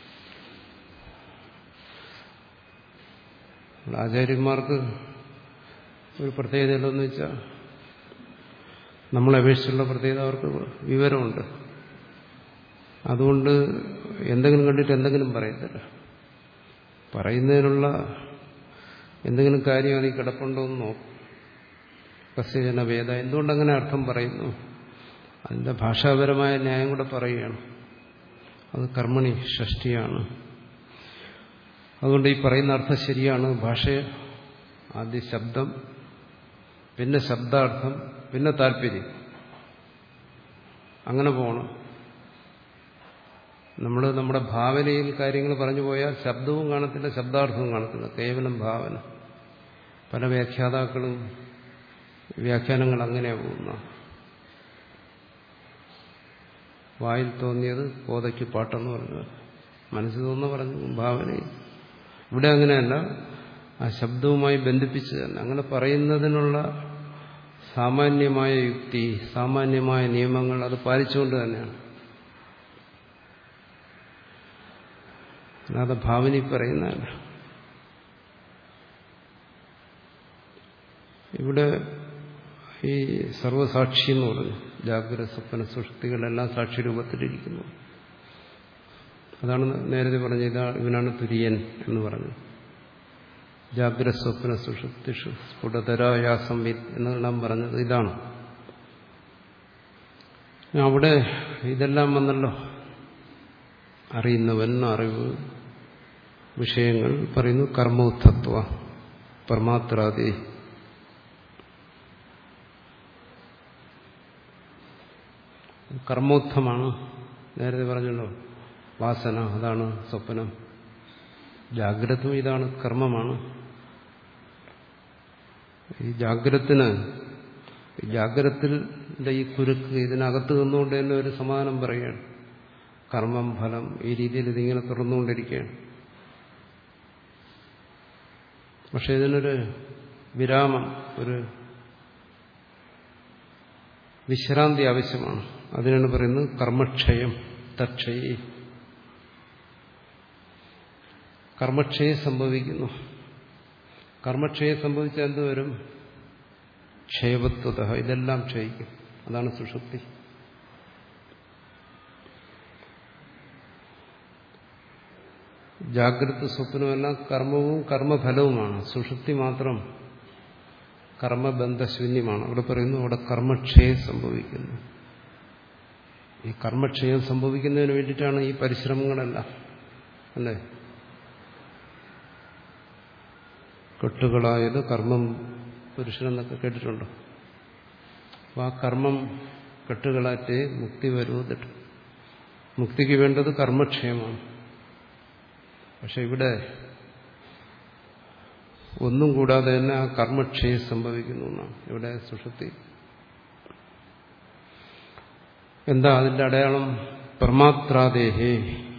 ആചാര്യന്മാർക്ക് ഒരു പ്രത്യേകത ഉള്ളതെന്ന് വെച്ചാൽ നമ്മളെ അപേക്ഷിച്ചുള്ള പ്രത്യേകത അവർക്ക് വിവരമുണ്ട്. അതുകൊണ്ട് എന്തെങ്കിലും കണ്ടിട്ട് എന്തെങ്കിലും പറയത്തില്ല. പറയുന്നതിനുള്ള എന്തെങ്കിലും കാര്യം അതിൽ കിടപ്പുണ്ടോ എന്ന് നോക്കും. കസ്യജന വേദ എന്തുകൊണ്ടങ്ങനെ അർത്ഥം പറയുന്നു, അതിൻ്റെ ഭാഷാപരമായ ന്യായം കൂടെ പറയുകയാണ്. അത് കർമ്മണി ഷഷ്ടിയാണ്. അതുകൊണ്ട് ഈ പറയുന്ന അർത്ഥം ശരിയാണ്. ഭാഷ ആദ്യ ശബ്ദം, പിന്നെ ശബ്ദാർത്ഥം, പിന്നെ താല്പര്യം, അങ്ങനെ പോകണം. നമ്മൾ നമ്മുടെ ഭാവനയിൽ കാര്യങ്ങൾ പറഞ്ഞു പോയാൽ ശബ്ദവും കാണത്തില്ല, ശബ്ദാർത്ഥവും കാണത്തില്ല, കേവലം ഭാവന. പല വ്യാഖ്യാതാക്കളും വ്യാഖ്യാനങ്ങൾ അങ്ങനെയാണ് പോകുന്ന. വായിൽ തോന്നിയത് കോതയ്ക്ക് പാട്ടെന്ന് പറഞ്ഞു, മനസ്സിൽ തോന്നുന്ന പറഞ്ഞു ഭാവനയിൽ. ഇവിടെ അങ്ങനെയല്ല, ആ ശബ്ദവുമായി ബന്ധിപ്പിച്ച് തന്നെ അങ്ങനെ പറയുന്നതിനുള്ള സാമാന്യമായ യുക്തി, സാമാന്യമായ നിയമങ്ങൾ അത് പാലിച്ചുകൊണ്ട് തന്നെയാണ്. അല്ലാതെ ഭാവന പറയുന്നതല്ല. ഇവിടെ ഈ സർവസാക്ഷി എന്ന് പറഞ്ഞു, ജാഗ്രത സ്വപ്ന സുഷുപ്തികളെല്ലാം സാക്ഷി രൂപത്തിലിരിക്കുന്നു. അതാണ് നേരത്തെ പറഞ്ഞത്, ഇതാ ഇവനാണ് തുര്യൻ എന്ന് പറഞ്ഞു. ജാഗ്രത സ്വപ്ന സുഷുപ്തിഷു സ്ഫുടതരായാ സംവിത് എന്നെല്ലാം പറഞ്ഞത് ഇതാണ്. അവിടെ ഇതെല്ലാം വന്നല്ലോ, അറിയുന്നവൻ, അറിവ്, വിഷയങ്ങൾ. പറയുന്നു കർമ്മോത്ഥത്വ പ്രമാത്രാദി. കർമ്മോത്ഥമാണ്. നേരത്തെ പറഞ്ഞല്ലോ, വാസന അതാണ് സ്വപ്നം, ജാഗ്രതും ഇതാണ്, കർമ്മമാണ്. ഈ ജാഗ്രത്തിന്, ജാഗ്രതത്തിന്റെ ഈ കുരുക്ക് ഇതിനകത്ത് നിന്നുകൊണ്ട് തന്നെ ഒരു സമാധാനം പറയുകയാണ്. കർമ്മം, ഫലം, ഈ രീതിയിൽ ഇതിങ്ങനെ തുറന്നുകൊണ്ടിരിക്കുകയാണ്. പക്ഷെ ഇതിനൊരു വിരാമം, ഒരു വിശ്രാന്തി ആവശ്യമാണ്. അതിനാണ് പറയുന്നത് കർമ്മക്ഷയം. തക്ഷയി കർമ്മക്ഷയം സംഭവിക്കുന്നു. കർമ്മക്ഷയം സംഭവിച്ചാൽ എന്തുവരും? ക്ഷയവത്വത, ഇതെല്ലാം ക്ഷയിക്കും. അതാണ് സുഷുപ്തി. ജാഗ്രത സ്വപ്നമെല്ലാം കർമ്മവും കർമ്മഫലവുമാണ്. സുഷുപ്തി മാത്രം കർമ്മബന്ധശൂന്യമാണ്. അവിടെ പറയുന്നു അവിടെ കർമ്മക്ഷയം സംഭവിക്കുന്നു. ഈ കർമ്മക്ഷയം സംഭവിക്കുന്നതിന് വേണ്ടിയിട്ടാണ് ഈ പരിശ്രമങ്ങളെല്ലാം, അല്ലേ? കെട്ടുകളായത് കർമ്മം പുരുഷനെന്നൊക്കെ കേട്ടിട്ടുണ്ടോ? അപ്പോൾ ആ കർമ്മം കെട്ടുകളാറ്റേ മുക്തി വരുവതിട്ട്. മുക്തിക്ക് വേണ്ടത് കർമ്മക്ഷയമാണ്. പക്ഷെ ഇവിടെ ഒന്നും കൂടാതെ തന്നെ ആ കർമ്മക്ഷയം സംഭവിക്കുന്നു എന്നാണ് ഇവിടെ സുഷുപ്തി. എന്താ അതിന്റെ അടയാളം? പ്രമാത്രാദേഹേ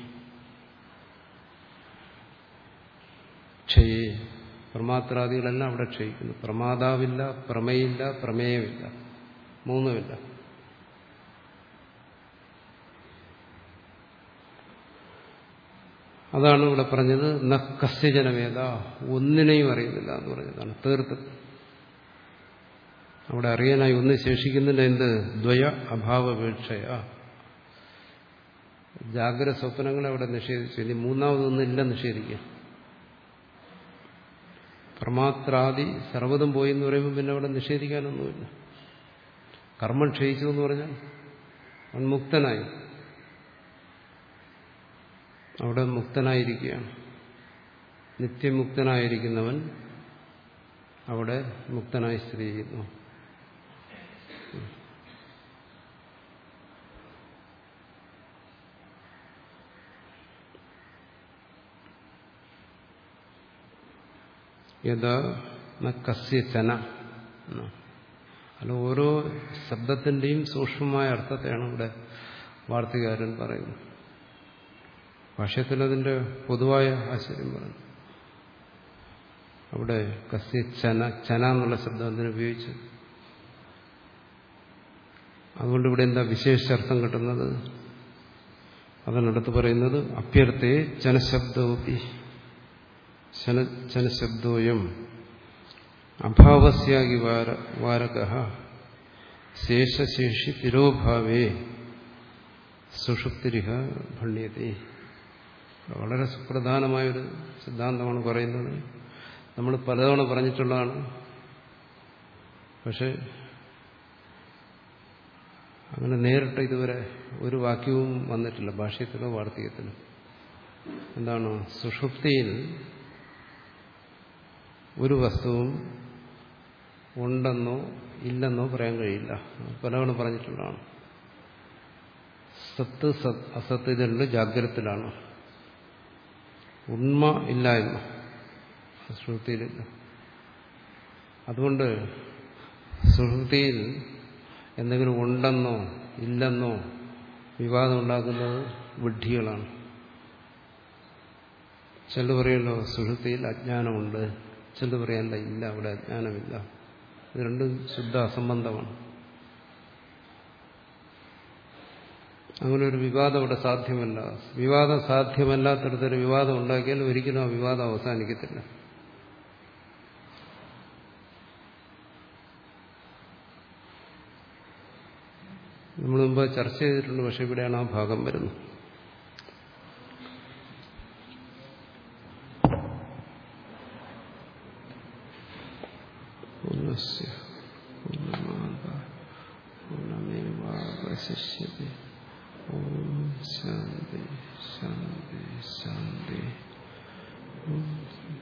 ക്ഷയേ. പ്രമാത്രാദികളെല്ലാം അവിടെ ക്ഷയിക്കുന്നു. പ്രമാതാവില്ല, പ്രമേയില്ല, പ്രമേയമില്ല, മൂന്നുമില്ല. അതാണ് ഇവിടെ പറഞ്ഞത് ന കസ്യജനവേദ, ഒന്നിനെയും അറിയുന്നില്ല എന്ന് പറഞ്ഞതാണ്. തീർത്ത് അവിടെ അറിയാനായി ഒന്ന് ശേഷിക്കുന്നില്ല. എന്ത്? ദ്വയ അഭാവപേക്ഷയ. ജാഗ്രത സ്വപ്നങ്ങളെ അവിടെ നിഷേധിച്ചു. ഇനി മൂന്നാമതൊന്നില്ല നിഷേധിക്കുക. പ്രമാത്രാദി സർവ്വതും പോയി എന്ന് പറയുമ്പോൾ പിന്നെ അവിടെ നിഷേധിക്കാനൊന്നുമില്ല. കർമ്മം ക്ഷയിച്ചു എന്ന് പറഞ്ഞാൽ അവൻ മുക്തനായി, അവിടെ മുക്തനായിരിക്കുകയാണ്. നിത്യമുക്തനായിരിക്കുന്നവൻ അവിടെ മുക്തനായി സ്ഥിതി ചെയ്യുന്നു. യഥാ കസ്യചന. അല്ല, ഓരോ ശബ്ദത്തിന്റെയും സൂക്ഷ്മമായ അർത്ഥത്തെയാണ് ഇവിടെ വാർത്തികാരൻ പറയുന്നത്. ഭാഷ്യത്തിൽ അതിന്റെ പൊതുവായ ആശയം പറഞ്ഞു. അവിടെ കസ്യചന, ചന എന്നുള്ള ശബ്ദം അതിന് ഉപയോഗിച്ചു. അതുകൊണ്ട് ഇവിടെ എന്താ വിശേഷാർത്ഥം കിട്ടുന്നത്? അതിനടുത്ത് പറയുന്നത് അഭ്യർത്ഥേ ചനശബ്ദോപി ചനശബ്ദോയം അഭാവസ്യാഗി വാരകഃ ശേഷശേഷി തിരോഭാവേ സുഷുപ്തിരിഹ ഭണ്യത്തെ. വളരെ സുപ്രധാനമായൊരു സിദ്ധാന്തമാണ് പറയുന്നത്. നമ്മൾ പലതവണ പറഞ്ഞിട്ടുള്ളതാണ്. പക്ഷെ അങ്ങനെ നേരിട്ട് ഇതുവരെ ഒരു വാക്യവും വന്നിട്ടില്ല ഭാഷ്യത്തിലോ വാർത്തികത്തിലോ. എന്താണ്? സുഷുപ്തിയിൽ ഒരു വസ്തുവും ഉണ്ടെന്നോ ഇല്ലെന്നോ പറയാൻ കഴിയില്ല. പലവണ പറഞ്ഞിട്ടുള്ളതാണ്. സത്ത് സത് അസത്ത് ഇതുണ്ട് ജാഗ്രതത്തിലാണ്. ഉണ്മ ഇല്ലായ്മ സുഷുപ്തിയിലില്ല. അതുകൊണ്ട് സുഷുപ്തിയിൽ എന്തെങ്കിലും ഉണ്ടെന്നോ ഇല്ലെന്നോ വിവാദം ഉണ്ടാക്കുന്നത് വിഡ്ഢികളാണ്. ചിലർ പറയുമല്ലോ സുഷുപ്തിയിൽ അജ്ഞാനമുണ്ട്, ചിലർ പറയാനില്ല, ഇല്ല അവിടെ അജ്ഞാനമില്ല. ഇത് രണ്ടും ശുദ്ധ അസംബന്ധമാണ്. അങ്ങനെ ഒരു വിവാദം ഇവിടെ സാധ്യമല്ല. വിവാദം സാധ്യമല്ലാത്തടത്തൊരു വിവാദം ഉണ്ടാക്കിയാൽ ഒരിക്കലും ആ വിവാദം അവസാനിക്കത്തില്ല. നമ്മൾ മുമ്പ് ചർച്ച ചെയ്തിട്ടുണ്ട്. പക്ഷെ ഇവിടെയാണ് ആ ഭാഗം വരുന്നത്. പൂർണ്ണമേവാവശിഷ്യതേ. ഓം ശാന്തി ശാന്തി ശാന്തി.